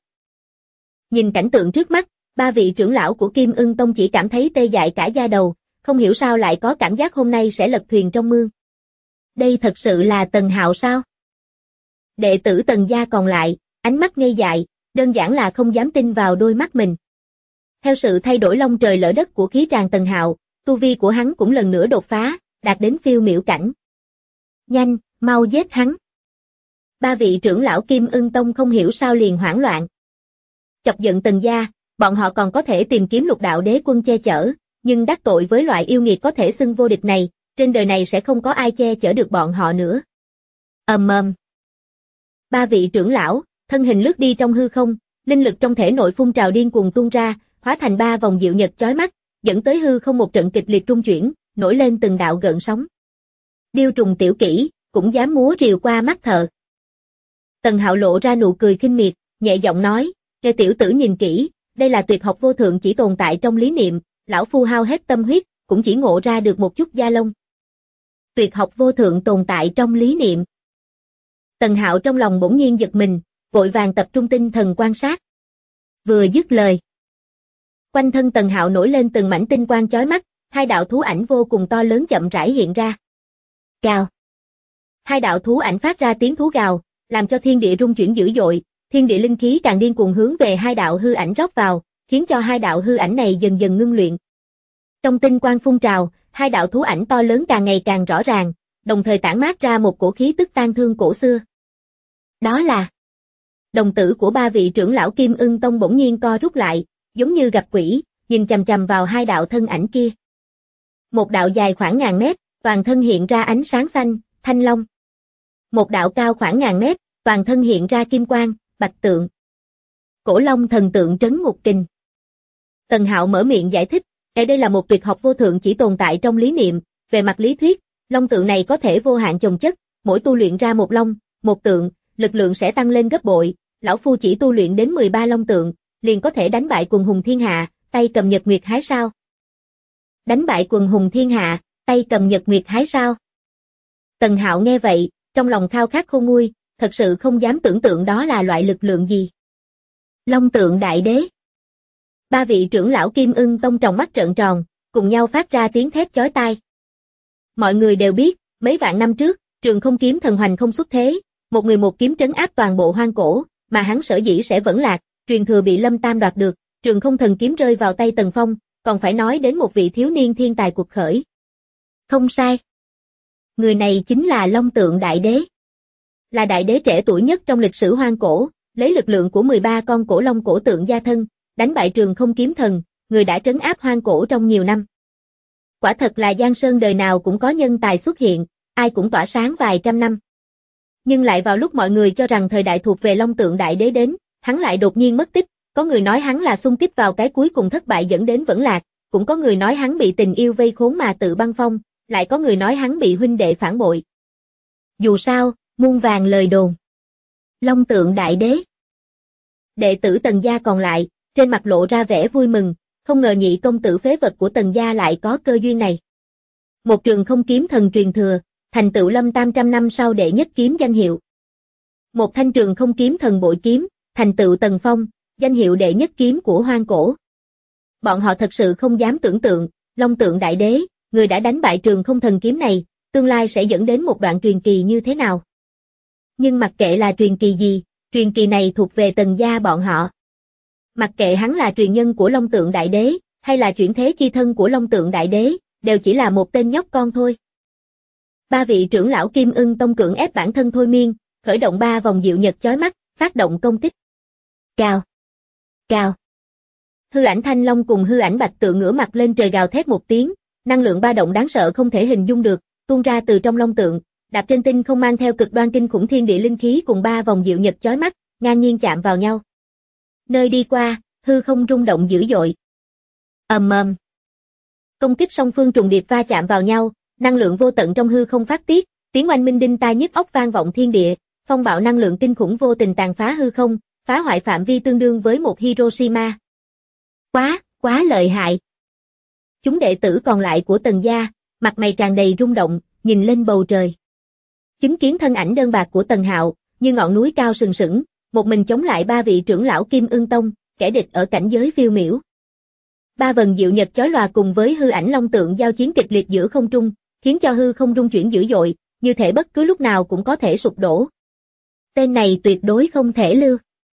Nhìn cảnh tượng trước mắt, ba vị trưởng lão của Kim Ưng Tông chỉ cảm thấy tê dại cả da đầu, không hiểu sao lại có cảm giác hôm nay sẽ lật thuyền trong mương. Đây thật sự là Tần Hạo sao? Đệ tử Tần gia còn lại, ánh mắt ngây dại, đơn giản là không dám tin vào đôi mắt mình. Theo sự thay đổi long trời lỡ đất của khí tràng Tần Hạo, tu vi của hắn cũng lần nữa đột phá, đạt đến phiêu miểu cảnh. Nhanh, mau giết hắn. Ba vị trưởng lão Kim Ưng Tông không hiểu sao liền hoảng loạn. Chọc giận Tần gia, bọn họ còn có thể tìm kiếm Lục Đạo Đế Quân che chở, nhưng đắc tội với loại yêu nghiệt có thể xưng vô địch này, trên đời này sẽ không có ai che chở được bọn họ nữa. Ầm ầm. Ba vị trưởng lão, thân hình lướt đi trong hư không, linh lực trong thể nội phun trào điên cuồng tuôn ra, hóa thành ba vòng diệu nhật chói mắt, dẫn tới hư không một trận kịch liệt rung chuyển, nổi lên từng đạo gợn sóng. Điêu trùng tiểu kỹ, cũng dám múa rìu qua mắt thợ. Tần Hạo lộ ra nụ cười khinh miệt, nhẹ giọng nói, "Nghe tiểu tử nhìn kỹ, đây là tuyệt học vô thượng chỉ tồn tại trong lý niệm, lão phu hao hết tâm huyết, cũng chỉ ngộ ra được một chút da lông." Tuyệt học vô thượng tồn tại trong lý niệm. Tần Hạo trong lòng bỗng nhiên giật mình, vội vàng tập trung tinh thần quan sát. Vừa dứt lời, quanh thân Tần Hạo nổi lên từng mảnh tinh quang chói mắt, hai đạo thú ảnh vô cùng to lớn chậm rãi hiện ra. Gào. Hai đạo thú ảnh phát ra tiếng thú gào, làm cho thiên địa rung chuyển dữ dội, thiên địa linh khí càng điên cuồng hướng về hai đạo hư ảnh rót vào, khiến cho hai đạo hư ảnh này dần dần ngưng luyện. Trong tinh quang phun trào, hai đạo thú ảnh to lớn càng ngày càng rõ ràng, đồng thời tản mát ra một cổ khí tức tang thương cổ xưa. Đó là đồng tử của ba vị trưởng lão Kim Ưng Tông bỗng nhiên co rút lại, giống như gặp quỷ, nhìn chằm chằm vào hai đạo thân ảnh kia. Một đạo dài khoảng ngàn mét, toàn thân hiện ra ánh sáng xanh, thanh long. Một đạo cao khoảng ngàn mét, toàn thân hiện ra kim quang, bạch tượng. Cổ long thần tượng trấn ngục kình. Tần Hạo mở miệng giải thích, đây là một tuyệt học vô thượng chỉ tồn tại trong lý niệm, về mặt lý thuyết, long tượng này có thể vô hạn chồng chất, mỗi tu luyện ra một long, một tượng, lực lượng sẽ tăng lên gấp bội, lão phu chỉ tu luyện đến 13 long tượng, liền có thể đánh bại quần hùng thiên hạ, tay cầm nhật nguyệt hái sao. Đánh bại quần hùng thiên hạ, tay cầm nhật nguyệt hái sao. Tần Hạo nghe vậy, trong lòng khao khát khôn nguôi, thật sự không dám tưởng tượng đó là loại lực lượng gì. Long tượng đại đế. Ba vị trưởng lão Kim Ưng Tông tròng mắt trợn tròn, cùng nhau phát ra tiếng thét chói tai. Mọi người đều biết, mấy vạn năm trước, Trường Không Kiếm thần hoành không xuất thế, một người một kiếm trấn áp toàn bộ hoang cổ, mà hắn sở dĩ sẽ vẫn lạc, truyền thừa bị Lâm Tam đoạt được, Trường Không thần kiếm rơi vào tay Tần Phong, còn phải nói đến một vị thiếu niên thiên tài cuộc khởi. Không sai. Người này chính là Long Tượng Đại Đế. Là đại đế trẻ tuổi nhất trong lịch sử hoang cổ, lấy lực lượng của 13 con cổ long cổ tượng gia thân, đánh bại Trường Không kiếm thần, người đã trấn áp hoang cổ trong nhiều năm. Quả thật là Giang Sơn đời nào cũng có nhân tài xuất hiện, ai cũng tỏa sáng vài trăm năm. Nhưng lại vào lúc mọi người cho rằng thời đại thuộc về Long Tượng Đại Đế đến, hắn lại đột nhiên mất tích, có người nói hắn là xung kích vào cái cuối cùng thất bại dẫn đến vẫn lạc, cũng có người nói hắn bị tình yêu vây khốn mà tự băng phong, lại có người nói hắn bị huynh đệ phản bội. Dù sao, muôn vàn lời đồn. Long Tượng Đại Đế. Đệ tử Tần gia còn lại, trên mặt lộ ra vẻ vui mừng, không ngờ nhị công tử phế vật của Tần gia lại có cơ duyên này. Một trường không kiếm thần truyền thừa, thành tựu Lâm Tam trăm năm sau đệ nhất kiếm danh hiệu. Một thanh trường không kiếm thần bội kiếm, thành tựu Tần Phong, danh hiệu đệ nhất kiếm của hoang cổ. Bọn họ thật sự không dám tưởng tượng, Long Tượng Đại Đế, người đã đánh bại trường không thần kiếm này, tương lai sẽ dẫn đến một đoạn truyền kỳ như thế nào. Nhưng mặc kệ là truyền kỳ gì, truyền kỳ này thuộc về Tần gia bọn họ. Mặc kệ hắn là truyền nhân của Long Tượng Đại Đế, hay là chuyển thế chi thân của Long Tượng Đại Đế, đều chỉ là một tên nhóc con thôi. Ba vị trưởng lão Kim Ưng Tông cưỡng ép bản thân thôi miên, khởi động 3 vòng diệu nhật chói mắt, phát động công kích. Cào, cào. Hư ảnh Thanh Long cùng hư ảnh Bạch Tượng ngửa mặt lên trời gào thét một tiếng, năng lượng ba động đáng sợ không thể hình dung được, tuôn ra từ trong Long Tượng, đạp trên tinh không mang theo cực đoan kinh khủng thiên địa linh khí cùng 3 vòng diệu nhật chói mắt, ngang nhiên chạm vào nhau. Nơi đi qua, hư không rung động dữ dội. Ầm ầm. Công kích song phương trùng điệp va chạm vào nhau, năng lượng vô tận trong hư không phát tiết, tiếng oanh minh đinh tai nhức óc vang vọng thiên địa, phong bạo năng lượng kinh khủng vô tình tàn phá hư không, phá hoại phạm vi tương đương với một Hiroshima. Quá lợi hại. Chúng đệ tử còn lại của Tần gia, mặt mày tràn đầy rung động, nhìn lên bầu trời. Chứng kiến thân ảnh đơn bạc của Tần Hạo, như ngọn núi cao sừng sững, một mình chống lại 3 vị trưởng lão Kim Ưng Tông, kẻ địch ở cảnh giới phiêu miểu. 3 vần diệu nhật chói lòa cùng với hư ảnh Long Tượng giao chiến kịch liệt giữa không trung, khiến cho hư không rung chuyển dữ dội, như thể bất cứ lúc nào cũng có thể sụp đổ. Tên này tuyệt đối không thể lưu.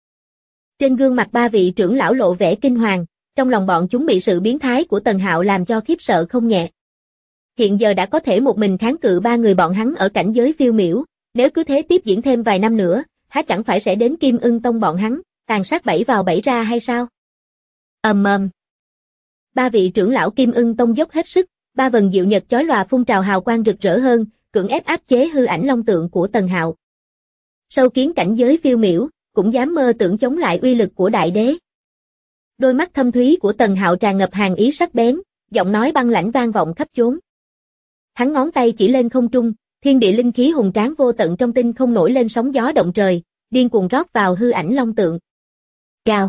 Trên gương mặt 3 vị trưởng lão lộ vẻ kinh hoàng, trong lòng bọn chúng bị sự biến thái của Tần Hạo làm cho khiếp sợ không nhẹ. Hiện giờ đã có thể một mình kháng cự 3 người bọn hắn ở cảnh giới phiêu miểu, nếu cứ thế tiếp diễn thêm vài năm nữa, há chẳng phải sẽ đến Kim Ưng Tông bọn hắn, tàn sát bảy vào bảy ra hay sao? Ầm ầm. 3 vị trưởng lão Kim Ưng Tông dốc hết sức, 3 vần diệu nhật chói lòa phun trào hào quang rực rỡ hơn, cưỡng ép áp chế hư ảnh Long Tượng của Tần Hạo. Sâu kiến cảnh giới phiêu miểu, cũng dám mơ tưởng chống lại uy lực của Đại Đế. Đôi mắt thâm thúy của Tần Hạo tràn ngập hàn ý sắc bén, giọng nói băng lãnh vang vọng khắp chốn. Hắn ngón tay chỉ lên không trung, thiên địa linh khí hùng tráng vô tận trong tinh không nổi lên sóng gió động trời, điên cuồng rót vào hư ảnh Long Tượng. Gào.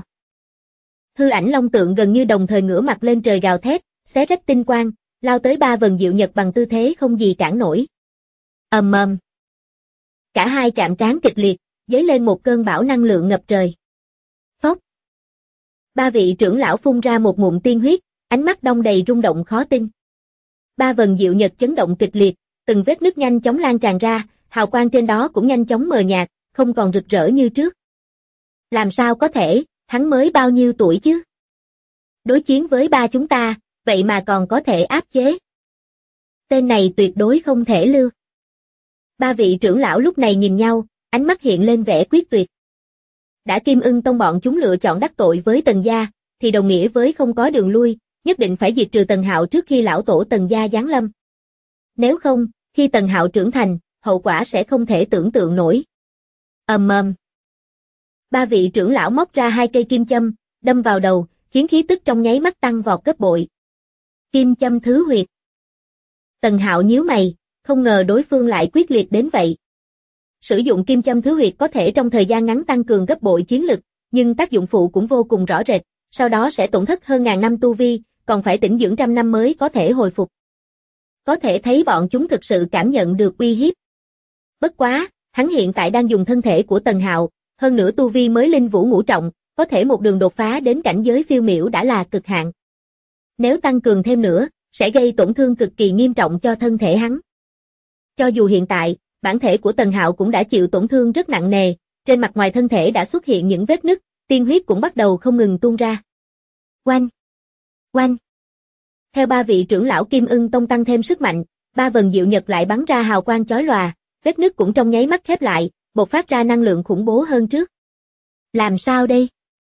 Hư ảnh Long Tượng gần như đồng thời ngửa mặt lên trời gào thét, xé rách tinh quang, lao tới 3 vần diệu nhật bằng tư thế không gì cản nổi. Ầm ầm. Cả hai chạm trán kịch liệt, dấy lên một cơn bão năng lượng ngập trời. Phốc. 3 vị trưởng lão phun ra một ngụm tiên huyết, ánh mắt đong đầy rung động khó tin. 3 vần diệu nhật chấn động kịch liệt, từng vết nứt nhanh chóng lan tràn ra, hào quang trên đó cũng nhanh chóng mờ nhạt, không còn rực rỡ như trước. Làm sao có thể, hắn mới bao nhiêu tuổi chứ? Đối chiến với 3 chúng ta, vậy mà còn có thể áp chế. Tên này tuyệt đối không thể lưu. 3 vị trưởng lão lúc này nhìn nhau, ánh mắt hiện lên vẻ quyết tuyệt. Đã Kim Ưng Tông bọn chúng lựa chọn đắc tội với Tần gia, thì đồng nghĩa với không có đường lui, nhất định phải diệt trừ Tần Hạo trước khi lão tổ Tần gia giáng lâm. Nếu không, khi Tần Hạo trưởng thành, hậu quả sẽ không thể tưởng tượng nổi. Ầm ầm. 3 vị trưởng lão móc ra 2 cây kim châm, đâm vào đầu, khiến khí tức trong nháy mắt tăng vọt gấp bội. Kim châm thứ huyệt. Tần Hạo nhíu mày, không ngờ đối phương lại quyết liệt đến vậy. Sử dụng kim châm thứ huyệt có thể trong thời gian ngắn tăng cường gấp bội chiến lực, nhưng tác dụng phụ cũng vô cùng rõ rệt, sau đó sẽ tổn thất hơn ngàn năm tu vi, còn phải tĩnh dưỡng trăm năm mới có thể hồi phục. Có thể thấy bọn chúng thực sự cảm nhận được uy hiếp. Bất quá, hắn hiện tại đang dùng thân thể của Tần Hạo, hơn nữa tu vi mới linh vũ ngũ trọng, có thể một đường đột phá đến cảnh giới phiêu miểu đã là cực hạn. Nếu tăng cường thêm nữa, sẽ gây tổn thương cực kỳ nghiêm trọng cho thân thể hắn. Cho dù hiện tại, bản thể của Tần Hạo cũng đã chịu tổn thương rất nặng nề, trên mặt ngoài thân thể đã xuất hiện những vết nứt, tiên huyết cũng bắt đầu không ngừng tuôn ra. Oanh! Oanh! Theo 3 vị trưởng lão Kim Ưng Tông tăng thêm sức mạnh, 3 vần diệu nhật lại bắn ra hào quang chói lòa, vết nứt cũng trong nháy mắt khép lại, bộc phát ra năng lượng khủng bố hơn trước. Làm sao đây?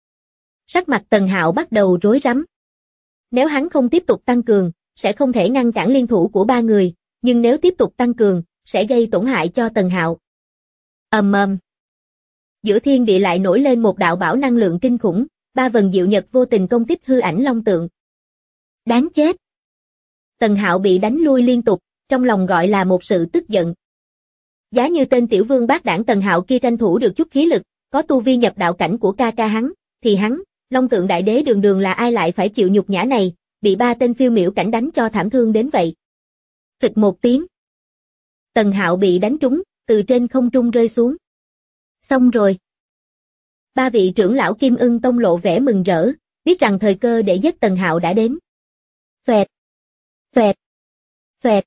Sắc mặt Tần Hạo bắt đầu rối rắm. Nếu hắn không tiếp tục tăng cường, sẽ không thể ngăn cản liên thủ của 3 người, nhưng nếu tiếp tục tăng cường, sẽ gây tổn hại cho Tần Hạo. Ầm ầm. Giữa thiên địa lại nổi lên một đạo bão năng lượng kinh khủng, 3 vần diệu nhật vô tình công kích hư ảnh Long Tượng. Đáng chết. Tần Hạo bị đánh lui liên tục, trong lòng gọi là một sự tức giận. Giá như tên tiểu vương bát đảng Tần Hạo kia tranh thủ được chút khí lực, có tu vi nhập đạo cảnh của ca ca hắn, thì hắn, Long Tượng Đại Đế đường đường là ai lại phải chịu nhục nhã này, bị ba tên phiêu miểu cảnh đánh cho thảm thương đến vậy. Phịch một tiếng. Tần Hạo bị đánh trúng, từ trên không trung rơi xuống. Xong rồi. Ba vị trưởng lão Kim Ưng Tông lộ vẻ mừng rỡ, biết rằng thời cơ để giết Tần Hạo đã đến. Xoẹt, xoẹt, xoẹt.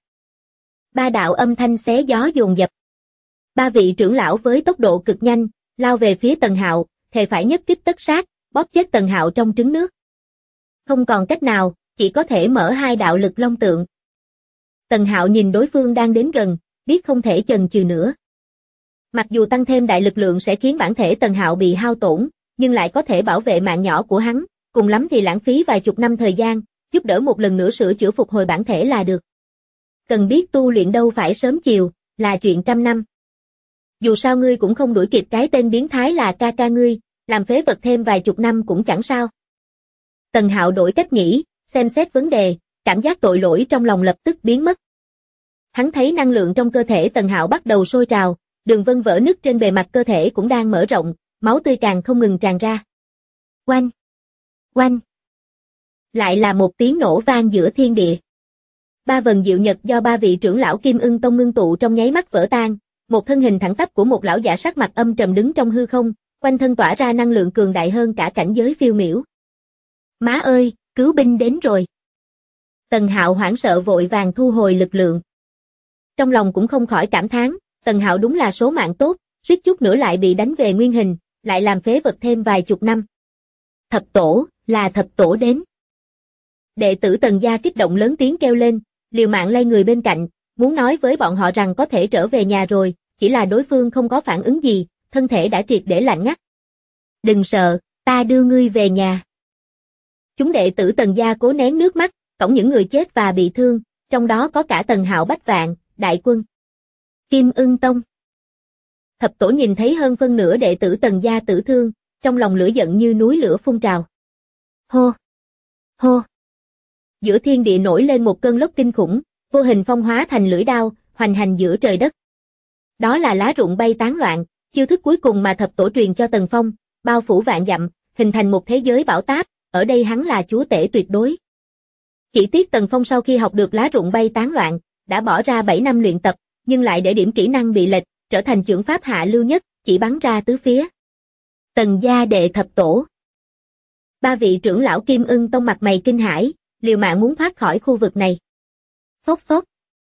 Ba đạo âm thanh xé gió dồn dập. Ba vị trưởng lão với tốc độ cực nhanh, lao về phía Tần Hạo, thề phải nhất kích tất sát, bóp chết Tần Hạo trong trứng nước. Không còn cách nào, chỉ có thể mở hai đạo lực long tượng. Tần Hạo nhìn đối phương đang đến gần, biết không thể chần chừ nữa. Mặc dù tăng thêm đại lực lượng sẽ khiến bản thể Tần Hạo bị hao tổn, nhưng lại có thể bảo vệ mạng nhỏ của hắn, cùng lắm thì lãng phí vài chục năm thời gian, giúp đỡ một lần nữa sửa chữa phục hồi bản thể là được. Cần biết tu luyện đâu phải sớm chiều, là chuyện trăm năm. Dù sao ngươi cũng không đuổi kịp cái tên biến thái là ca ca ngươi, làm phế vật thêm vài chục năm cũng chẳng sao. Tần Hạo đổi cách nghĩ, xem xét vấn đề, cảm giác tội lỗi trong lòng lập tức biến mất. Hắn thấy năng lượng trong cơ thể Tần Hạo bắt đầu sôi trào, đường vân vỡ nứt trên bề mặt cơ thể cũng đang mở rộng, máu tươi càng không ngừng tràn ra. Oanh! Oanh! Lại là một tiếng nổ vang giữa thiên địa. Ba vần diệu nhật do ba vị trưởng lão Kim Ưng Tông ngưng tụ trong nháy mắt vỡ tan, một thân hình thẳng tắp của một lão giả sắc mặt âm trầm đứng trong hư không, quanh thân tỏa ra năng lượng cường đại hơn cả cảnh giới phiêu miểu. Má ơi, cứu binh đến rồi. Tần Hạo hoảng sợ vội vàng thu hồi lực lượng. Trong lòng cũng không khỏi cảm thán, Tần Hạo đúng là số mạng tốt, suýt chút nữa lại bị đánh về nguyên hình, lại làm phế vật thêm vài chục năm. Thập tổ, là thập tổ đến. Đệ tử Tần gia kích động lớn tiếng kêu lên, liều mạng lay người bên cạnh, muốn nói với bọn họ rằng có thể trở về nhà rồi, chỉ là đối phương không có phản ứng gì, thân thể đã triệt để lạnh ngắt. Đừng sợ, ta đưa ngươi về nhà. Chúng đệ tử Tần gia cố nén nước mắt, cõng những người chết và bị thương, trong đó có cả Tần Hạo Bách Vạn, đại quân. Kim Ưng Tông. Thập tổ nhìn thấy hơn phân nửa đệ tử Tần gia tử thương, trong lòng lửa giận như núi lửa phun trào. Hô! Hô! Giữa thiên địa nổi lên một cơn lốc kinh khủng, vô hình phong hóa thành lưỡi đao, hoành hành giữa trời đất. Đó là lá rụng bay tán loạn, chiêu thức cuối cùng mà thập tổ truyền cho Tần Phong, bao phủ vạn dặm, hình thành một thế giới bão táp, ở đây hắn là chúa tể tuyệt đối. Chỉ tiếc Tần Phong sau khi học được lá rụng bay tán loạn, đã bỏ ra 7 năm luyện tập, nhưng lại để điểm kỹ năng bị lệch, trở thành chưởng pháp hạ lưu nhất, chỉ bắn ra tứ phía. Tần gia đệ thập tổ. Ba vị trưởng lão Kim Ưng Tông mặt mày kinh hãi, liều mạng muốn thoát khỏi khu vực này. Phốc phốc.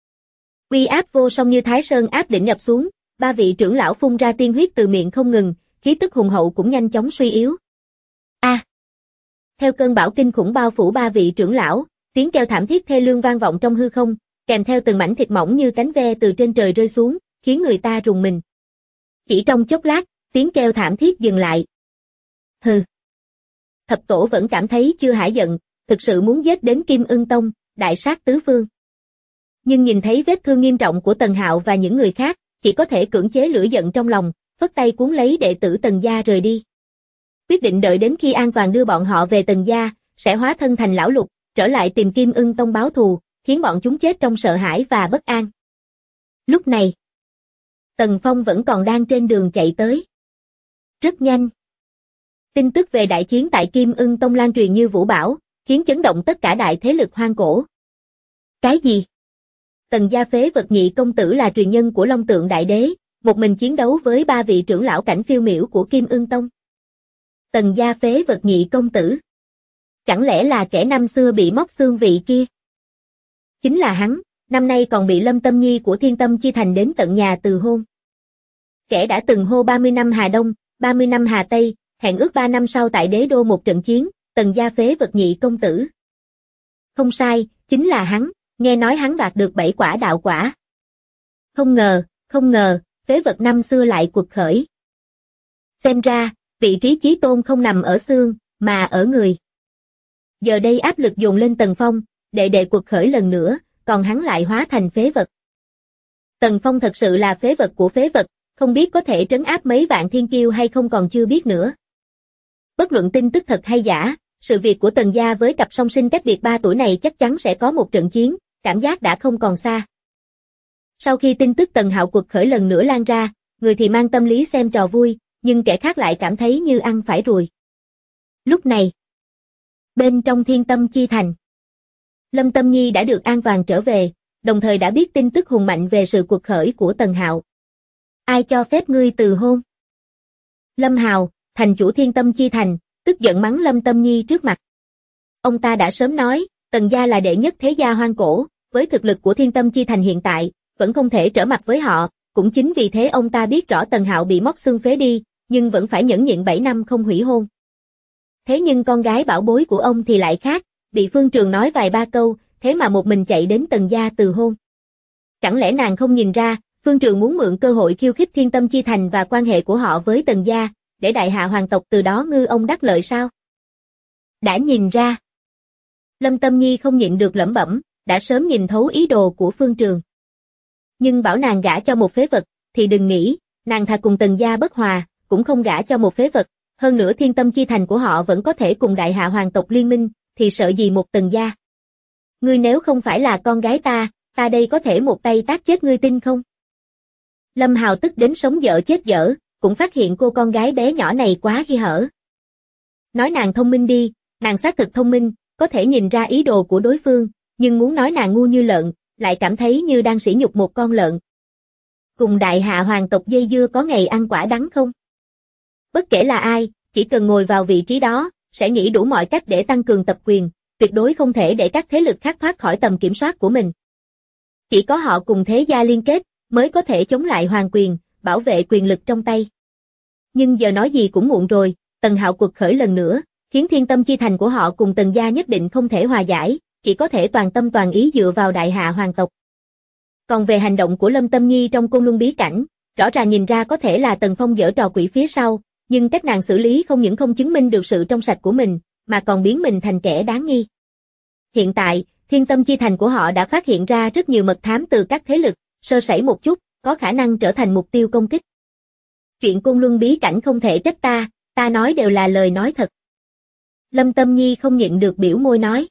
Uy áp vô song như Thái Sơn áp đỉnh ập xuống, ba vị trưởng lão phun ra tiên huyết từ miệng không ngừng, khí tức hùng hậu cũng nhanh chóng suy yếu. A! Theo cơn bão kinh khủng bao phủ ba vị trưởng lão, tiếng kêu thảm thiết thê lương vang vọng trong hư không, kèm theo từng mảnh thịt mỏng như cánh ve từ trên trời rơi xuống, khiến người ta rùng mình. Chỉ trong chốc lát, tiếng kêu thảm thiết dừng lại. Hừ. Thập tổ vẫn cảm thấy chưa hả giận, thực sự muốn giết đến Kim Ưng Tông, đại sát tứ phương. Nhưng nhìn thấy vết thương nghiêm trọng của Tần Hạo và những người khác, chỉ có thể cưỡng chế lửa giận trong lòng, phất tay cuốn lấy đệ tử Tần gia rời đi. Quyết định đợi đến khi an toàn đưa bọn họ về Tần gia, sẽ hóa thân thành lão lục, trở lại tìm Kim Ưng Tông báo thù, khiến bọn chúng chết trong sợ hãi và bất an. Lúc này, Tần Phong vẫn còn đang trên đường chạy tới. Rất nhanh. Tin tức về đại chiến tại Kim Ưng Tông lan truyền như vũ bão, khiến chấn động tất cả đại thế lực hoang cổ. Cái gì? Tần gia phế vật nhị công tử là truyền nhân của Long Tượng Đại Đế, một mình chiến đấu với ba vị trưởng lão cảnh phiêu miểu của Kim Ưng Tông. Tần gia phế vật nhị công tử. Chẳng lẽ là kẻ năm xưa bị móc xương vị kia? Chính là hắn, năm nay còn bị Lâm Tâm Nhi của Thiên Tâm Chi Thành đến tận nhà từ hôn. Kẻ đã từng hô 30 năm Hà Đông, 30 năm Hà Tây, hẹn ước 3 năm sau tại Đế Đô một trận chiến, Tần gia phế vật nhị công tử. Không sai, chính là hắn, nghe nói hắn đoạt được 7 quả đạo quả. Không ngờ, phế vật năm xưa lại quật khởi. Xem ra, vị trí chí tôn không nằm ở xương, mà ở người. Giờ đây áp lực dồn lên Tần Phong, đệ quật khởi lần nữa, còn hắn lại hóa thành phế vật. Tần Phong thật sự là phế vật của phế vật, không biết có thể trấn áp mấy vạn thiên kiêu hay không còn chưa biết nữa. Bất luận tin tức thật hay giả, sự việc của Tần gia với cặp song sinh cách biệt 3 tuổi này chắc chắn sẽ có một trận chiến, cảm giác đã không còn xa. Sau khi tin tức Tần Hạo quật khởi lần nữa lan ra, người thì mang tâm lý xem trò vui, nhưng kẻ khác lại cảm thấy như ăn phải ruồi. Lúc này, bên trong Thiên Tâm Chi Thành, Lâm Tâm Nhi đã được an toàn trở về, đồng thời đã biết tin tức hùng mạnh về sự quật khởi của Tần Hạo. Ai cho phép ngươi từ hôn? Lâm Hào, thành chủ Thiên Tâm Chi Thành, tức giận mắng Lâm Tâm Nhi trước mặt. Ông ta đã sớm nói, Tần gia là đệ nhất thế gia hoang cổ, với thực lực của Thiên Tâm Chi Thành hiện tại, vẫn không thể trở mặt với họ, cũng chính vì thế ông ta biết rõ Tần Hạo bị móc xương phế đi, nhưng vẫn phải nhẫn nhịn 7 năm không hủy hôn. Thế nhưng con gái bảo bối của ông thì lại khác, bị Phương Trường nói vài ba câu, thế mà một mình chạy đến Tần gia từ hôn. Chẳng lẽ nàng không nhìn ra, Phương Trường muốn mượn cơ hội khiêu khích Thiên Tâm Chi Thành và quan hệ của họ với Tần gia, để đại hạ hoàng tộc từ đó ngư ông đắc lợi sao? Đã nhìn ra. Lâm Tâm Nhi không nhịn được lẩm bẩm, đã sớm nhìn thấu ý đồ của Phương Trường. Nhưng bảo nàng gả cho một phế vật, thì đừng nghĩ, nàng thà cùng Tần gia bất hòa, cũng không gả cho một phế vật, hơn nữa Thiên Tâm Chi Thành của họ vẫn có thể cùng đại hạ hoàng tộc liên minh, thì sợ gì một Tần gia. Ngươi nếu không phải là con gái ta đây có thể một tay tát chết ngươi tin không? Lâm Hào tức đến sống dở chết dở, cũng phát hiện cô con gái bé nhỏ này quá khi hở. Nói nàng thông minh đi, nàng xác thực thông minh, có thể nhìn ra ý đồ của đối phương, nhưng muốn nói nàng ngu như lợn, lại cảm thấy như đang sỉ nhục một con lợn. Cùng đại hạ hoàng tộc dây dưa có ngày ăn quả đắng không? Bất kể là ai, chỉ cần ngồi vào vị trí đó, sẽ nghĩ đủ mọi cách để tăng cường tập quyền, tuyệt đối không thể để các thế lực khác thoát khỏi tầm kiểm soát của mình. Chỉ có họ cùng thế gia liên kết, mới có thể chống lại hoàng quyền, bảo vệ quyền lực trong tay. Nhưng giờ nói gì cũng muộn rồi, Tần Hạo quật khởi lần nữa, khiến Thiên Tâm Chi Thành của họ cùng Tần gia nhất định không thể hòa giải, chỉ có thể toàn tâm toàn ý dựa vào đại hạ hoàng tộc. Còn về hành động của Lâm Tâm Nhi trong Côn Luân bí cảnh, rõ ràng nhìn ra có thể là Tần Phong giở trò quỷ phía sau, nhưng cách nàng xử lý không những không chứng minh được sự trong sạch của mình, mà còn biến mình thành kẻ đáng nghi. Hiện tại, Thiên Tâm Chi Thành của họ đã phát hiện ra rất nhiều mật thám từ các thế lực, sơ sẩy một chút, có khả năng trở thành mục tiêu công kích. Chuyện Côn Luân bí cảnh không thể trách ta nói đều là lời nói thật. Lâm Tâm Nhi không nhịn được biểu môi nói.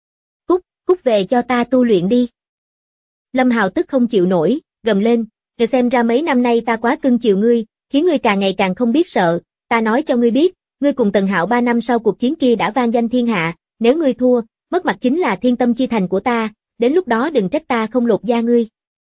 Cút về cho ta tu luyện đi. Lâm Hào tức không chịu nổi, gầm lên, để xem ra mấy năm nay ta quá cưng chiều ngươi, khiến ngươi càng ngày càng không biết sợ, ta nói cho ngươi biết, ngươi cùng Tần Hạo 3 năm sau cuộc chiến kia đã vang danh thiên hạ, nếu ngươi thua, mất mặt chính là Thiên Tâm Chi Thành của ta, đến lúc đó đừng trách ta không lột da ngươi.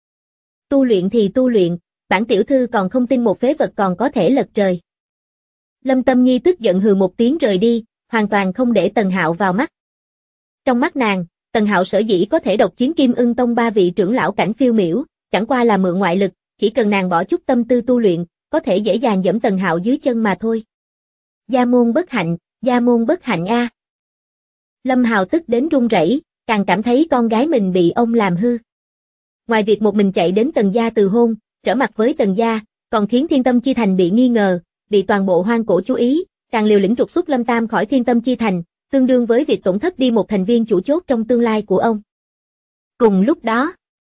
Tu luyện thì tu luyện, bản tiểu thư còn không tin một phế vật còn có thể lật trời. Lâm Tâm Nhi tức giận hừ một tiếng rời đi, hoàn toàn không để Tần Hạo vào mắt. Trong mắt nàng, Tần Hạo sở dĩ có thể độc chiến Kim Ưng Tông 3 vị trưởng lão cảnh phiêu miểu, chẳng qua là mượn ngoại lực, chỉ cần nàng bỏ chút tâm tư tu luyện, có thể dễ dàng giẫm Tần Hạo dưới chân mà thôi. Gia môn bất hạnh a. Lâm Hào tức đến run rẩy, càng cảm thấy con gái mình bị ông làm hư. Ngoài việc một mình chạy đến Tần gia từ hôn, trở mặt với Tần gia, còn khiến Thiên Tâm Chi Thành bị nghi ngờ, bị toàn bộ hoang cổ chú ý, càng liều lĩnh trục xuất Lâm Tam khỏi Thiên Tâm Chi Thành, tương đương với việc tổn thất đi một thành viên chủ chốt trong tương lai của ông. Cùng lúc đó,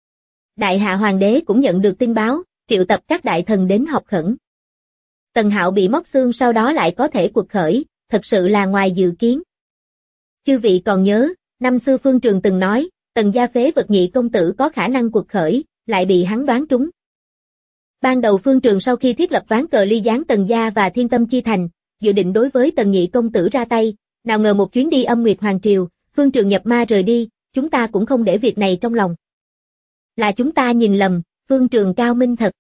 Đại Hạ Hoàng đế cũng nhận được tin báo, triệu tập các đại thần đến họp khẩn. Tần Hạo bị móc xương sau đó lại có thể quật khởi, thật sự là ngoài dự kiến. Chư vị còn nhớ, năm xưa Phương Trường từng nói, Tần gia phế vật Nhị công tử có khả năng quật khởi, lại bị hắn đoán trúng. Ban đầu Phương Trường sau khi thiết lập ván cờ ly gián Tần gia và Thiên Tâm Chi Thành, dự định đối với Tần Nhị công tử ra tay, nào ngờ một chuyến đi âm Nguyệt Hoàng Triều, Phương Trường nhập ma rời đi, chúng ta cũng không để việc này trong lòng. Là chúng ta nhìn lầm, Phương Trường cao minh thật.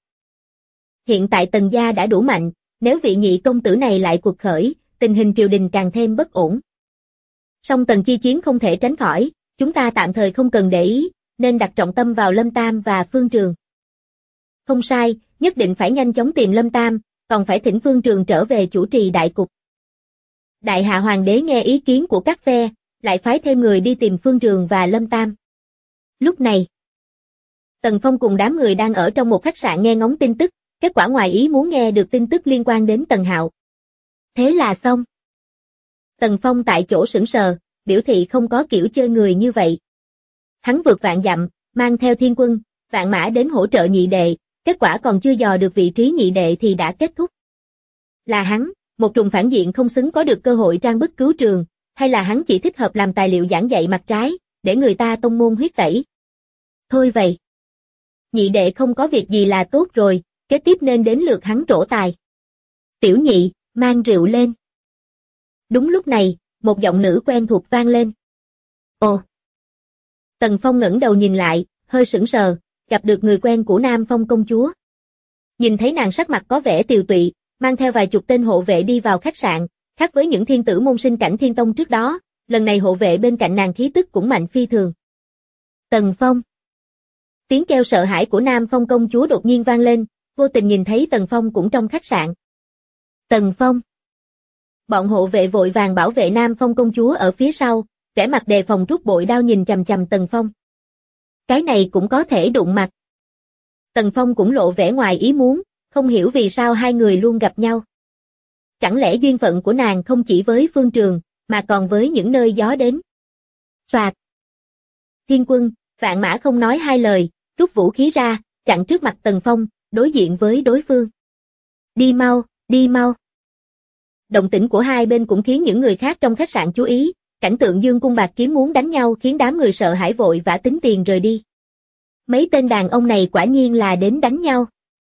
Hiện tại Tần gia đã đủ mạnh, nếu vị Nhị công tử này lại quật khởi, tình hình triều đình càng thêm bất ổn. Song Tần chi chiến không thể tránh khỏi, chúng ta tạm thời không cần để ý, nên đặt trọng tâm vào Lâm Tam và Phương Trường. Không sai, nhất định phải nhanh chóng tìm Lâm Tam, còn phải thỉnh Phương Trường trở về chủ trì đại cục. Đại Hạ Hoàng đế nghe ý kiến của các phe, lại phái thêm người đi tìm Phương Trường và Lâm Tam. Lúc này, Tần Phong cùng đám người đang ở trong một khách sạn nghe ngóng tin tức, kết quả ngoài ý muốn nghe được tin tức liên quan đến Tần Hạo. Thế là xong. Tần Phong tại chỗ sững sờ, biểu thị không có kiểu chơi người như vậy. Hắn vượt vạn dặm, mang theo thiên quân, vạn mã đến hỗ trợ nhị đệ, kết quả còn chưa dò được vị trí nhị đệ thì đã kết thúc. Là hắn, một trùng phản diện không xứng có được cơ hội trang bức cứu trường, hay là hắn chỉ thích hợp làm tài liệu giảng dạy mặt trái, để người ta tông môn huyết tẩy. Thôi vậy. Nhị đệ không có việc gì là tốt rồi, kế tiếp nên đến lượt hắn trổ tài. Tiểu nhị, mang rượu lên. Đúng lúc này, một giọng nữ quen thuộc vang lên. Ồ! Tần Phong ngẩng đầu nhìn lại, hơi sững sờ, gặp được người quen của Nam Phong công chúa. Nhìn thấy nàng sắc mặt có vẻ tiều tụy, mang theo vài chục tên hộ vệ đi vào khách sạn, khác với những thiên tử môn sinh cảnh thiên tông trước đó, lần này hộ vệ bên cạnh nàng khí tức cũng mạnh phi thường. Tần Phong. Tiếng kêu sợ hãi của Nam Phong công chúa đột nhiên vang lên, vô tình nhìn thấy Tần Phong cũng trong khách sạn. Tần Phong. Bọn hộ vệ vội vàng bảo vệ Nam Phong công chúa ở phía sau, vẻ mặt đề phòng rút bội đao nhìn chằm chằm Tần Phong. Cái này cũng có thể đụng mặt. Tần Phong cũng lộ vẻ ngoài ý muốn, không hiểu vì sao hai người luôn gặp nhau. Chẳng lẽ duyên phận của nàng không chỉ với Phương Trường, mà còn với những nơi gió đến. Soạt. Thiên Quân, Vạn Mã không nói hai lời, rút vũ khí ra, chặn trước mặt Tần Phong, đối diện với đối phương. Đi mau, đi mau. Động tĩnh của hai bên cũng khiến những người khác trong khách sạn chú ý, cảnh tượng dương cung bạc kiếm muốn đánh nhau khiến đám người sợ hãi vội vã tính tiền rời đi. Mấy tên đàn ông này quả nhiên là đến đánh nhau.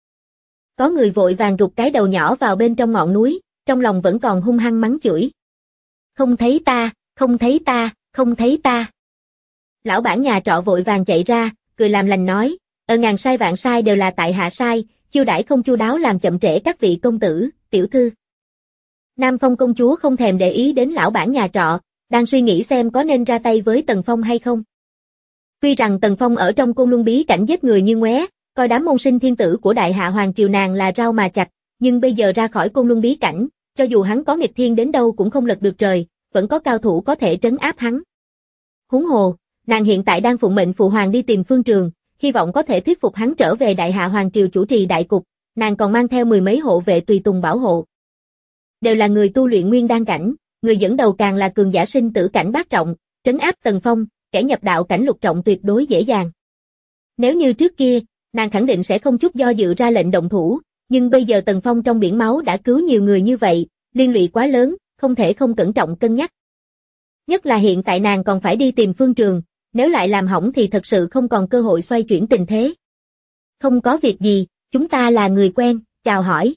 Có người vội vàng rụt cái đầu nhỏ vào bên trong ngọn núi, trong lòng vẫn còn hung hăng mắng chửi. Không thấy ta, không thấy ta, không thấy ta. Lão bản nhà trọ vội vàng chạy ra, cười làm lành nói, ngàn sai vạn sai đều là tại hạ sai, chiêu đãi không chu đáo làm chậm trễ các vị công tử, tiểu thư. Nam Phong công chúa không thèm để ý đến lão bản nhà trọ, đang suy nghĩ xem có nên ra tay với Tần Phong hay không. Tuy rằng Tần Phong ở trong Côn Luân bí cảnh giết người như ngoé, coi đám môn sinh thiên tử của Đại Hạ Hoàng triều nàng là rau mà chặt, nhưng bây giờ ra khỏi Côn Luân bí cảnh, cho dù hắn có nghịch thiên đến đâu cũng không lật được trời, vẫn có cao thủ có thể trấn áp hắn. Huống hồ, nàng hiện tại đang phụng mệnh phụ hoàng đi tìm Phương Trường, hy vọng có thể thuyết phục hắn trở về Đại Hạ Hoàng triều chủ trì đại cục, nàng còn mang theo mười mấy hộ vệ tùy tùng bảo hộ. Đều là người tu luyện nguyên đan cảnh, người dẫn đầu càng là cường giả sinh tử cảnh bát trọng, trấn áp Tần Phong, kẻ nhập đạo cảnh lục trọng tuyệt đối dễ dàng. Nếu như trước kia, nàng khẳng định sẽ không chút do dự ra lệnh động thủ, nhưng bây giờ Tần Phong trong biển máu đã cứu nhiều người như vậy, liên lụy quá lớn, không thể không cẩn trọng cân nhắc. Nhất là hiện tại nàng còn phải đi tìm Phương Trường, nếu lại làm hỏng thì thật sự không còn cơ hội xoay chuyển tình thế. Không có việc gì, chúng ta là người quen, chào hỏi.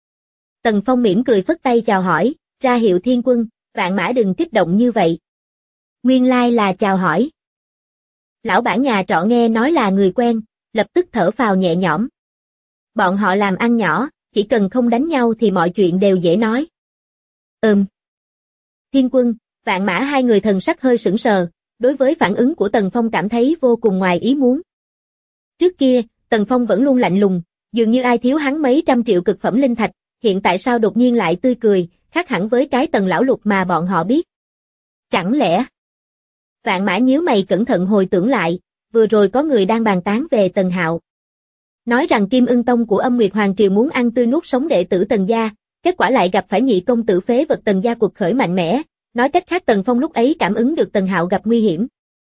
Tần Phong mỉm cười phất tay chào hỏi, ra hiệu Thiên Quân, Vạn Mã đừng kích động như vậy. Nguyên lai là chào hỏi. Lão bản nhà trọ nghe nói là người quen, lập tức thở phào nhẹ nhõm. Bọn họ làm ăn nhỏ, chỉ cần không đánh nhau thì mọi chuyện đều dễ nói. Thiên Quân, Vạn Mã hai người thần sắc hơi sững sờ, đối với phản ứng của Tần Phong cảm thấy vô cùng ngoài ý muốn. Trước kia, Tần Phong vẫn luôn lạnh lùng, dường như ai thiếu hắn mấy trăm triệu cực phẩm linh thạch, hiện tại sao đột nhiên lại tươi cười, khác hẳn với cái Tần lão lục mà bọn họ biết. Chẳng lẽ? Vạn Mã nhíu mày cẩn thận hồi tưởng lại, vừa rồi có người đang bàn tán về Tần Hạo. Nói rằng Kim Ưng Tông của Âm Nguyệt Hoàng triều muốn ăn tươi nuốt sống đệ tử Tần gia, kết quả lại gặp phải nhị công tử phế vật Tần gia cuộc khởi mạnh mẽ, nói cách khác Tần Phong lúc ấy cảm ứng được Tần Hạo gặp nguy hiểm.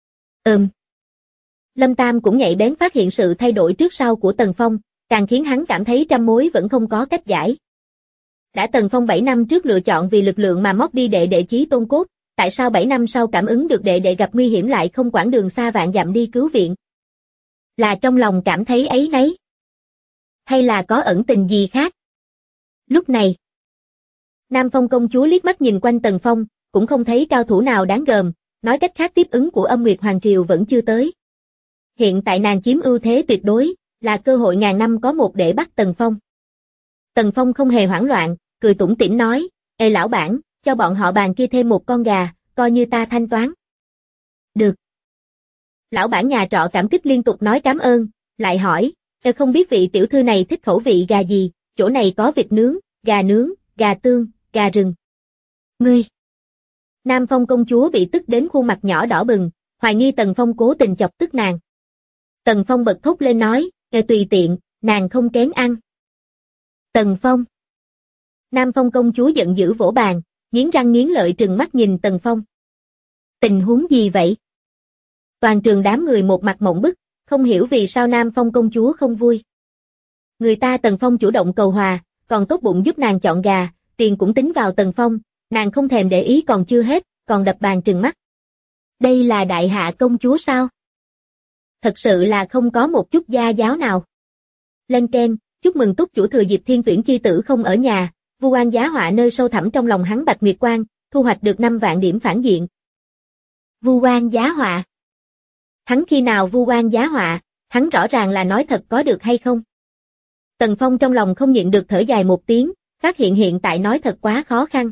Lâm Tam cũng nhạy bén phát hiện sự thay đổi trước sau của Tần Phong, càng khiến hắn cảm thấy trăm mối vẫn không có cách giải. Đã Tần Phong 7 năm trước lựa chọn vì lực lượng mà móc đi đệ đệ chí tôn cốt, tại sao 7 năm sau cảm ứng được đệ đệ gặp nguy hiểm lại không quãng đường xa vạn dặm đi cứu viện? Là trong lòng cảm thấy áy náy? Hay là có ẩn tình gì khác? Lúc này, Nam Phong công chúa liếc mắt nhìn quanh Tần Phong, cũng không thấy cao thủ nào đáng gờm, nói cách khác tiếp ứng của Âm Nguyệt Hoàng triều vẫn chưa tới. Hiện tại nàng chiếm ưu thế tuyệt đối, là cơ hội ngàn năm có một để bắt Tần Phong. Tần Phong không hề hoảng loạn, cười tủm tỉm nói, ê lão bản, cho bọn họ bàn kia thêm một con gà, coi như ta thanh toán. Được. Lão bản nhà trọ cảm kích liên tục nói cảm ơn, lại hỏi, không biết vị tiểu thư này thích khẩu vị gà gì, chỗ này có vịt nướng, gà tương, gà rừng. Ngươi. Nam Phong công chúa bị tức đến khuôn mặt nhỏ đỏ bừng, hoài nghi Tần Phong cố tình chọc tức nàng. Tần Phong bật thốt lên nói, tùy tiện, nàng không kén ăn. Tần Phong. Nam Phong công chúa giận dữ vỗ bàn, nghiến răng nghiến lợi trừng mắt nhìn Tần Phong. Tình huống gì vậy? Toàn trường đám người một mặt mộng bức, không hiểu vì sao Nam Phong công chúa không vui. Người ta Tần Phong chủ động cầu hòa, còn tốt bụng giúp nàng chọn gà, tiền cũng tính vào Tần Phong, nàng không thèm để ý còn chưa hết, còn đập bàn trừng mắt. Đây là đại hạ công chúa sao? thật sự là không có một chút gia giáo nào. Lên keng, chúc mừng túc chủ thừa dịp Thiên Tuyển chi tử không ở nhà, vu oan giá họa nơi sâu thẳm trong lòng hắn Bạch Nguyệt Quang, thu hoạch được 5 vạn điểm phản diện. Vu oan giá họa. Hắn khi nào vu oan giá họa, hắn rõ ràng là nói thật có được hay không? Tần Phong trong lòng không nhịn được thở dài một tiếng, phát hiện hiện tại nói thật quá khó khăn.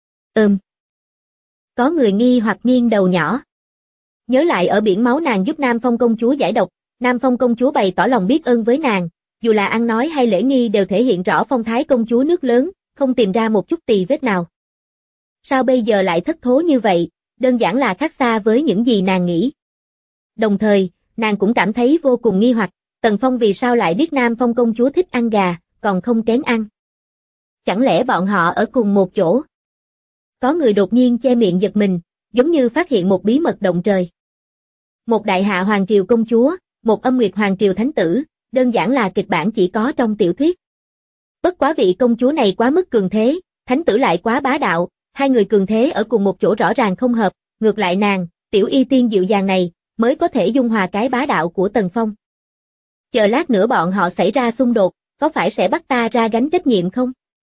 Có người nghi hoặc nghiêng đầu nhỏ. Nhớ lại ở biển máu nàng giúp Nam Phong công chúa giải độc, Nam Phong công chúa bày tỏ lòng biết ơn với nàng, dù là ăn nói hay lễ nghi đều thể hiện rõ phong thái công chúa nước lớn, không tìm ra một chút tì vết nào. Sao bây giờ lại thất thố như vậy, đơn giản là khác xa với những gì nàng nghĩ. Đồng thời, nàng cũng cảm thấy vô cùng nghi hoặc, Tần Phong vì sao lại biết Nam Phong công chúa thích ăn gà, còn không kén ăn. Chẳng lẽ bọn họ ở cùng một chỗ? Có người đột nhiên che miệng giật mình, giống như phát hiện một bí mật động trời. Một đại hạ hoàng triều công chúa, một âm nguyệt hoàng triều thánh tử, đơn giản là kịch bản chỉ có trong tiểu thuyết. Bất quá vị công chúa này quá mức cường thế, thánh tử lại quá bá đạo, hai người cường thế ở cùng một chỗ rõ ràng không hợp, ngược lại nàng, tiểu y tiên dịu dàng này, mới có thể dung hòa cái bá đạo của Tần Phong. Chờ lát nữa bọn họ xảy ra xung đột, có phải sẽ bắt ta ra gánh trách nhiệm không?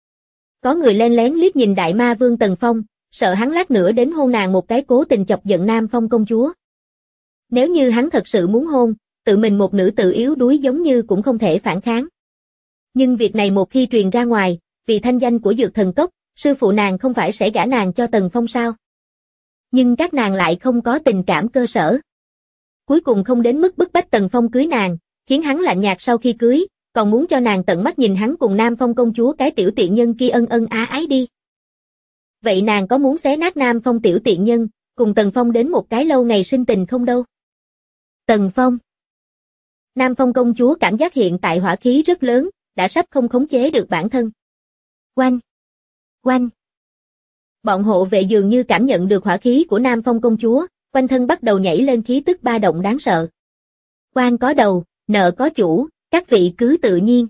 Có người len lén liếc nhìn đại ma vương Tần Phong, sợ hắn lát nữa đến hôn nàng một cái cố tình chọc giận Nam Phong công chúa. Nếu như hắn thật sự muốn hôn, tự mình một nữ tự yếu đuối giống như cũng không thể phản kháng. Nhưng việc này một khi truyền ra ngoài, vì thanh danh của Dược Thần Cốc, sư phụ nàng không phải sẽ gả nàng cho Tần Phong sao? Nhưng các nàng lại không có tình cảm cơ sở. Cuối cùng không đến mức bức bách Tần Phong cưới nàng, khiến hắn lạnh nhạt sau khi cưới, còn muốn cho nàng tận mắt nhìn hắn cùng Nam Phong công chúa cái tiểu tiện nhân kia ân ân á ái đi. Vậy nàng có muốn xé nát Nam Phong tiểu tiện nhân, cùng Tần Phong đến một cái lâu ngày sinh tình không đâu? Tần Phong. Nam Phong công chúa cảm giác hiện tại hỏa khí rất lớn, đã sắp không khống chế được bản thân. Oanh! Oanh! Bọn hộ vệ dường như cảm nhận được hỏa khí của Nam Phong công chúa, quanh thân bắt đầu nhảy lên khí tức ba động đáng sợ. Quan có đầu, nợ có chủ, các vị cứ tự nhiên.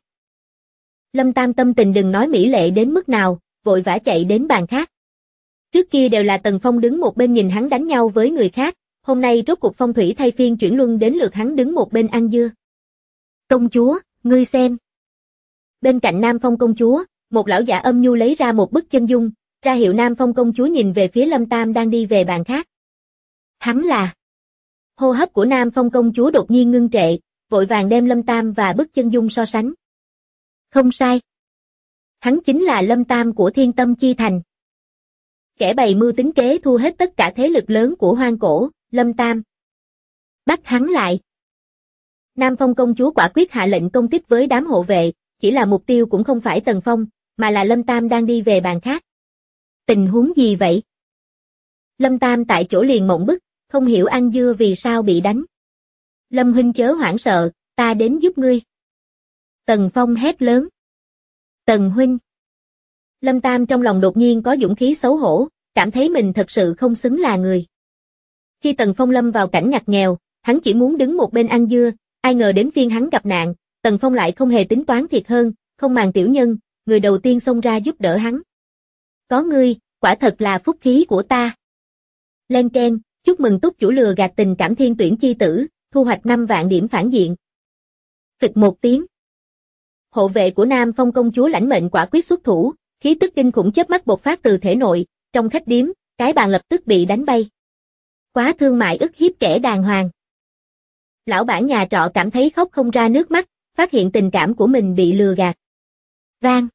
Lâm Tam tâm tình đừng nói mỹ lệ đến mức nào, vội vã chạy đến bàn khác. Trước kia đều là Tần Phong đứng một bên nhìn hắn đánh nhau với người khác, hôm nay rốt cuộc phong thủy thay phiên chuyển luân đến lượt hắn đứng một bên ăn dưa. Công chúa, ngươi xem. Bên cạnh Nam Phong công chúa, một lão giả âm nhu lấy ra một bức chân dung, ra hiệu Nam Phong công chúa nhìn về phía Lâm Tam đang đi về bàn khác. Hắn là... Hô hấp của Nam Phong công chúa đột nhiên ngưng trệ, vội vàng đem Lâm Tam và bức chân dung so sánh. Không sai. Hắn chính là Lâm Tam của Thiên Tâm Chi Thành. Kẻ bày mưu tính kế thu hết tất cả thế lực lớn của hoang cổ, Lâm Tam. Bắt hắn lại. Nam Phong công chúa quả quyết hạ lệnh công kích với đám hộ vệ, chỉ là mục tiêu cũng không phải Tần Phong, mà là Lâm Tam đang đi về bàn khác. Tình huống gì vậy? Lâm Tam tại chỗ liền mộng bức, không hiểu ăn dưa vì sao bị đánh. Lâm huynh chớ hoảng sợ, ta đến giúp ngươi. Tần Phong hét lớn. Tần huynh. Lâm Tam trong lòng đột nhiên có dũng khí xấu hổ, cảm thấy mình thật sự không xứng là người. Khi Tần Phong lâm vào cảnh ngặt nghèo, hắn chỉ muốn đứng một bên ăn dưa, ai ngờ đến phiên hắn gặp nạn, Tần Phong lại không hề tính toán thiệt hơn, không màng tiểu nhân, người đầu tiên xông ra giúp đỡ hắn. Có ngươi, quả thật là phúc khí của ta. Lên keng, chúc mừng túc chủ lừa gạt tình cảm Thiên Tuyển chi tử, thu hoạch 5 vạn điểm phản diện. Phịch một tiếng. Hộ vệ của Nam Phong công chúa lãnh mệnh quả quyết xuất thủ, khí tức kinh khủng chớp mắt bộc phát từ thể nội, trong khách điếm, cái bàn lập tức bị đánh bay. Quá thương mại ức hiếp kẻ đàng hoàng. Lão bản nhà trọ cảm thấy khóc không ra nước mắt, phát hiện tình cảm của mình bị lừa gạt. Vang.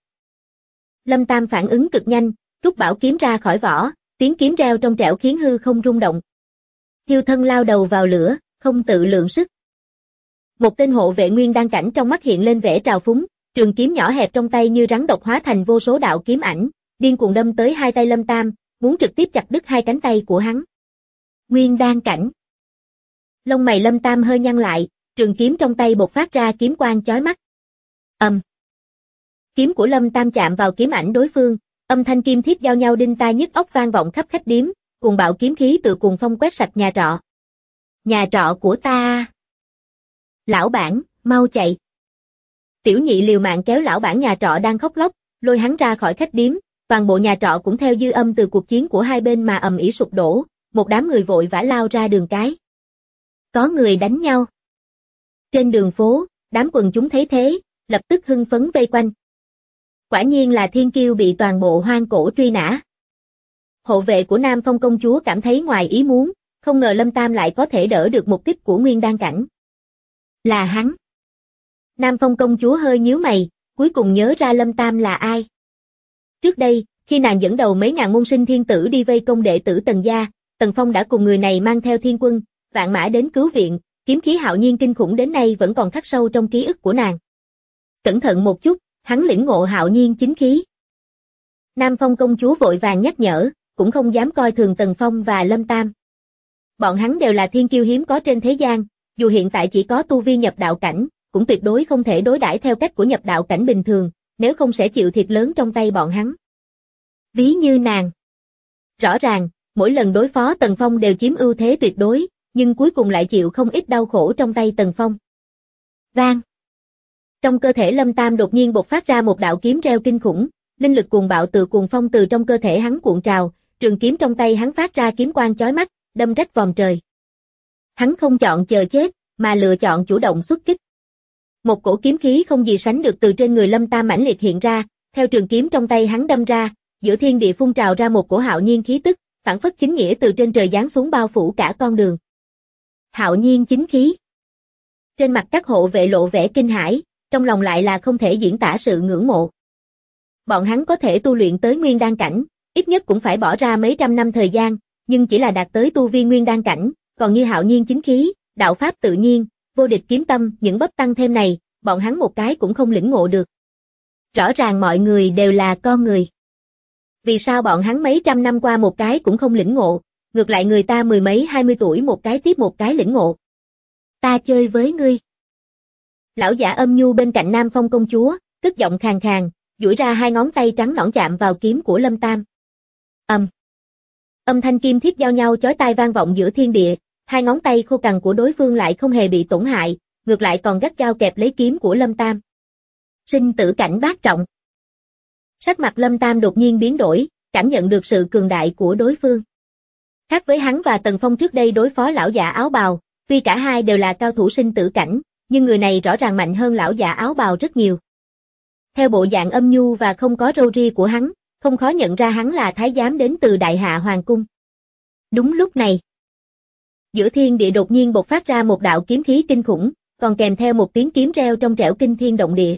Lâm Tam phản ứng cực nhanh, rút bảo kiếm ra khỏi vỏ, tiếng kiếm reo trong trẻo khiến hư không rung động. Thiêu thân lao đầu vào lửa, không tự lượng sức. Một tên hộ vệ nguyên đan cảnh trong mắt hiện lên vẻ trào phúng, trường kiếm nhỏ hẹp trong tay như rắn độc hóa thành vô số đạo kiếm ảnh, điên cuồng đâm tới hai tay Lâm Tam, muốn trực tiếp chặt đứt hai cánh tay của hắn. Nguyên đan cảnh. Lông mày Lâm Tam hơi nhăn lại, trường kiếm trong tay bộc phát ra kiếm quang chói mắt. Kiếm của Lâm Tam chạm vào kiếm ảnh đối phương, âm thanh kim thiết giao nhau đinh tai nhức óc vang vọng khắp khách điếm, cùng bạo kiếm khí từ cuồng phong quét sạch nhà trọ. Nhà trọ của ta. Lão bản, mau chạy. Tiểu nhị liều mạng kéo lão bản nhà trọ đang khóc lóc, lôi hắn ra khỏi khách điếm, toàn bộ nhà trọ cũng theo dư âm từ cuộc chiến của hai bên mà ầm ĩ sụp đổ, một đám người vội vã lao ra đường cái. Có người đánh nhau. Trên đường phố, đám quần chúng thấy thế, lập tức hưng phấn vây quanh. Quả nhiên là thiên kiêu bị toàn bộ hoang cổ truy nã. Hộ vệ của Nam Phong công chúa cảm thấy ngoài ý muốn, không ngờ Lâm Tam lại có thể đỡ được một kích của Nguyên Đan cảnh. Là hắn. Nam Phong công chúa hơi nhíu mày, cuối cùng nhớ ra Lâm Tam là ai. Trước đây, khi nàng dẫn đầu mấy ngàn môn sinh thiên tử đi vây công đệ tử Tần gia, Tần Phong đã cùng người này mang theo thiên quân, vạn mã đến cứu viện, kiếm khí hạo nhiên kinh khủng đến nay vẫn còn khắc sâu trong ký ức của nàng. Cẩn thận một chút, hắn lĩnh ngộ hạo nhiên chính khí. Nam Phong công chúa vội vàng nhắc nhở, cũng không dám coi thường Tần Phong và Lâm Tam. Bọn hắn đều là thiên kiêu hiếm có trên thế gian, dù hiện tại chỉ có tu vi nhập đạo cảnh, cũng tuyệt đối không thể đối đãi theo cách của nhập đạo cảnh bình thường, nếu không sẽ chịu thiệt lớn trong tay bọn hắn. Ví như nàng. Rõ ràng, mỗi lần đối phó Tần Phong đều chiếm ưu thế tuyệt đối, nhưng cuối cùng lại chịu không ít đau khổ trong tay Tần Phong. Vang. Trong cơ thể Lâm Tam đột nhiên bộc phát ra một đạo kiếm reo kinh khủng, linh lực cuồng bạo từ cuồng phong từ trong cơ thể hắn cuộn trào, trường kiếm trong tay hắn phát ra kiếm quang chói mắt, đâm rách vòm trời. Hắn không chọn chờ chết, mà lựa chọn chủ động xuất kích. Một cổ kiếm khí không gì sánh được từ trên người Lâm Tam mãnh liệt hiện ra, theo trường kiếm trong tay hắn đâm ra, giữa thiên địa phun trào ra một cổ hạo nhiên khí tức, phảng phất chính nghĩa từ trên trời giáng xuống bao phủ cả con đường. Hạo nhiên chính khí. Trên mặt các hộ vệ lộ vẻ kinh hãi, trong lòng lại là không thể diễn tả sự ngưỡng mộ. Bọn hắn có thể tu luyện tới nguyên đan cảnh, ít nhất cũng phải bỏ ra mấy trăm năm thời gian, nhưng chỉ là đạt tới tu vi nguyên đan cảnh, còn như hạo nhiên chính khí, đạo pháp tự nhiên, vô địch kiếm tâm, những bấp tăng thêm này, bọn hắn một cái cũng không lĩnh ngộ được. Rõ ràng mọi người đều là con người. Vì sao bọn hắn mấy trăm năm qua một cái cũng không lĩnh ngộ, ngược lại người ta mười mấy 20 tuổi một cái tiếp một cái lĩnh ngộ. Ta chơi với ngươi. Lão giả âm nhu bên cạnh Nam Phong công chúa, cất giọng khàn khàn, duỗi ra hai ngón tay trắng nõn chạm vào kiếm của Lâm Tam. Âm thanh kim thiết giao nhau chói tai vang vọng giữa thiên địa, hai ngón tay khô cằn của đối phương lại không hề bị tổn hại, ngược lại còn gắt gao kẹp lấy kiếm của Lâm Tam. Sinh tử cảnh bát trọng. Sắc mặt Lâm Tam đột nhiên biến đổi, cảm nhận được sự cường đại của đối phương. Khác với hắn và Tần Phong trước đây đối phó lão giả áo bào, tuy cả hai đều là cao thủ sinh tử cảnh, nhưng người này rõ ràng mạnh hơn lão giả áo bào rất nhiều. Theo bộ dạng âm nhu và không có râu ria của hắn, không khó nhận ra hắn là thái giám đến từ Đại Hạ Hoàng cung. Đúng lúc này, giữa thiên địa đột nhiên bộc phát ra một đạo kiếm khí kinh khủng, còn kèm theo một tiếng kiếm reo trong trẻo kinh thiên động địa.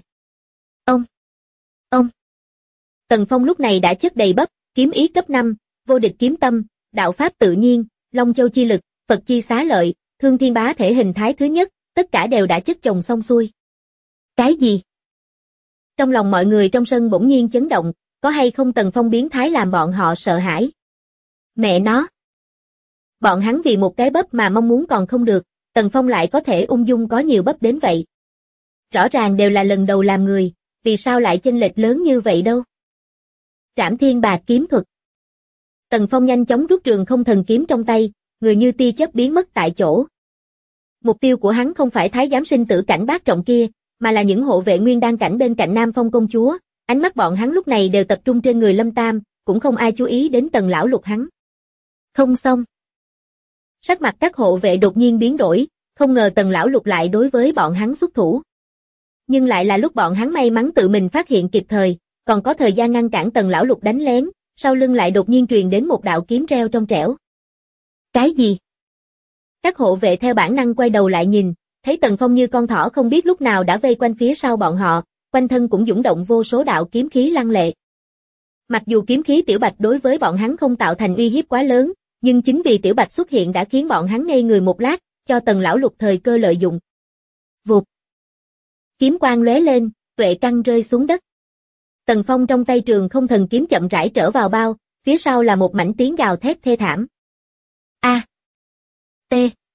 Ông. Tần Phong lúc này đã chất đầy bắp, kiếm ý cấp 5, vô địch kiếm tâm, đạo pháp tự nhiên, Long Châu chi lực, Phật chi xá lợi, Thương Thiên bá thể hình thái thứ nhất, tất cả đều đã chất chồng xong xuôi. Cái gì? Trong lòng mọi người trong sân bỗng nhiên chấn động, có hay không Tần Phong biến thái làm bọn họ sợ hãi? Mẹ nó! Bọn hắn vì một cái bắp mà mong muốn còn không được, Tần Phong lại có thể ung dung có nhiều bắp đến vậy. Rõ ràng đều là lần đầu làm người, vì sao lại chênh lệch lớn như vậy đâu? Trảm Thiên Bạc kiếm thuật. Tần Phong nhanh chóng rút trường không thần kiếm trong tay, người như tia chớp biến mất tại chỗ. Mục tiêu của hắn không phải thái giám sinh tử cảnh bát trọng kia, mà là những hộ vệ nguyên đan cảnh bên cạnh Nam Phong công chúa, ánh mắt bọn hắn lúc này đều tập trung trên người Lâm Tam, cũng không ai chú ý đến Tần lão lục hắn. Không xong. Sắc mặt các hộ vệ đột nhiên biến đổi, không ngờ Tần lão lục lại đối với bọn hắn xuất thủ. Nhưng lại là lúc bọn hắn may mắn tự mình phát hiện kịp thời, còn có thời gian ngăn cản Tần lão lục đánh lén, sau lưng lại đột nhiên truyền đến một đạo kiếm reo trong trẻo. Cái gì? Các hộ vệ theo bản năng quay đầu lại nhìn, thấy Tần Phong như con thỏ không biết lúc nào đã vây quanh phía sau bọn họ, quanh thân cũng dũng động vô số đạo kiếm khí lăng lệ. Mặc dù kiếm khí Tiểu Bạch đối với bọn hắn không tạo thành uy hiếp quá lớn, nhưng chính vì Tiểu Bạch xuất hiện đã khiến bọn hắn ngây người một lát, cho Tần lão lục thời cơ lợi dụng. Vụt. Kiếm quang lóe lên, tuệ căn rơi xuống đất. Tần Phong trong tay trường không thần kiếm chậm rãi trở vào bao, phía sau là một mảnh tiếng gào thét thê thảm. A. T.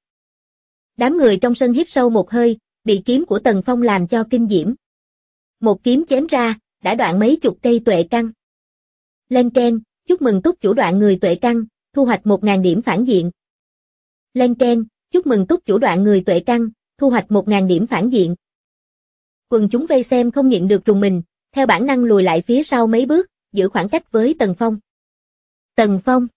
Đám người trong sân hít sâu một hơi, bị kiếm của Tần Phong làm cho kinh diễm. Một kiếm chém ra, đã đoạn mấy chục cây tuệ căn. Lên keng, chúc mừng túc chủ đoạn người tuệ căn, thu hoạch 1000 điểm phản diện. Lên keng, chúc mừng túc chủ đoạn người tuệ căn, thu hoạch 1000 điểm phản diện. Quần chúng vây xem không nhịn được rùng mình, theo bản năng lùi lại phía sau mấy bước, giữ khoảng cách với Tần Phong. Tần Phong.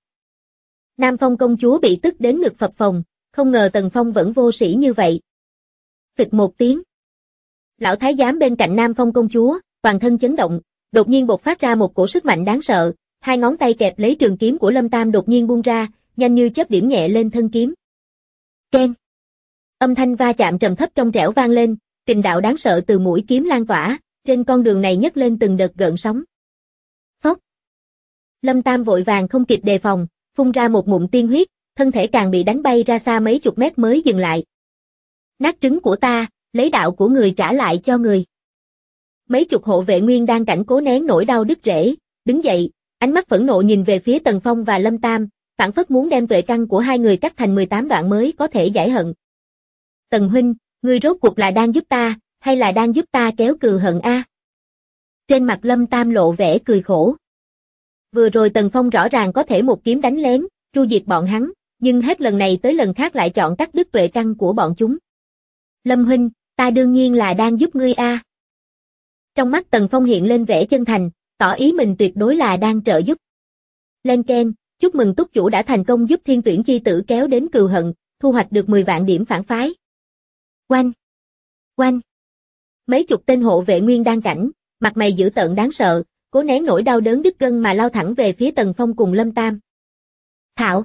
Nam Phong công chúa bị tức đến ngực phập phồng, không ngờ Tần Phong vẫn vô sĩ như vậy. Phịch một tiếng. Lão thái giám bên cạnh Nam Phong công chúa, toàn thân chấn động, đột nhiên bộc phát ra một cổ sức mạnh đáng sợ, hai ngón tay kẹp lấy trường kiếm của Lâm Tam đột nhiên buông ra, nhanh như chớp điểm nhẹ lên thân kiếm. Keng. Âm thanh va chạm trầm thấp trong trẻo vang lên, kình đạo đáng sợ từ mũi kiếm lan tỏa, trên con đường này nhấc lên từng đợt gợn sóng. Phốc. Lâm Tam vội vàng không kịp đề phòng, phun ra một ngụm tiên huyết, thân thể càng bị đánh bay ra xa mấy chục mét mới dừng lại. Nát trứng của ta, lấy đạo của người trả lại cho người. Mấy chục hộ vệ nguyên đang cảnh cố nén nỗi đau đứt rễ, đứng dậy, ánh mắt phẫn nộ nhìn về phía Tần Phong và Lâm Tam, phảng phất muốn đem tuệ căn của hai người cắt thành 18 đoạn mới có thể giải hận. Tần huynh, ngươi rốt cuộc là đang giúp ta, hay là đang giúp ta kéo cừu hận a? Trên mặt Lâm Tam lộ vẻ cười khổ. Vừa rồi Tần Phong rõ ràng có thể một kiếm đánh lén, tru diệt bọn hắn, nhưng hết lần này tới lần khác lại chọn cắt đứt tuệ căn của bọn chúng. Lâm huynh, ta đương nhiên là đang giúp ngươi a. Trong mắt Tần Phong hiện lên vẻ chân thành, tỏ ý mình tuyệt đối là đang trợ giúp. Lên keng, chúc mừng túc chủ đã thành công giúp Thiên Tuyển chi tử kéo đến cừu hận, thu hoạch được 10 vạn điểm phản phái. Oanh! Oanh! Mấy chục tên hộ vệ nguyên đan cảnh, mặt mày dữ tợn đáng sợ, cố nén nỗi đau đớn đứt gân mà lao thẳng về phía Tần Phong cùng Lâm Tam. Thảo!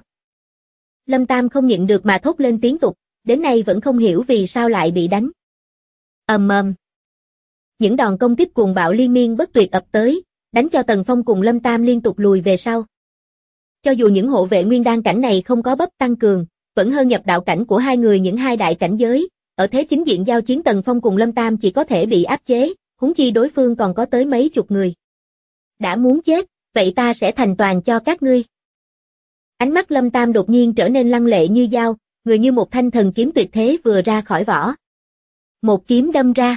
Lâm Tam không nhịn được mà thốt lên tiếng tục, đến nay vẫn không hiểu vì sao lại bị đánh. Ầm ầm. Những đòn công kích cuồng bạo liên miên bất tuyệt ập tới, đánh cho Tần Phong cùng Lâm Tam liên tục lùi về sau. Cho dù những hộ vệ nguyên đan cảnh này không có bắp tăng cường, vẫn hơn nhập đạo cảnh của hai người những hai đại cảnh giới, ở thế chính diện giao chiến Tần Phong cùng Lâm Tam chỉ có thể bị áp chế, huống chi đối phương còn có tới mấy chục người. Đã muốn chết, vậy ta sẽ thành toàn cho các ngươi. Ánh mắt Lâm Tam đột nhiên trở nên lăng lệ như dao, người như một thanh thần kiếm tuyệt thế vừa ra khỏi vỏ. Một kiếm đâm ra.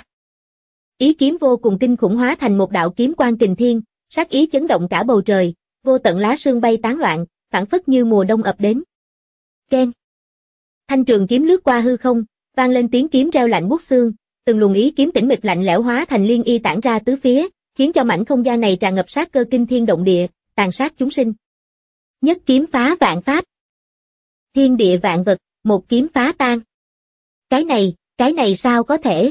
Ý kiếm vô cùng kinh khủng hóa thành một đạo kiếm quang kình thiên, sát ý chấn động cả bầu trời, vô tận lá sương bay tán loạn, phảng phất như mùa đông ập đến. Keng. Thanh trường kiếm lướt qua hư không, vang lên tiếng kiếm reo lạnh buốt xương, từng luồng ý kiếm tĩnh mịch lạnh lẽo hóa thành liên y tản ra tứ phía, khiến cho mảnh không gian này tràn ngập sát cơ kinh thiên động địa, tàn sát chúng sinh. Nhất kiếm phá vạn pháp. Thiên địa vạn vật, một kiếm phá tan. Cái này sao có thể?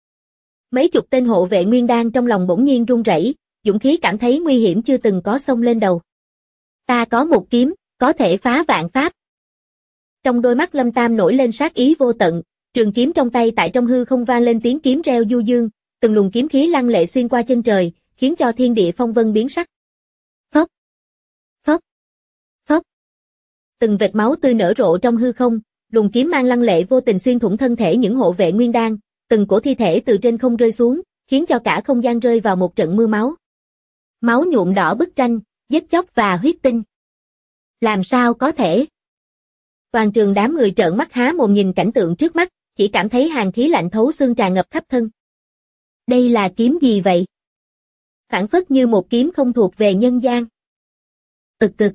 Mấy chục tên hộ vệ nguyên đan trong lòng bỗng nhiên run rẩy, dũng khí cảm thấy nguy hiểm chưa từng có xông lên đầu. Ta có một kiếm, có thể phá vạn pháp. Trong đôi mắt Lâm Tam nổi lên sát ý vô tận, trường kiếm trong tay tại trong hư không vang lên tiếng kiếm reo du dương, từng luồng kiếm khí lăng lệ xuyên qua chân trời, khiến cho thiên địa phong vân biến sắc. Phốc, phốc, phốc. Từng vệt máu tươi nở rộ trong hư không, luồng kiếm mang lăng lệ vô tình xuyên thủng thân thể những hộ vệ nguyên đan, từng cổ thi thể từ trên không rơi xuống, khiến cho cả không gian rơi vào một trận mưa máu. Máu nhuộm đỏ bức tranh, giết chóc và huyết tinh. Làm sao có thể? Toàn trường đám người trợn mắt há mồm nhìn cảnh tượng trước mắt, chỉ cảm thấy hàn khí lạnh thấu xương tràn ngập khắp thân. Đây là kiếm gì vậy? Phảng phất như một kiếm không thuộc về nhân gian. Ực ực.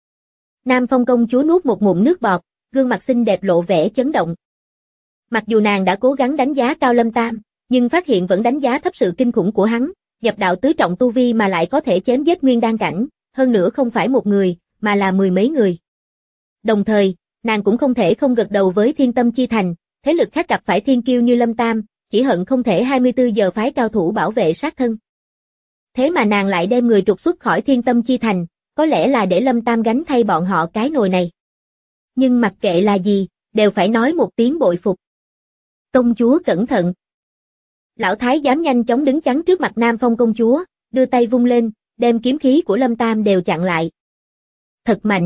Nam Phong công chúa nuốt một ngụm nước bọt, gương mặt xinh đẹp lộ vẻ chấn động. Mặc dù nàng đã cố gắng đánh giá cao Lâm Tam, nhưng phát hiện vẫn đánh giá thấp sự kinh khủng của hắn, nhập đạo tứ trọng tu vi mà lại có thể chém giết nguyên đan cảnh, hơn nữa không phải một người, mà là 10 mấy người. Đồng thời, nàng cũng không thể không gật đầu với Thiên Tâm Chi Thành, thế lực khác gặp phải thiên kiêu như Lâm Tam, chỉ hận không thể 24 giờ phái cao thủ bảo vệ sát thân. Thế mà nàng lại đem người trục xuất khỏi Thiên Tâm Chi Thành, có lẽ là để Lâm Tam gánh thay bọn họ cái nồi này. Nhưng mặc kệ là gì, đều phải nói một tiếng bội phục. Công chúa cẩn thận. Lão thái giám nhanh chóng đứng chắn trước mặt Nam Phong công chúa, đưa tay vung lên, đem kiếm khí của Lâm Tam đều chặn lại. Thật mạnh.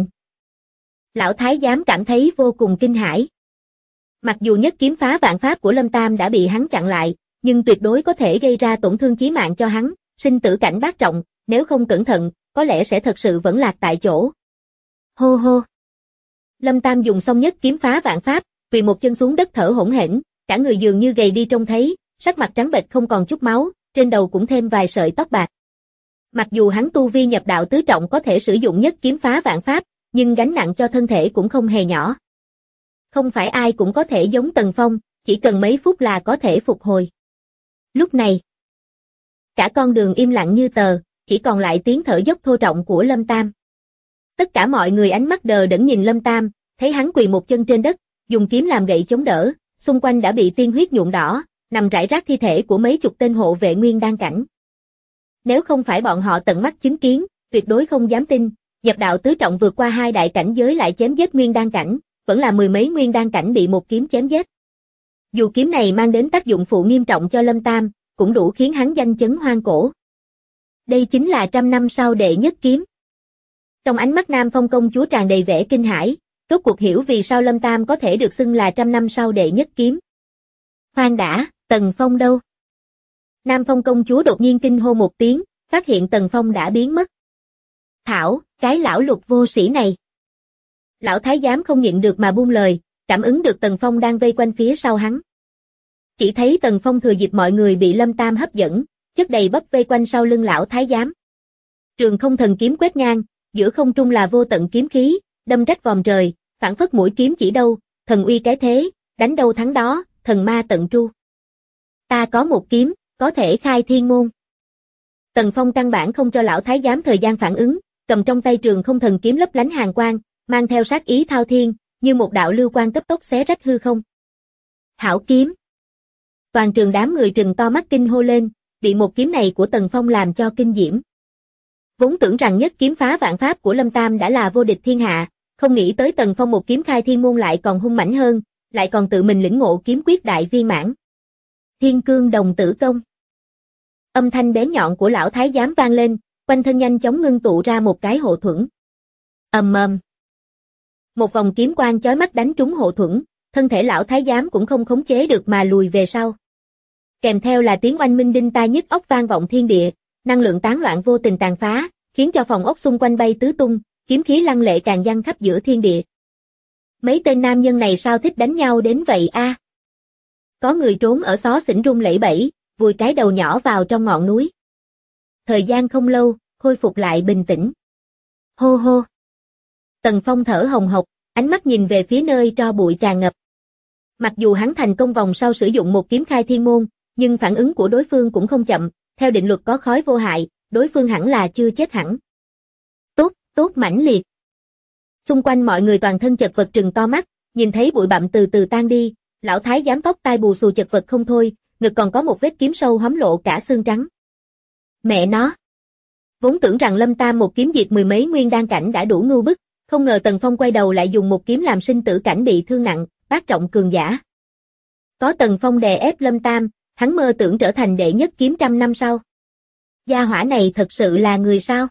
Lão thái giám cảm thấy vô cùng kinh hãi. Mặc dù nhất kiếm phá vạn pháp của Lâm Tam đã bị hắn chặn lại, nhưng tuyệt đối có thể gây ra tổn thương chí mạng cho hắn, sinh tử cảnh bát trọng, nếu không cẩn thận, có lẽ sẽ thật sự vẫn lạc tại chỗ. Hô hô. Lâm Tam dùng xong nhất kiếm phá vạn pháp, quỳ một chân xuống đất thở hổn hển, cả người dường như gầy đi trông thấy, sắc mặt trắng bệch không còn chút máu, trên đầu cũng thêm vài sợi tóc bạc. Mặc dù hắn tu vi nhập đạo tứ trọng có thể sử dụng nhất kiếm phá vạn pháp, nhưng gánh nặng cho thân thể cũng không hề nhỏ. Không phải ai cũng có thể giống Tần Phong, chỉ cần mấy phút là có thể phục hồi. Lúc này, cả con đường im lặng như tờ, chỉ còn lại tiếng thở dốc thô trọng của Lâm Tam. Tất cả mọi người ánh mắt đờ đẫn nhìn Lâm Tam, thấy hắn quỳ một chân trên đất, dùng kiếm làm gậy chống đỡ, xung quanh đã bị tiên huyết nhuộm đỏ, nằm rải rác thi thể của mấy chục tên hộ vệ nguyên đan cảnh. Nếu không phải bọn họ tận mắt chứng kiến, tuyệt đối không dám tin, Nhập đạo tứ trọng vượt qua 2 đại cảnh giới lại chém giết nguyên đan cảnh, vẫn là 10 mấy nguyên đan cảnh bị một kiếm chém giết. Dù kiếm này mang đến tác dụng phụ nghiêm trọng cho Lâm Tam, cũng đủ khiến hắn danh chấn hoang cổ. Đây chính là 100 năm sau đệ nhất kiếm. Trong ánh mắt Nam Phong công chúa tràn đầy vẻ kinh hãi, rốt cuộc hiểu vì sao Lâm Tam có thể được xưng là 100 năm sau đệ nhất kiếm. Khoan đã, Tần Phong đâu? Nam Phong công chúa đột nhiên kinh hô một tiếng, phát hiện Tần Phong đã biến mất. Thảo, cái lão lục vô sĩ này. Lão thái giám không nhịn được mà buông lời, cảm ứng được Tần Phong đang vây quanh phía sau hắn. Chỉ thấy Tần Phong thừa dịp mọi người bị Lâm Tam hấp dẫn, chất đầy bắp vây quanh sau lưng lão thái giám. Trường không thần kiếm quét ngang, giữa không trung là vô tận kiếm khí, đâm rách vòm trời, phảng phất mũi kiếm chỉ đâu, thần uy cái thế, đánh đâu thắng đó, thần ma tận tru. Ta có một kiếm, có thể khai thiên môn. Tần Phong căn bản không cho lão thái giám thời gian phản ứng, cầm trong tay trường không thần kiếm lấp lánh hàn quang, mang theo sát ý thao thiên, như một đạo lưu quang cấp tốc xé rách hư không. Hảo kiếm. Toàn trường đám người trừng to mắt kinh hô lên, bị một kiếm này của Tần Phong làm cho kinh diễm. Vốn tưởng rằng nhất kiếm phá vạn pháp của Lâm Tam đã là vô địch thiên hạ, không nghĩ tới Tần Phong một kiếm khai thiên môn lại còn hung mãnh hơn, lại còn tự mình lĩnh ngộ kiếm quyết đại viên mãn. Thiên cương đồng tử công. Âm thanh bén nhọn của lão thái giám vang lên, quanh thân nhanh chóng ngưng tụ ra một cái hộ thuẫn. Ầm ầm. Một vòng kiếm quang chói mắt đánh trúng hộ thuẫn, thân thể lão thái giám cũng không khống chế được mà lùi về sau. Kèm theo là tiếng oanh minh đinh tai nhức óc vang vọng thiên địa, năng lượng tán loạn vô tình tàn phá, khiến cho phòng ốc xung quanh bay tứ tung, kiếm khí lăng lệ tràn dang khắp giữa thiên địa. Mấy tên nam nhân này sao thích đánh nhau đến vậy a? Có người trốn ở xó xỉnh rung lẩy bẩy, vùi cái đầu nhỏ vào trong ngọn núi. Thời gian không lâu, khôi phục lại bình tĩnh. Hô hô. Tần Phong thở hồng hộc, ánh mắt nhìn về phía nơi tro bụi tràn ngập. Mặc dù hắn thành công vòng sau sử dụng một kiếm khai thiên môn, nhưng phản ứng của đối phương cũng không chậm, theo định luật có khói vô hại, đối phương hẳn là chưa chết hẳn. Tốt, tốt mãnh liệt. Xung quanh mọi người toàn thân chật vật trừng to mắt, nhìn thấy bụi bặm từ từ tan đi, lão thái giám tóc tai bù xù chật vật không thôi, ngực còn có một vết kiếm sâu hóm lộ cả xương trắng. Mẹ nó. Vốn tưởng rằng Lâm Tam một kiếm diệt 10 mấy nguyên đan cảnh đã đủ ngưu bức, không ngờ Tần Phong quay đầu lại dùng một kiếm làm sinh tử cảnh bị thương nặng, bát trọng cường giả. Có Tần Phong đè ép Lâm Tam, hắn mơ tưởng trở thành đệ nhất kiếm 100 năm sau. Gia hỏa này thật sự là người sao?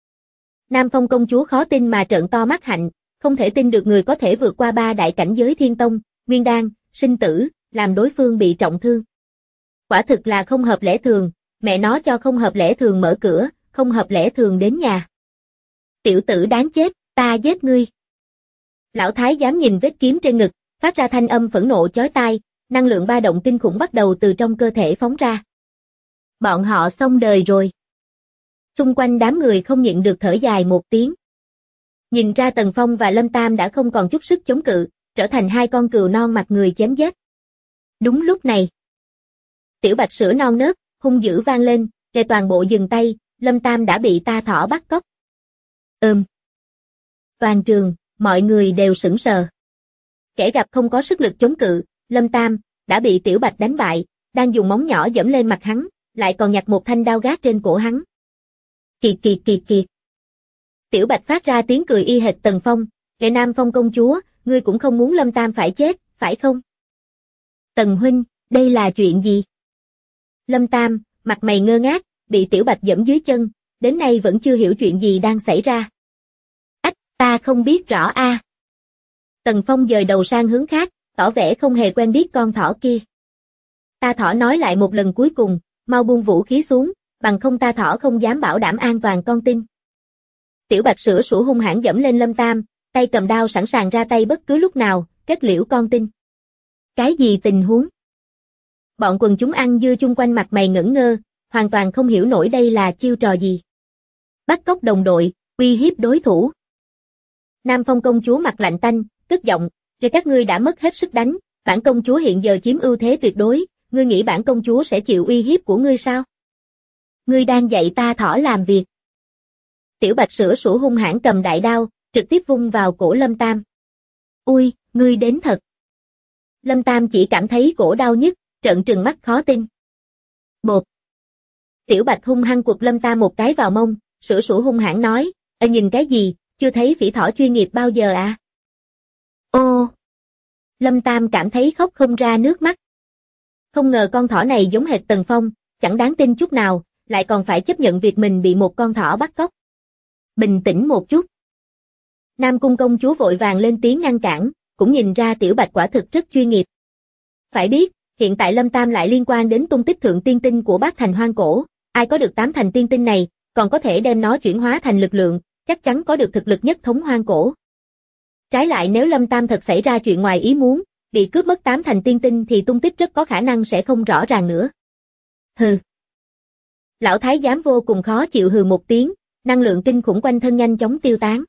Nam Phong công chúa khó tin mà trợn to mắt hạnh, không thể tin được người có thể vượt qua 3 đại cảnh giới thiên tông, nguyên đan, sinh tử, làm đối phương bị trọng thương. Quả thực là không hợp lẽ thường, mẹ nó cho không hợp lẽ thường mở cửa, không hợp lẽ thường đến nhà. Tiểu tử đáng chết, ta giết ngươi. Lão thái giám nhìn vết kiếm trên ngực, phát ra thanh âm phẫn nộ chói tai, năng lượng ba động kinh khủng bắt đầu từ trong cơ thể phóng ra. Bọn họ xong đời rồi. Xung quanh đám người không nhịn được thở dài một tiếng. Nhìn ra Tần Phong và Lâm Tam đã không còn chút sức chống cự, trở thành hai con cừu non mặt người chém giết. Đúng lúc này, tiểu bạch sữa non nớt, hung dữ vang lên, để toàn bộ dừng tay, Lâm Tam đã bị ta thỏ bắt cóc. Toàn trường, mọi người đều sững sờ. Kẻ gặp không có sức lực chống cự, Lâm Tam, đã bị tiểu bạch đánh bại, đang dùng móng nhỏ giẫm lên mặt hắn, lại còn nhặt một thanh đao gác trên cổ hắn. Kiệt kiệt kiệt kiệt. Tiểu bạch phát ra tiếng cười y hệt Tần Phong, để Nam Phong công chúa, ngươi cũng không muốn Lâm Tam phải chết, phải không? Tần huynh, đây là chuyện gì? Lâm Tam, mặt mày ngơ ngác, bị tiểu bạch giẫm dưới chân, đến nay vẫn chưa hiểu chuyện gì đang xảy ra. Ách, ta không biết rõ a. Tần Phong dời đầu sang hướng khác, tỏ vẻ không hề quen biết con thỏ kia. Ta thỏ nói lại một lần cuối cùng, mau buông vũ khí xuống, bằng không ta thỏ không dám bảo đảm an toàn con tin. Tiểu bạch sữa sủa hung hãn giẫm lên Lâm Tam, tay cầm đao sẵn sàng ra tay bất cứ lúc nào, kết liễu con tin. Cái gì tình huống? Bọn quần chúng ăn dưa chung quanh mặt mày ngẩn ngơ, hoàn toàn không hiểu nổi đây là chiêu trò gì. Bắt cóc đồng đội, uy hiếp đối thủ. Nam Phong công chúa mặt lạnh tanh, tức giọng, "Rồi các ngươi đã mất hết sức đánh, bản công chúa hiện giờ chiếm ưu thế tuyệt đối, ngươi nghĩ bản công chúa sẽ chịu uy hiếp của ngươi sao? Ngươi đang dạy ta thỏ làm việc." Tiểu bạch sữa sủa hung hãn cầm đại đao, trực tiếp vung vào cổ Lâm Tam. "Ui, ngươi đến thật." Lâm Tam chỉ cảm thấy cổ đau nhức, trợn trừng mắt khó tin. Bột. Tiểu Bạch hung hăng quật Lâm Tam một cái vào mông, sủa sủa hung hãn nói, nhìn cái gì, chưa thấy phỉ thỏ chuyên nghiệp bao giờ à? Ô. Lâm Tam cảm thấy khóc không ra nước mắt. Không ngờ con thỏ này giống hệt Tần Phong, chẳng đáng tin chút nào, lại còn phải chấp nhận việc mình bị một con thỏ bắt cóc. Bình tĩnh một chút. Nam Cung công chúa vội vàng lên tiếng ngăn cản, cũng nhìn ra Tiểu Bạch quả thực rất chuyên nghiệp. Phải biết, hiện tại Lâm Tam lại liên quan đến tung tích thượng tiên tinh của Bát Thành Hoang Cổ, ai có được 8 thành tiên tinh này, còn có thể đem nó chuyển hóa thành lực lượng, chắc chắn có được thực lực nhất thống Hoang Cổ. Trái lại nếu Lâm Tam thật xảy ra chuyện ngoài ý muốn, bị cướp mất 8 thành tiên tinh thì tung tích rất có khả năng sẽ không rõ ràng nữa. Hừ. Lão thái giám vô cùng khó chịu hừ một tiếng, năng lượng kinh khủng quanh thân nhanh chóng tiêu tán.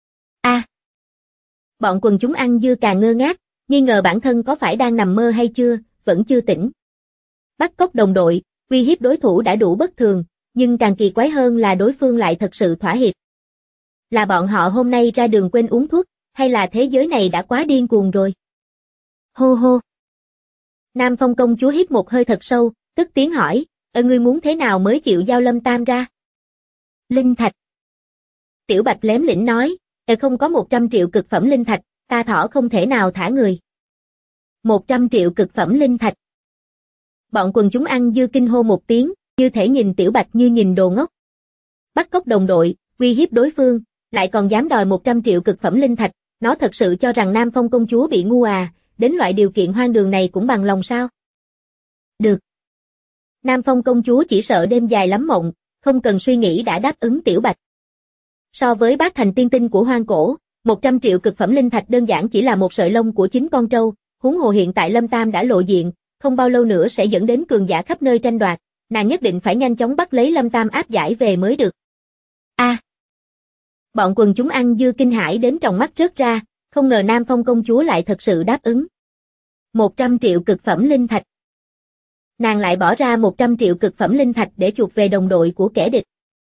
Bọn quần chúng ăn dưa càng ngơ ngác, nghi ngờ bản thân có phải đang nằm mơ hay chưa, vẫn chưa tỉnh. Bắt cóc đồng đội, uy hiếp đối thủ đã đủ bất thường, nhưng càng kỳ quái hơn là đối phương lại thật sự thỏa hiệp. Là bọn họ hôm nay ra đường quên uống thuốc, hay là thế giới này đã quá điên cuồng rồi? Hô hô. Nam Phong công chúa hít một hơi thật sâu, tức tiếng hỏi, ngươi muốn thế nào mới chịu giao Lâm Tam ra? Linh thạch. Tiểu Bạch lém lĩnh nói, không có 100 triệu cực phẩm linh thạch, ta thỏ không thể nào thả người. 100 triệu cực phẩm linh thạch. Bọn quần chúng ăn dưa kinh hô một tiếng, như thể nhìn Tiểu Bạch như nhìn đồ ngốc. Bắt cóc đồng đội, uy hiếp đối phương, lại còn dám đòi 100 triệu cực phẩm linh thạch, nó thật sự cho rằng Nam Phong công chúa bị ngu à, đến loại điều kiện hoang đường này cũng bằng lòng sao? Được. Nam Phong công chúa chỉ sợ đêm dài lắm mộng, không cần suy nghĩ đã đáp ứng Tiểu Bạch. So với Bát Thành tiên tinh của Hoang Cổ, 100 triệu cực phẩm linh thạch đơn giản chỉ là một sợi lông của chính con trâu, huống hồ hiện tại Lâm Tam đã lộ diện, không bao lâu nữa sẽ dẫn đến cường giả khắp nơi tranh đoạt, nàng nhất định phải nhanh chóng bắt lấy Lâm Tam áp giải về mới được. Bọn quần chúng ăn dưa kinh hãi đến tròng mắt rớt ra, không ngờ Nam Phong công chúa lại thật sự đáp ứng. 100 triệu cực phẩm linh thạch. Nàng lại bỏ ra 100 triệu cực phẩm linh thạch để chuộc về đồng đội của kẻ địch.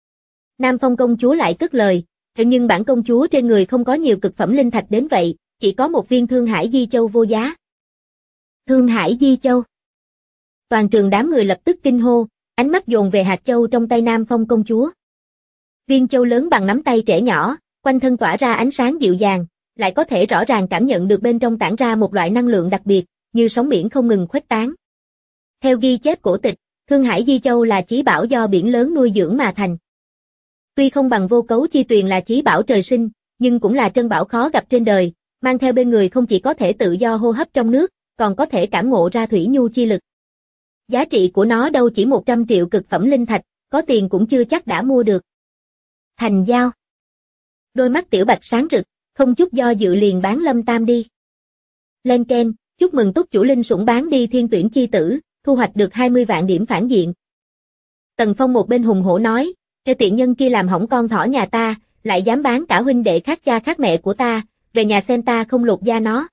Nam Phong công chúa lại cất lời, nhưng bản công chúa trên người không có nhiều cực phẩm linh thạch đến vậy, chỉ có một viên Thương Hải Di Châu vô giá. Thương Hải Di Châu. Toàn trường đám người lập tức kinh hô, ánh mắt dồn về hạt châu trong tay Nam Phong công chúa. Viên châu lớn bằng nắm tay trẻ nhỏ, quanh thân tỏa ra ánh sáng dịu dàng, lại có thể rõ ràng cảm nhận được bên trong tản ra một loại năng lượng đặc biệt, như sóng biển không ngừng khuếch tán. Theo ghi chép cổ tịch, Thương Hải Di Châu là chí bảo do biển lớn nuôi dưỡng mà thành. Tuy không bằng Vô Cấu Chi Tuyền là chí bảo trời sinh, nhưng cũng là trân bảo khó gặp trên đời, mang theo bên người không chỉ có thể tự do hô hấp trong nước, còn có thể cảm ngộ ra thủy nhu chi lực. Giá trị của nó đâu chỉ 100 triệu cực phẩm linh thạch, có tiền cũng chưa chắc đã mua được. Thành giao. Đôi mắt Tiểu Bạch sáng rực, không chút do dự liền bán Lâm Tam đi. Lên keng, chúc mừng túc chủ linh sủng bán đi thiên tuyển chi tử, thu hoạch được 20 vạn điểm phản diện. Tần Phong một bên hùng hổ nói, cái tiện nhân kia làm hỏng con thỏ nhà ta, lại dám bán cả huynh đệ khác cha khác mẹ của ta, về nhà xem ta không lột da nó.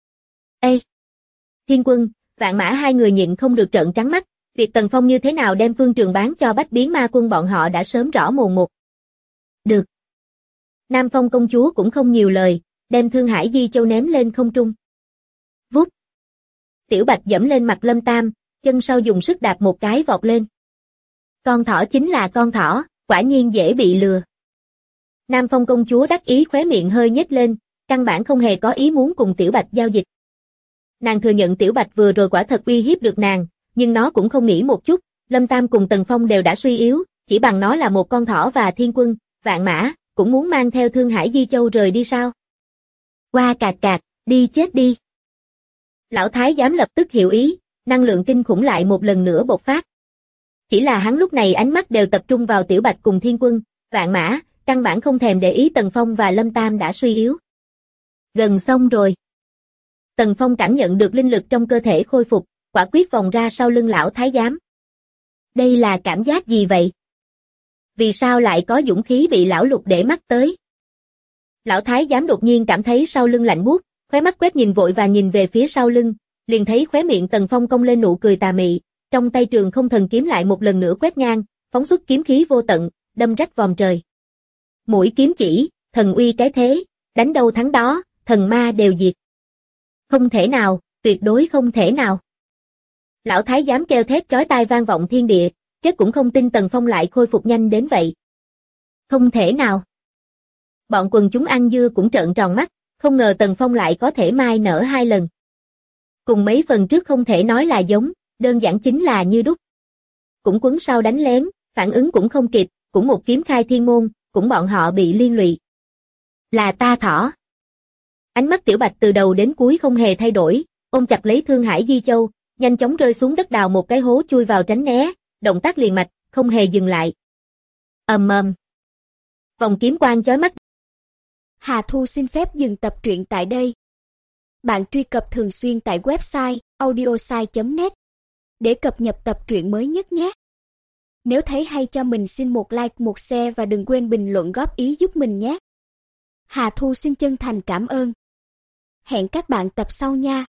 Ê! Thiên Quân, Vạn Mã hai người nhịn không được trợn trắng mắt, việc Tần Phong như thế nào đem phương trường bán cho Bách Biến Ma Quân bọn họ đã sớm rõ mồn một. Được. Nam Phong công chúa cũng không nhiều lời, đem Thương Hải Di Châu ném lên không trung. Vút. Tiểu Bạch dẫm lên mặt Lâm Tam, chân sau dùng sức đạp một cái vọt lên. Con thỏ chính là con thỏ, quả nhiên dễ bị lừa. Nam Phong công chúa đắc ý khóe miệng hơi nhếch lên, căn bản không hề có ý muốn cùng Tiểu Bạch giao dịch. Nàng thừa nhận Tiểu Bạch vừa rồi quả thật uy hiếp được nàng, nhưng nó cũng không nghĩ một chút, Lâm Tam cùng Tần Phong đều đã suy yếu, chỉ bằng nó là một con thỏ và Thiên Quân, Vạn Mã, cũng muốn mang theo Thương Hải Di Châu rời đi sao? Qua cạc cạc, đi chết đi. Lão Thái giám lập tức hiểu ý, năng lượng kinh khủng lại một lần nữa bộc phát. Chỉ là hắn lúc này ánh mắt đều tập trung vào Tiểu Bạch cùng Thiên Quân, Vạn Mã, căn bản không thèm để ý Tần Phong và Lâm Tam đã suy yếu. Gần xong rồi. Tần Phong cảm nhận được linh lực trong cơ thể khôi phục, quả quyết vòng ra sau lưng lão thái giám. Đây là cảm giác gì vậy? Vì sao lại có dũng khí bị lão Lục để mắt tới? Lão thái giám đột nhiên cảm thấy sau lưng lạnh buốt, khóe mắt quét nhìn vội và nhìn về phía sau lưng, liền thấy khóe miệng Tần Phong cong lên nụ cười tà mị, trong tay Trường Không Thần kiếm lại một lần nữa quét ngang, phóng xuất kiếm khí vô tận, đâm rách vòm trời. Mũi kiếm chỉ, thần uy cái thế, đánh đâu thắng đó, thần ma đều diệt. Không thể nào, Tuyệt đối không thể nào. Lão thái giám kêu thét chói tai vang vọng thiên địa, chết cũng không tin Tần Phong lại khôi phục nhanh đến vậy. Không thể nào. Bọn quần chúng ăn dưa cũng trợn tròn mắt, không ngờ Tần Phong lại có thể mai nở 2 lần. Cùng mấy phần trước không thể nói là giống, đơn giản chính là như đúc. Cũng quấn sau đánh lén, phản ứng cũng không kịp, cũng một kiếm khai thiên môn, cũng bọn họ bị liên lụy. Là ta thỏ. Ánh mắt Tiểu Bạch từ đầu đến cuối không hề thay đổi, ôm chặt lấy Thương Hải Di Châu, nhanh chóng rơi xuống đất đào một cái hố chui vào tránh né, động tác liền mạch, không hề dừng lại. Ầm ầm. Vòng kiếm quang chói mắt.
Hà Thu xin phép dừng tập truyện tại đây. Bạn truy cập thường xuyên tại website audiosai.net để cập nhật tập truyện mới nhất nhé. Nếu thấy hay cho mình xin một like, một share và đừng quên bình luận góp ý giúp mình nhé. Hà Thu xin chân thành cảm ơn. Hẹn các bạn tập sau nha.